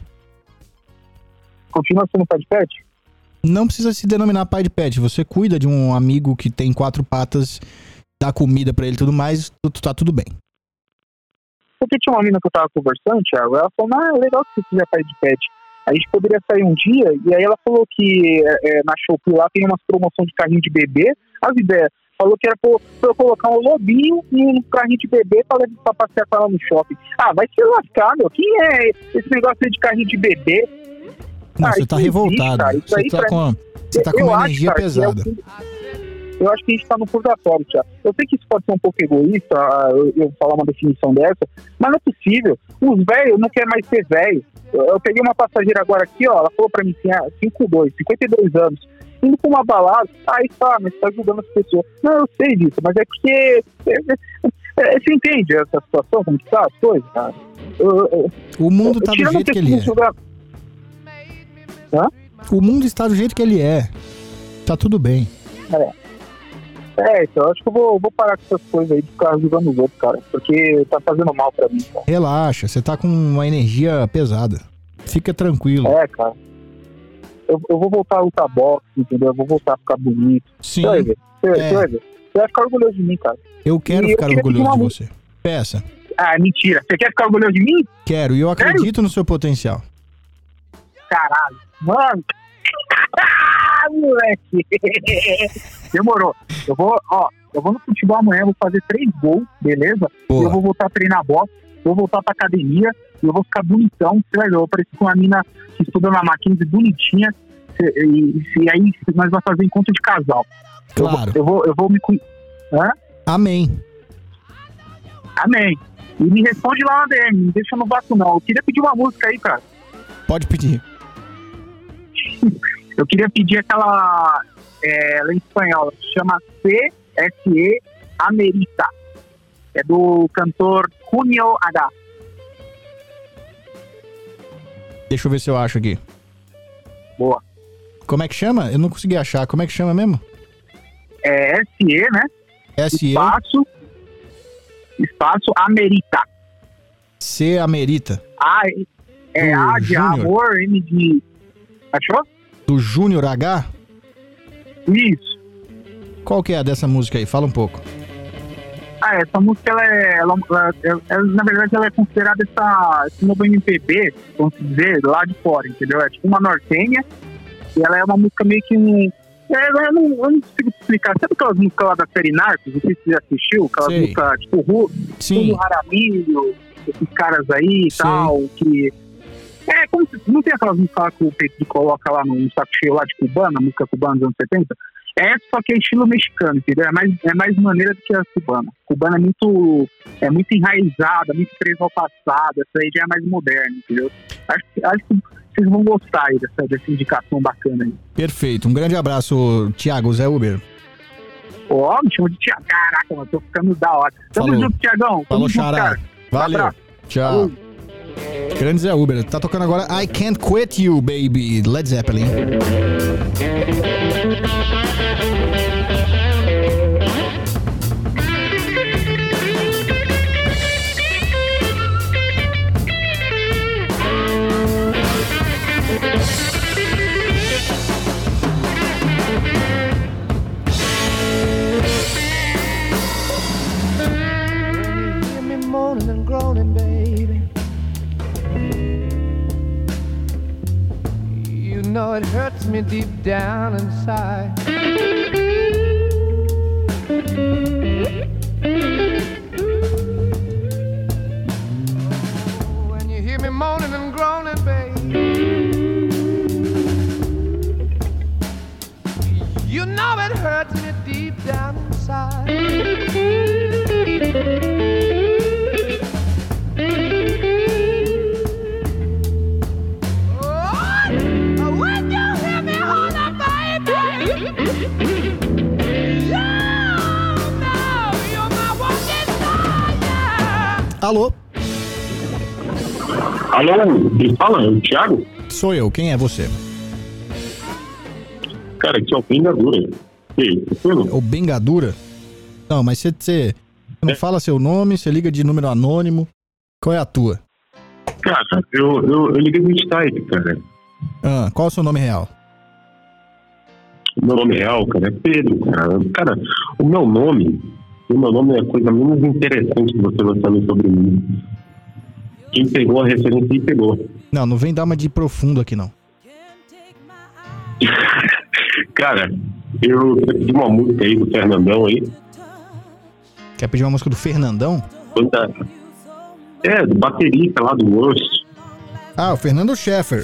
[SPEAKER 14] Continua sendo pai de pet?
[SPEAKER 4] Não precisa se denominar pai de pet. Você cuida de um amigo que tem quatro patas, dá comida pra ele e tudo mais, tá tudo bem.
[SPEAKER 14] Porque tinha uma menina que eu tava conversando, Thiago, ela falou, ah, é legal que você quiser pai de pet. A gente poderia sair um dia, e aí ela falou que é, na Shopee lá tem umas promoções de carrinho de bebê, as ideias. Falou que era pra eu colocar um lobinho no carrinho de bebê pra levar pra passear com ela no shopping. Ah, vai se lascar, meu. Quem é esse negócio aí de carrinho de bebê?
[SPEAKER 4] Não, ah, você tá revoltado. Existe, você, tá com, você tá com uma energia acho, pesada.
[SPEAKER 14] Cara, eu acho que a gente tá no purgatório, Thiago. Eu sei que isso pode ser um pouco egoísta, eu, eu falar uma definição dessa, mas não é possível. Os velhos não querem mais ser velho. Eu, eu peguei uma passageira agora aqui, ó, ela falou pra mim assim, ah, cinco dois, cinquenta e dois anos, indo pra uma balada, aí tá, mas tá ajudando as pessoas. Não, eu sei disso, mas é porque... É, é, é, você entende essa situação, como que tá as coisas, cara? Eu, eu,
[SPEAKER 4] o mundo tá do jeito que ele é. Jogar...
[SPEAKER 14] Hã?
[SPEAKER 4] O mundo está do jeito que ele é. Tá tudo bem.
[SPEAKER 14] É. É, então eu acho que eu vou, vou parar com essas coisas aí de ficar ajudando os outros, cara. Porque tá fazendo mal pra mim, cara.
[SPEAKER 4] Relaxa, você tá com uma energia pesada. Fica tranquilo.
[SPEAKER 14] É, cara. Eu, eu vou voltar a lutar boxe, entendeu? Eu vou voltar a ficar bonito.
[SPEAKER 4] Sim.
[SPEAKER 14] Você vai ver. Você,
[SPEAKER 4] é.
[SPEAKER 14] você vai ver. Você vai ficar orgulhoso de mim, cara.
[SPEAKER 4] Eu quero
[SPEAKER 14] e
[SPEAKER 4] ficar
[SPEAKER 14] eu
[SPEAKER 4] orgulhoso de
[SPEAKER 14] uma...
[SPEAKER 4] você. Peça.
[SPEAKER 14] Ah, mentira. Você quer ficar orgulhoso de mim?
[SPEAKER 4] Quero, e eu acredito Sério? no seu potencial.
[SPEAKER 14] Caralho. Mano. Moleque. Demorou. Eu vou, ó, eu vou no futebol amanhã, vou fazer três gols, beleza?
[SPEAKER 4] Boa.
[SPEAKER 14] Eu vou voltar a treinar boxe, vou voltar pra academia, eu vou ficar bonitão, você vai ver, eu vou parecer com uma mina que estuda na Mackenzie bonitinha, e, e, e aí nós vamos fazer encontro de casal.
[SPEAKER 4] Claro.
[SPEAKER 14] Eu vou, eu vou, eu vou me cuidar. Hã?
[SPEAKER 4] Amém.
[SPEAKER 14] Amém. E me responde lá na D M, não deixa no vácuo não. Eu queria pedir uma música aí, cara.
[SPEAKER 4] Pode pedir.
[SPEAKER 14] Eu queria pedir aquela é, ela é em espanhol, chama C S E Amerita. É do cantor Junio H.
[SPEAKER 4] Deixa eu ver se eu acho aqui.
[SPEAKER 14] Boa.
[SPEAKER 4] Como é que chama? Eu não consegui achar. Como é que chama mesmo?
[SPEAKER 14] É S E, né?
[SPEAKER 4] S E.
[SPEAKER 14] Espaço. Espaço Amerita.
[SPEAKER 4] C Amerita.
[SPEAKER 14] A, é do A de Junior. Amor, M de... Achou?
[SPEAKER 4] Do Júnior H?
[SPEAKER 14] Isso.
[SPEAKER 4] Qual que é a dessa música aí? Fala um pouco.
[SPEAKER 14] Ah, essa música, ela é, ela, ela, ela, ela, na verdade, ela é considerada essa, esse novo M P B, vamos dizer, lá de fora, entendeu? É tipo uma nortenha, e ela é uma música meio que um... É, eu, não, eu não consigo explicar. Sabe aquelas músicas lá da série Narcos? Não sei se você já assistiu, aquelas
[SPEAKER 4] Sei.
[SPEAKER 14] músicas tipo Ru,
[SPEAKER 4] Sim.
[SPEAKER 14] Tudo Jaramillo, esses caras aí e
[SPEAKER 4] Sei.
[SPEAKER 14] tal, que... É, como se, não tem aquelas músicas lá que o Pedro coloca lá no, no saco cheio lá de cubana, música cubana dos anos setenta? É, só que é estilo mexicano, entendeu? É mais, é mais maneira do que a cubana. A cubana é muito, é muito enraizada, muito presa ao passado, essa aí já é mais moderna, entendeu? Acho, acho que vocês vão gostar aí dessa, dessa indicação bacana aí.
[SPEAKER 4] Perfeito. Um grande abraço, Thiago, Zé Uber.
[SPEAKER 14] Ó, me chama de Thiago. Caraca, mano, tô ficando da hora. Tamo
[SPEAKER 4] Falou.
[SPEAKER 14] junto, Thiagão. Tamo
[SPEAKER 4] Falou,
[SPEAKER 14] junto,
[SPEAKER 4] Xará.
[SPEAKER 14] cara.
[SPEAKER 4] Valeu.
[SPEAKER 14] Abraço.
[SPEAKER 4] Tchau.
[SPEAKER 14] Falou.
[SPEAKER 4] Grande Zé Uber. Tá tocando agora I Can't Quit You, Baby, Led Zeppelin.
[SPEAKER 9] Moaning and groaning, baby. You know it hurts me deep down inside. Oh, when you hear me moaning and groaning, baby, you know it hurts me deep down inside.
[SPEAKER 4] Alô?
[SPEAKER 15] Alô, quem fala? É o Thiago?
[SPEAKER 4] Sou eu, quem é você?
[SPEAKER 15] Cara, aqui é o Bengadura. Ei,
[SPEAKER 4] o Bengadura? Não, mas você, você não é. fala seu nome, você liga de número anônimo. Qual é a tua?
[SPEAKER 15] Cara, eu, eu, eu liguei do Skype, cara.
[SPEAKER 4] Ah, qual é o seu nome real?
[SPEAKER 15] O meu nome real, cara, é Pedro, cara. Cara, o meu nome... O meu nome é a coisa menos interessante que você vai saber sobre mim. Quem pegou a referência e pegou.
[SPEAKER 4] Não, não vem dar uma de profundo aqui, não.
[SPEAKER 15] Cara, eu pedi uma música aí do Fernandão aí.
[SPEAKER 4] Quer pedir uma música do Fernandão?
[SPEAKER 15] É, do baterista lá do Worst.
[SPEAKER 4] Ah, o Fernando Scheffer.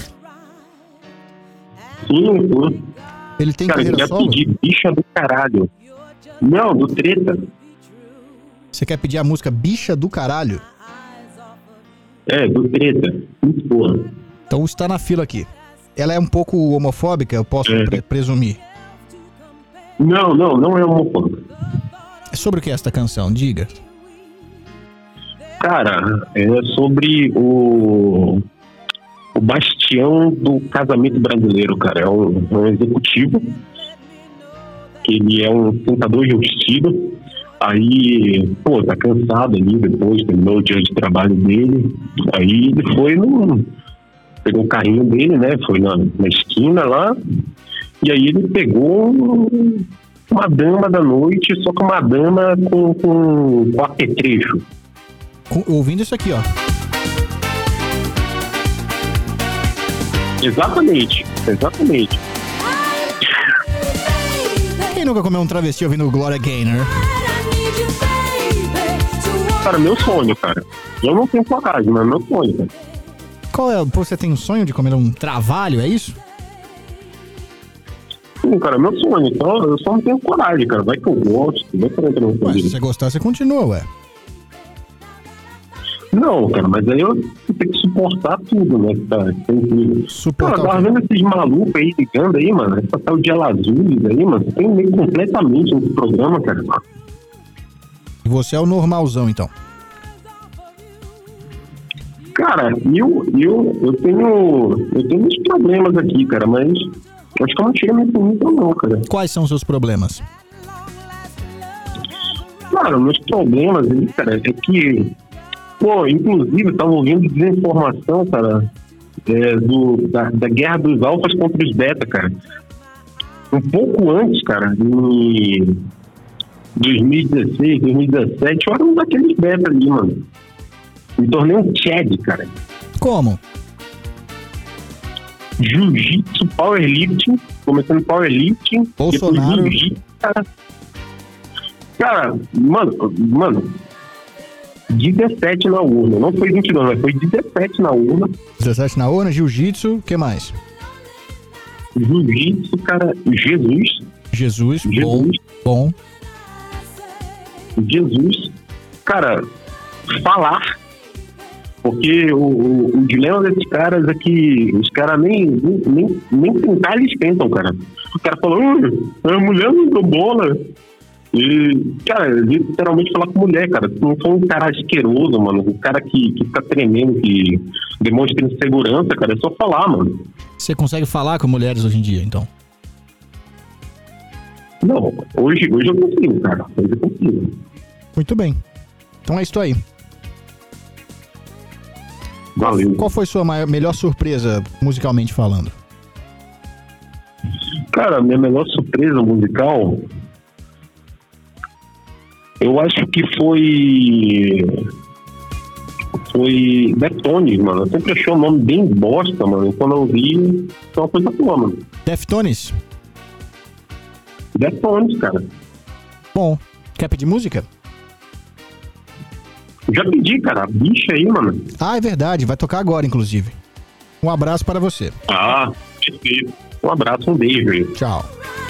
[SPEAKER 15] Sim, sim.
[SPEAKER 4] Ele tem
[SPEAKER 15] cara,
[SPEAKER 4] carreira solo?
[SPEAKER 15] Cara, eu quer pedir Bicha do Caralho. Não, do Treta.
[SPEAKER 4] Você quer pedir a música Bicha do Caralho?
[SPEAKER 15] É, do Treta. Muito boa.
[SPEAKER 4] Então está na fila aqui. Ela é um pouco homofóbica, eu posso é. pre- presumir?
[SPEAKER 15] Não, não, não é homofóbica.
[SPEAKER 4] É sobre o que é esta canção? Diga.
[SPEAKER 15] Cara, é sobre o... o bastião do casamento brasileiro, cara. É um, um executivo. Ele é um tentador de vestido. Aí, pô, tá cansado ali depois, terminou o dia de trabalho dele. Aí ele foi no... Pegou o carrinho dele, né? Foi na, na esquina lá. E aí ele pegou uma dama da noite, só que uma dama com, com, com apetrecho.
[SPEAKER 4] Com, ouvindo isso aqui, ó.
[SPEAKER 15] Exatamente, exatamente.
[SPEAKER 4] Quem nunca comeu um travesti ouvindo Gloria Gaynor?
[SPEAKER 15] Cara, meu sonho, cara. Eu não tenho coragem, mas meu sonho, cara.
[SPEAKER 4] Qual é? Você tem um sonho de comer um trabalho, é isso?
[SPEAKER 15] Sim, cara, meu sonho. Então, eu só não tenho coragem, cara. Vai que eu gosto, vai que eu entro no
[SPEAKER 4] Ué, se você gostar, você continua, ué.
[SPEAKER 15] Não, cara, mas aí eu tenho que suportar tudo, né? Tá, suportar. Cara, eu tava vendo esses malucos aí ligando aí, mano. Essa tal de Alazules aí, mano. Você tem meio completamente nesse programa, cara.
[SPEAKER 4] E você é o normalzão, então?
[SPEAKER 15] Cara, eu, eu, eu tenho. Eu tenho uns problemas aqui, cara, mas acho que eu não chego nesse nível, não, cara.
[SPEAKER 4] Quais são os seus problemas?
[SPEAKER 15] Cara, meus problemas aí, cara, é que. Pô, inclusive, eu tava ouvindo desinformação, cara, é, do, da, da guerra dos alfas contra os beta, cara. Um pouco antes, cara, em dois mil e dezesseis, dois mil e dezessete, eu era um daqueles beta ali, mano. Me tornei um Chad, cara.
[SPEAKER 4] Como?
[SPEAKER 15] Jiu-jitsu, powerlifting, começando powerlifting.
[SPEAKER 4] Bolsonaro.
[SPEAKER 15] Jiu-jitsu, cara. Cara, mano, mano, dezessete na urna. Não foi vinte e dois, mas foi dezessete na urna.
[SPEAKER 4] dezessete na urna, jiu-jitsu, o que mais?
[SPEAKER 15] Jiu-jitsu, cara, Jesus.
[SPEAKER 4] Jesus,
[SPEAKER 15] Jesus.
[SPEAKER 4] Bom, bom.
[SPEAKER 15] Jesus. Cara, falar. Porque o, o, o dilema desses caras é que os caras nem, nem, nem tentar eles tentam, cara. O cara falou, hum, a mulher não deu bola. E, cara, eu devia literalmente falar com mulher, cara. Tu não sou um cara asqueroso, mano. Um cara que, que fica tremendo, que demonstra insegurança, cara. É só falar, mano.
[SPEAKER 4] Você consegue falar com mulheres hoje em dia, então?
[SPEAKER 15] Não, hoje, hoje eu consigo, cara. Hoje eu consigo.
[SPEAKER 4] Muito bem. Então é isso aí.
[SPEAKER 15] Valeu.
[SPEAKER 4] Qual foi sua maior, melhor surpresa, musicalmente falando?
[SPEAKER 15] Cara, minha melhor surpresa musical, eu acho que foi foi Deftones, mano. Eu sempre achei o nome bem bosta, mano. E quando eu vi, foi uma coisa boa, mano.
[SPEAKER 4] Deftones?
[SPEAKER 15] Deftones, cara.
[SPEAKER 4] Bom, quer pedir música?
[SPEAKER 15] Já pedi, cara. Bicha aí, mano.
[SPEAKER 4] Ah, é verdade. Vai tocar agora, inclusive. Um abraço para você.
[SPEAKER 15] Ah, perfeito. Um abraço, um beijo aí.
[SPEAKER 4] Tchau.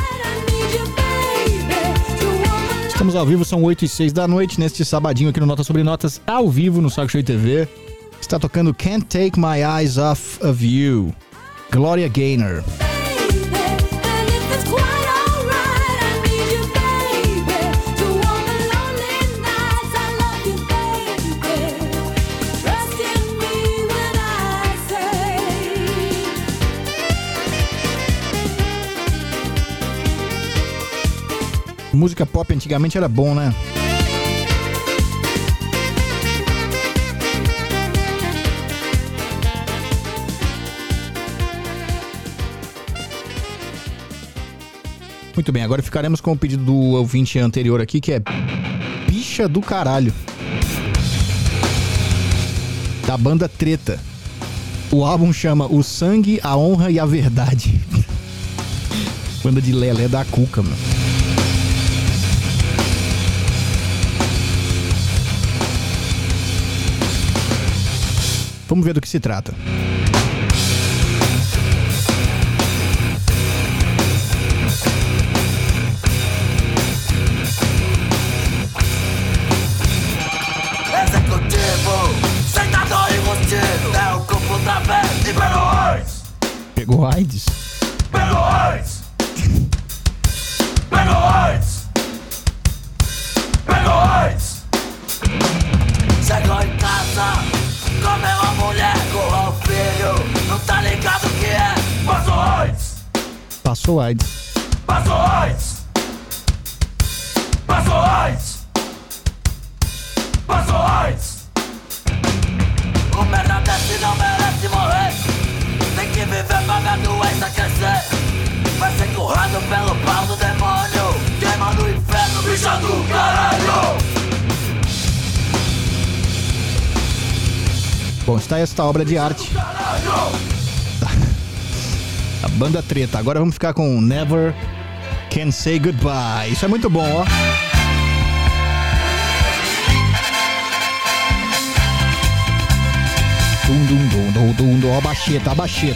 [SPEAKER 4] Estamos ao vivo, são oito e seis da noite, neste sabadinho aqui no Notas Sobre Notas, ao vivo no Saco Cheio T V. Está tocando Can't Take My Eyes Off of You, Gloria Gaynor. Música pop antigamente era bom, né? Muito bem, agora ficaremos com o pedido do ouvinte anterior aqui, que é Bicha do Caralho, da banda Treta. O álbum chama O Sangue, a Honra e a Verdade. Banda de lelé da cuca, mano. Vamos ver do que se trata.
[SPEAKER 12] Executivo, sentador enrustido, é o corpo da vez e pegou AIDS.
[SPEAKER 4] Pegou AIDS?
[SPEAKER 12] Pegou AIDS. Pegou AIDS. Pegou AIDS. Chegou em casa, comeu a mulher com o filho, não tá ligado o que é? Passou AIDS.
[SPEAKER 4] Passou AIDS.
[SPEAKER 12] Passou AIDS. Passou AIDS. Passou AIDS. O merda desse não merece morrer. Tem que viver pra minha doença crescer. Vai ser currado pelo pau do demônio. Queima no inferno, bicha do caralho.
[SPEAKER 4] Bom, está esta obra de arte. A banda Treta. Agora vamos ficar com Never Can Say Goodbye. Isso é muito bom, ó. Dum, dum, dum, dum, dum, dum. Ó, a baixeta, a baixeta.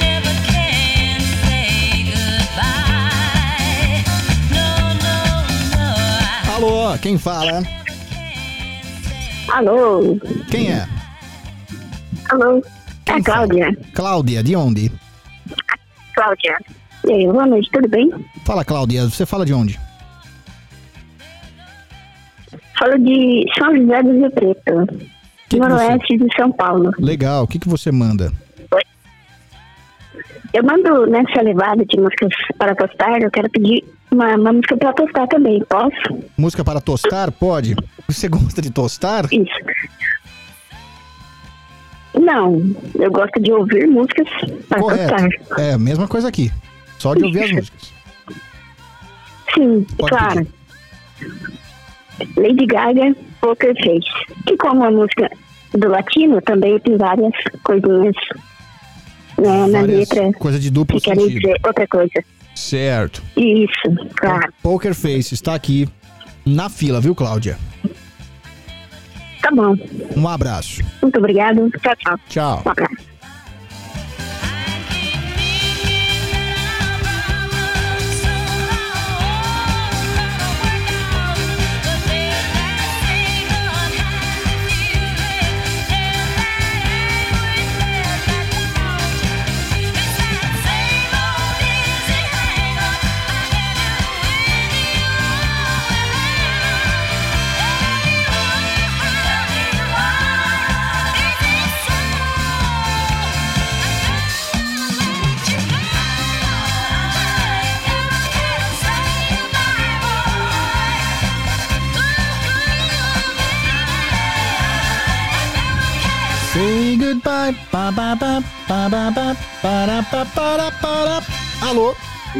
[SPEAKER 4] Alô, quem fala?
[SPEAKER 8] Alô.
[SPEAKER 4] Quem é?
[SPEAKER 8] Alô. É a Cláudia.
[SPEAKER 4] Cláudia, de onde?
[SPEAKER 8] Cláudia. E aí, boa noite, tudo bem?
[SPEAKER 4] Fala, Cláudia, você fala de onde?
[SPEAKER 8] Falo de São José do Rio Preto, noroeste de São Paulo.
[SPEAKER 4] Legal, o que, que você manda?
[SPEAKER 8] Oi. Eu mando nessa levada de músicas para tostar, eu quero pedir uma, uma música para tostar também, posso?
[SPEAKER 4] Música para tostar? Pode. Você gosta de tostar?
[SPEAKER 8] Isso. Não, eu gosto de ouvir músicas para
[SPEAKER 4] Correto.
[SPEAKER 8] tostar.
[SPEAKER 4] É, mesma coisa aqui. Só de ouvir as músicas.
[SPEAKER 8] Sim,
[SPEAKER 4] Pode
[SPEAKER 8] claro. Lady Gaga, Poker Face. E como a música do latino, também tem várias coisinhas, né, na
[SPEAKER 4] Várias
[SPEAKER 8] letra
[SPEAKER 4] coisa de duplo
[SPEAKER 8] que querem
[SPEAKER 4] sentido.
[SPEAKER 8] dizer outra coisa.
[SPEAKER 4] Certo.
[SPEAKER 8] Isso, claro.
[SPEAKER 4] Poker Face está aqui na fila, viu, Cláudia?
[SPEAKER 8] Tá bom.
[SPEAKER 4] Um abraço.
[SPEAKER 8] Muito obrigado. Tchau, tchau.
[SPEAKER 4] Tchau.
[SPEAKER 8] Um abraço.
[SPEAKER 4] vai. Pá, pá, pá, pá, pá, pá, para, pá, para, para. Alô?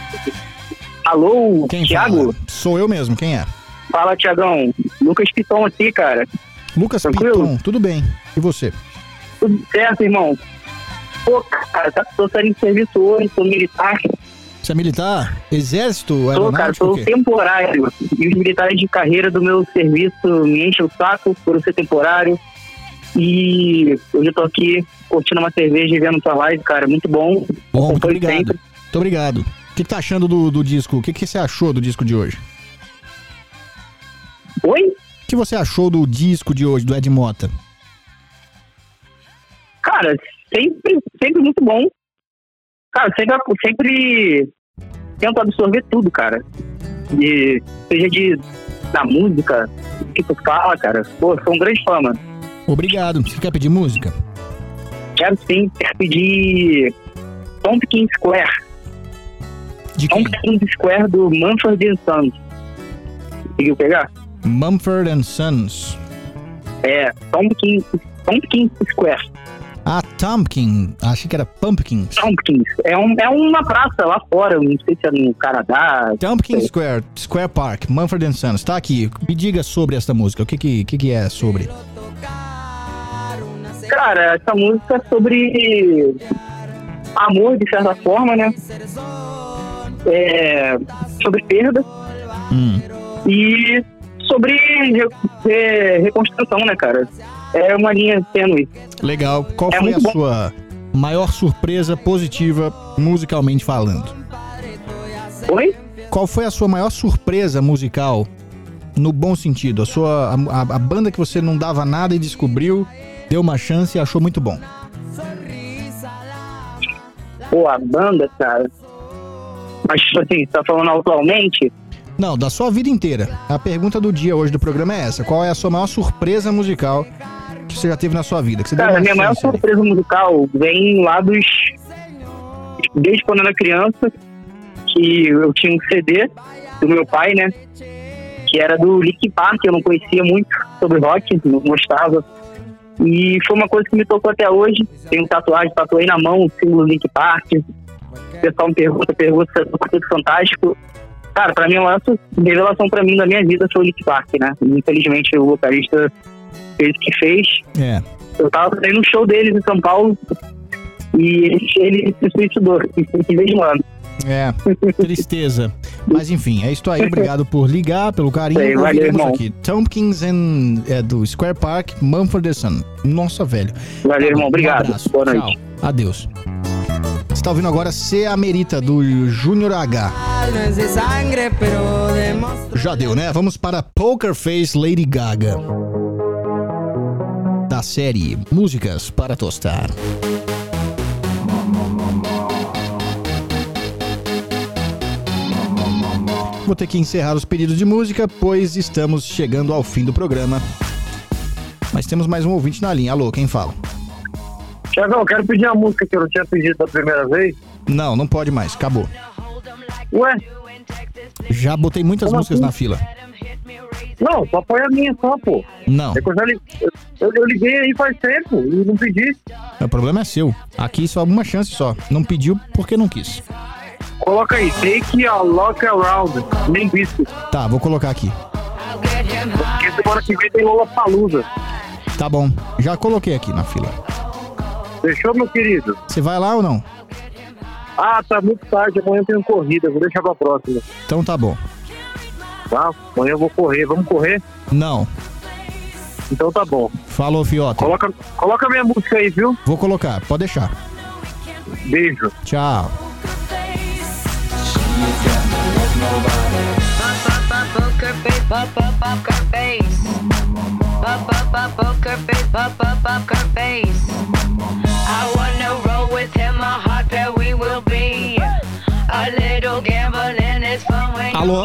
[SPEAKER 14] Alô,
[SPEAKER 4] Quem
[SPEAKER 14] Thiago?
[SPEAKER 4] fala? Sou eu mesmo, quem é?
[SPEAKER 14] Fala, Thiagão. Lucas Piton aqui, cara.
[SPEAKER 4] Lucas
[SPEAKER 14] Tranquilo?
[SPEAKER 4] Piton, tudo bem. E você?
[SPEAKER 14] Tudo certo, irmão? Pô, cara, tá, tô saindo de serviço hoje, sou militar.
[SPEAKER 4] Você é militar? Exército?
[SPEAKER 14] Tô, cara,
[SPEAKER 4] Aeronáutico?
[SPEAKER 14] sou
[SPEAKER 4] o quê?
[SPEAKER 14] temporário. E os militares de carreira do meu serviço me enchem o saco por eu ser temporário. E hoje eu tô aqui curtindo uma cerveja e vendo tua live, cara. Muito bom.
[SPEAKER 4] Bom, muito
[SPEAKER 14] Acompanho
[SPEAKER 4] obrigado.
[SPEAKER 14] sempre.
[SPEAKER 4] Muito obrigado. O que, que tá achando do, do disco? O que, que você achou do disco de hoje?
[SPEAKER 14] Oi?
[SPEAKER 4] O que você achou do disco de hoje, do Ed Mota?
[SPEAKER 14] Cara, sempre, sempre muito bom. Cara, sempre, sempre tento absorver tudo, cara. De, seja de, da música, o que tu fala, cara. Pô, sou um grande fã, mano.
[SPEAKER 4] Obrigado. Você quer pedir música?
[SPEAKER 14] Quero sim, quero pedir Pumpkin Square.
[SPEAKER 4] De
[SPEAKER 14] quem? Pumpkin Square do Mumford and Sons. Conseguiu pegar?
[SPEAKER 4] Mumford and Sons.
[SPEAKER 14] É, Pumpkin, Pumpkin Square.
[SPEAKER 4] Ah, Pumpkin. Achei que era Pumpkins.
[SPEAKER 14] Pumpkins. É, um, é uma praça lá fora, não sei se é no Canadá.
[SPEAKER 4] Pumpkin Square, Square Park, Mumford and Sons. Tá aqui. Me diga sobre esta música. O que que, que, que é sobre?
[SPEAKER 14] Cara, essa música é sobre amor, de certa forma, né? É, sobre perda.
[SPEAKER 4] Hum.
[SPEAKER 14] E sobre re, re, reconstrução, né, cara? É uma linha tênue.
[SPEAKER 4] Legal. Qual
[SPEAKER 14] É
[SPEAKER 4] foi a
[SPEAKER 14] muito bom.
[SPEAKER 4] sua maior surpresa positiva, musicalmente falando?
[SPEAKER 14] Oi?
[SPEAKER 4] Qual foi a sua maior surpresa musical, no bom sentido? A, sua, a, a banda que você não dava nada e descobriu, deu uma chance e achou muito bom.
[SPEAKER 14] Pô, a banda, cara. Mas, tipo assim, você tá falando atualmente?
[SPEAKER 4] Não, da sua vida inteira. A pergunta do dia hoje do programa é essa. Qual é a sua maior surpresa musical que você já teve na sua vida? Que você deu
[SPEAKER 14] Cara,
[SPEAKER 4] uma
[SPEAKER 14] a minha maior
[SPEAKER 4] chance aí?
[SPEAKER 14] surpresa musical vem lá dos... Desde quando eu era criança, que eu tinha um C D do meu pai, né? Que era do Linkin Park, eu não conhecia muito sobre rock, não gostava. E foi uma coisa que me tocou até hoje. Tenho tatuagem, tatuei na mão o símbolo do Linkin Park. O pessoal me pergunta, pergunta se é do Quarteto Fantástico. Cara, pra mim, a maior revelação pra mim da minha vida foi o Linkin Park, né? Infelizmente, o vocalista fez o que fez.
[SPEAKER 4] É.
[SPEAKER 14] Eu tava fazendo um show deles em São Paulo e ele, ele se suicidou, em vez de um ano.
[SPEAKER 4] É, tristeza. Mas enfim, é isso aí. Obrigado por ligar, pelo carinho.
[SPEAKER 14] Sei, valeu,
[SPEAKER 4] Ouviremos
[SPEAKER 14] irmão.
[SPEAKER 4] aqui. Tompkins and, é, do Square Park, Mumford and Sons. Nossa, velho.
[SPEAKER 14] Valeu, irmão.
[SPEAKER 4] Um
[SPEAKER 14] Obrigado.
[SPEAKER 4] abraço.
[SPEAKER 14] Boa
[SPEAKER 4] Tchau.
[SPEAKER 14] noite.
[SPEAKER 4] Adeus. Você tá ouvindo agora C Amerita, do Júnior H. Já deu, né? Vamos para Poker Face Lady Gaga. Da série Músicas para Tostar. Vou ter que encerrar os pedidos de música, pois estamos chegando ao fim do programa. Mas temos mais um ouvinte na linha. Alô, quem fala?
[SPEAKER 16] Tiagão, quero pedir uma música que eu não tinha pedido da primeira vez.
[SPEAKER 4] Não, não pode mais. Acabou.
[SPEAKER 16] Ué?
[SPEAKER 4] Já botei muitas
[SPEAKER 16] Como
[SPEAKER 4] músicas
[SPEAKER 16] assim?
[SPEAKER 4] na fila.
[SPEAKER 16] Não, só põe a minha só, pô.
[SPEAKER 4] Não.
[SPEAKER 16] É que eu, já li... eu, eu liguei aí faz tempo e não pedi.
[SPEAKER 4] O problema é seu. Aqui só uma chance só. Não pediu porque não quis.
[SPEAKER 16] Coloca aí, Take a Look Around, nem visto.
[SPEAKER 4] Tá, vou colocar aqui.
[SPEAKER 16] Porque semana que vem tem Lollapalooza.
[SPEAKER 4] Tá bom. Já coloquei aqui na fila.
[SPEAKER 16] Fechou, meu querido?
[SPEAKER 4] Você vai lá ou não?
[SPEAKER 16] Ah, tá muito tarde, amanhã tem corrida, vou deixar pra próxima.
[SPEAKER 4] Então tá bom.
[SPEAKER 16] Tá, amanhã eu vou correr, vamos correr?
[SPEAKER 4] Não.
[SPEAKER 16] Então tá bom.
[SPEAKER 4] Falou, Fiota.
[SPEAKER 16] Coloca, coloca minha música aí, viu?
[SPEAKER 4] Vou colocar, pode deixar.
[SPEAKER 16] Beijo.
[SPEAKER 4] Tchau.
[SPEAKER 12] Poker face, poker face, poker face, poker face. I wanna roll with him, a hot pair we will be. A little gambling is fun when
[SPEAKER 4] Alô?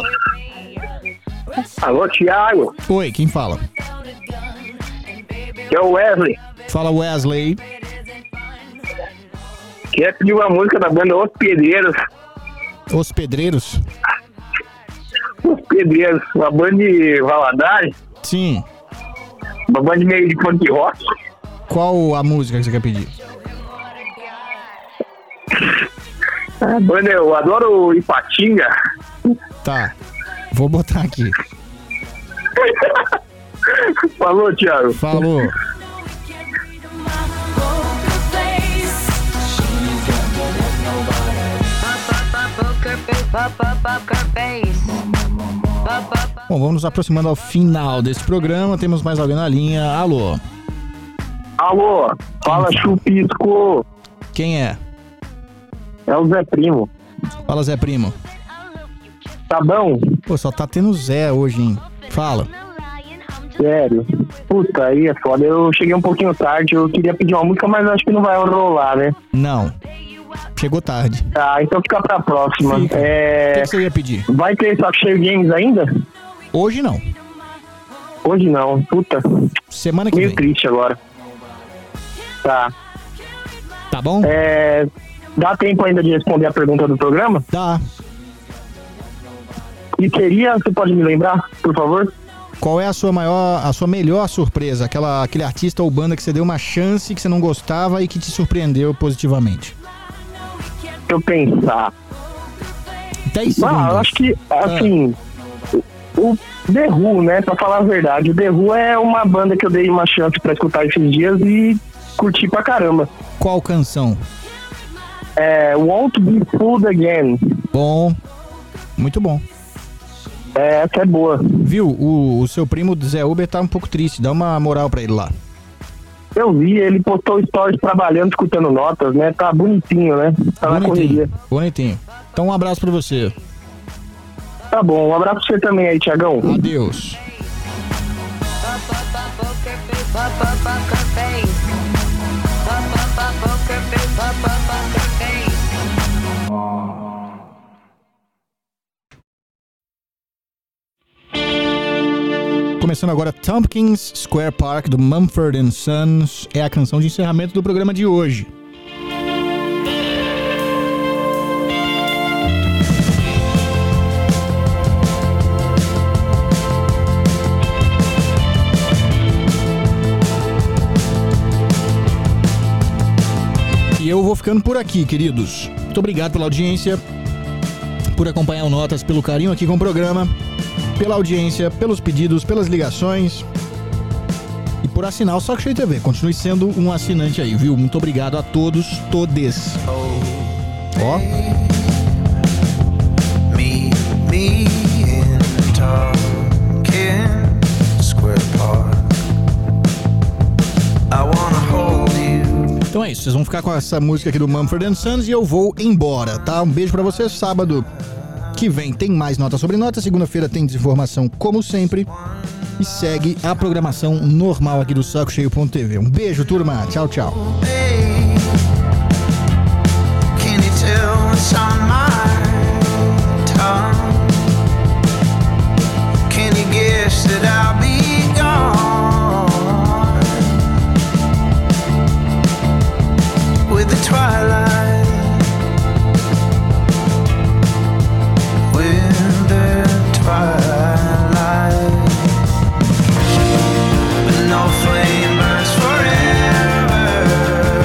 [SPEAKER 14] Alô, Thiago?
[SPEAKER 4] Oi, quem fala?
[SPEAKER 14] Que é o Wesley.
[SPEAKER 4] Fala, Wesley.
[SPEAKER 14] Quer pedir uma música da banda Os Pedreiros.
[SPEAKER 4] Os Pedreiros?
[SPEAKER 14] Os Pedreiros, uma banda de Valadares.
[SPEAKER 4] Sim.
[SPEAKER 14] Uma banda meio de punk rock.
[SPEAKER 4] Qual a música que você quer pedir?
[SPEAKER 14] Ah, mano, eu adoro Ipatinga.
[SPEAKER 4] Tá, vou botar aqui.
[SPEAKER 14] Falou, Thiago.
[SPEAKER 4] Falou. Bom, vamos nos aproximando ao final desse programa. Temos mais alguém na linha. Alô?
[SPEAKER 14] Alô? Fala, Chupisco.
[SPEAKER 4] Quem é?
[SPEAKER 14] É o Zé Primo.
[SPEAKER 4] Fala, Zé Primo.
[SPEAKER 14] Tá bom?
[SPEAKER 4] Pô, só tá tendo Zé hoje, hein? Fala.
[SPEAKER 14] Sério? Puta, aí é foda. Eu cheguei um pouquinho tarde, eu queria pedir uma música, mas acho que não vai rolar, né?
[SPEAKER 4] Não. Chegou tarde.
[SPEAKER 14] Tá, então fica pra próxima.
[SPEAKER 4] Fica.
[SPEAKER 14] É...
[SPEAKER 4] O que, que você ia pedir?
[SPEAKER 14] Vai ter Saco Cheio Games ainda?
[SPEAKER 4] Hoje não.
[SPEAKER 14] Hoje não, puta.
[SPEAKER 4] Semana que
[SPEAKER 14] Meio
[SPEAKER 4] vem.
[SPEAKER 14] triste agora. Tá.
[SPEAKER 4] Tá bom?
[SPEAKER 14] É... Dá tempo ainda de responder a pergunta do programa?
[SPEAKER 4] Dá.
[SPEAKER 14] E seria, você pode me lembrar, por favor?
[SPEAKER 4] Qual é a sua maior, a sua melhor surpresa? Aquela, aquele artista ou banda que você deu uma chance, que você não gostava e que te surpreendeu positivamente?
[SPEAKER 14] Deixa eu pensar.
[SPEAKER 4] dez segundos.
[SPEAKER 14] Ah, eu acho que, assim, ah. o The Who, né, pra falar a verdade, o The Who é uma banda que eu dei uma chance pra escutar esses dias e curti pra caramba.
[SPEAKER 4] Qual canção?
[SPEAKER 14] É, Won't Be Fooled Again.
[SPEAKER 4] Bom, muito bom.
[SPEAKER 14] É, essa é boa.
[SPEAKER 4] Viu, o, o seu primo Zé Uber tá um pouco triste, dá uma moral pra ele lá.
[SPEAKER 14] Eu vi, ele postou stories trabalhando, escutando notas, né, tá bonitinho, né, tá na correria.
[SPEAKER 4] Bonitinho. Então um abraço pra você.
[SPEAKER 14] Tá bom, um abraço pra você também aí, Thiagão.
[SPEAKER 4] Adeus. Começando agora, Tompkins Square Park, do Mumford and Sons, é a canção de encerramento do programa de hoje. E eu vou ficando por aqui, queridos. Muito obrigado pela audiência, por acompanhar o Notas, pelo carinho aqui com o programa, pela audiência, pelos pedidos, pelas ligações e por assinar o Saco Cheio T V. Continue sendo um assinante aí, viu? Muito obrigado a todos, todes. Ó.
[SPEAKER 12] Me, me in Tompkins Square Park. I wanna hold you.
[SPEAKER 4] Então é isso, vocês vão ficar com essa música aqui do Mumford and Sons e eu vou embora, tá? Um beijo pra vocês, sábado que vem tem mais Nota sobre Nota, segunda-feira tem desinformação como sempre e segue a programação normal aqui do Saco Cheio ponto T V. Um beijo, turma, tchau, tchau.
[SPEAKER 12] Can you tell what's on my tongue? Can you guess that I'll be gone with the twilight? With the twilight, but no flame burns forever.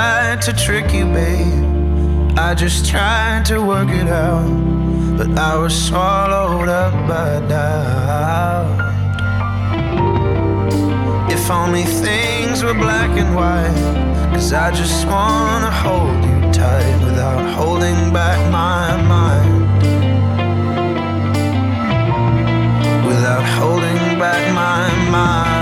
[SPEAKER 9] tried to trick you, babe. I just tried to work it out, but I was swallowed up by doubt. If only things were black and white, 'cause I just wanna hold you tight without holding back my mind, without holding back my mind.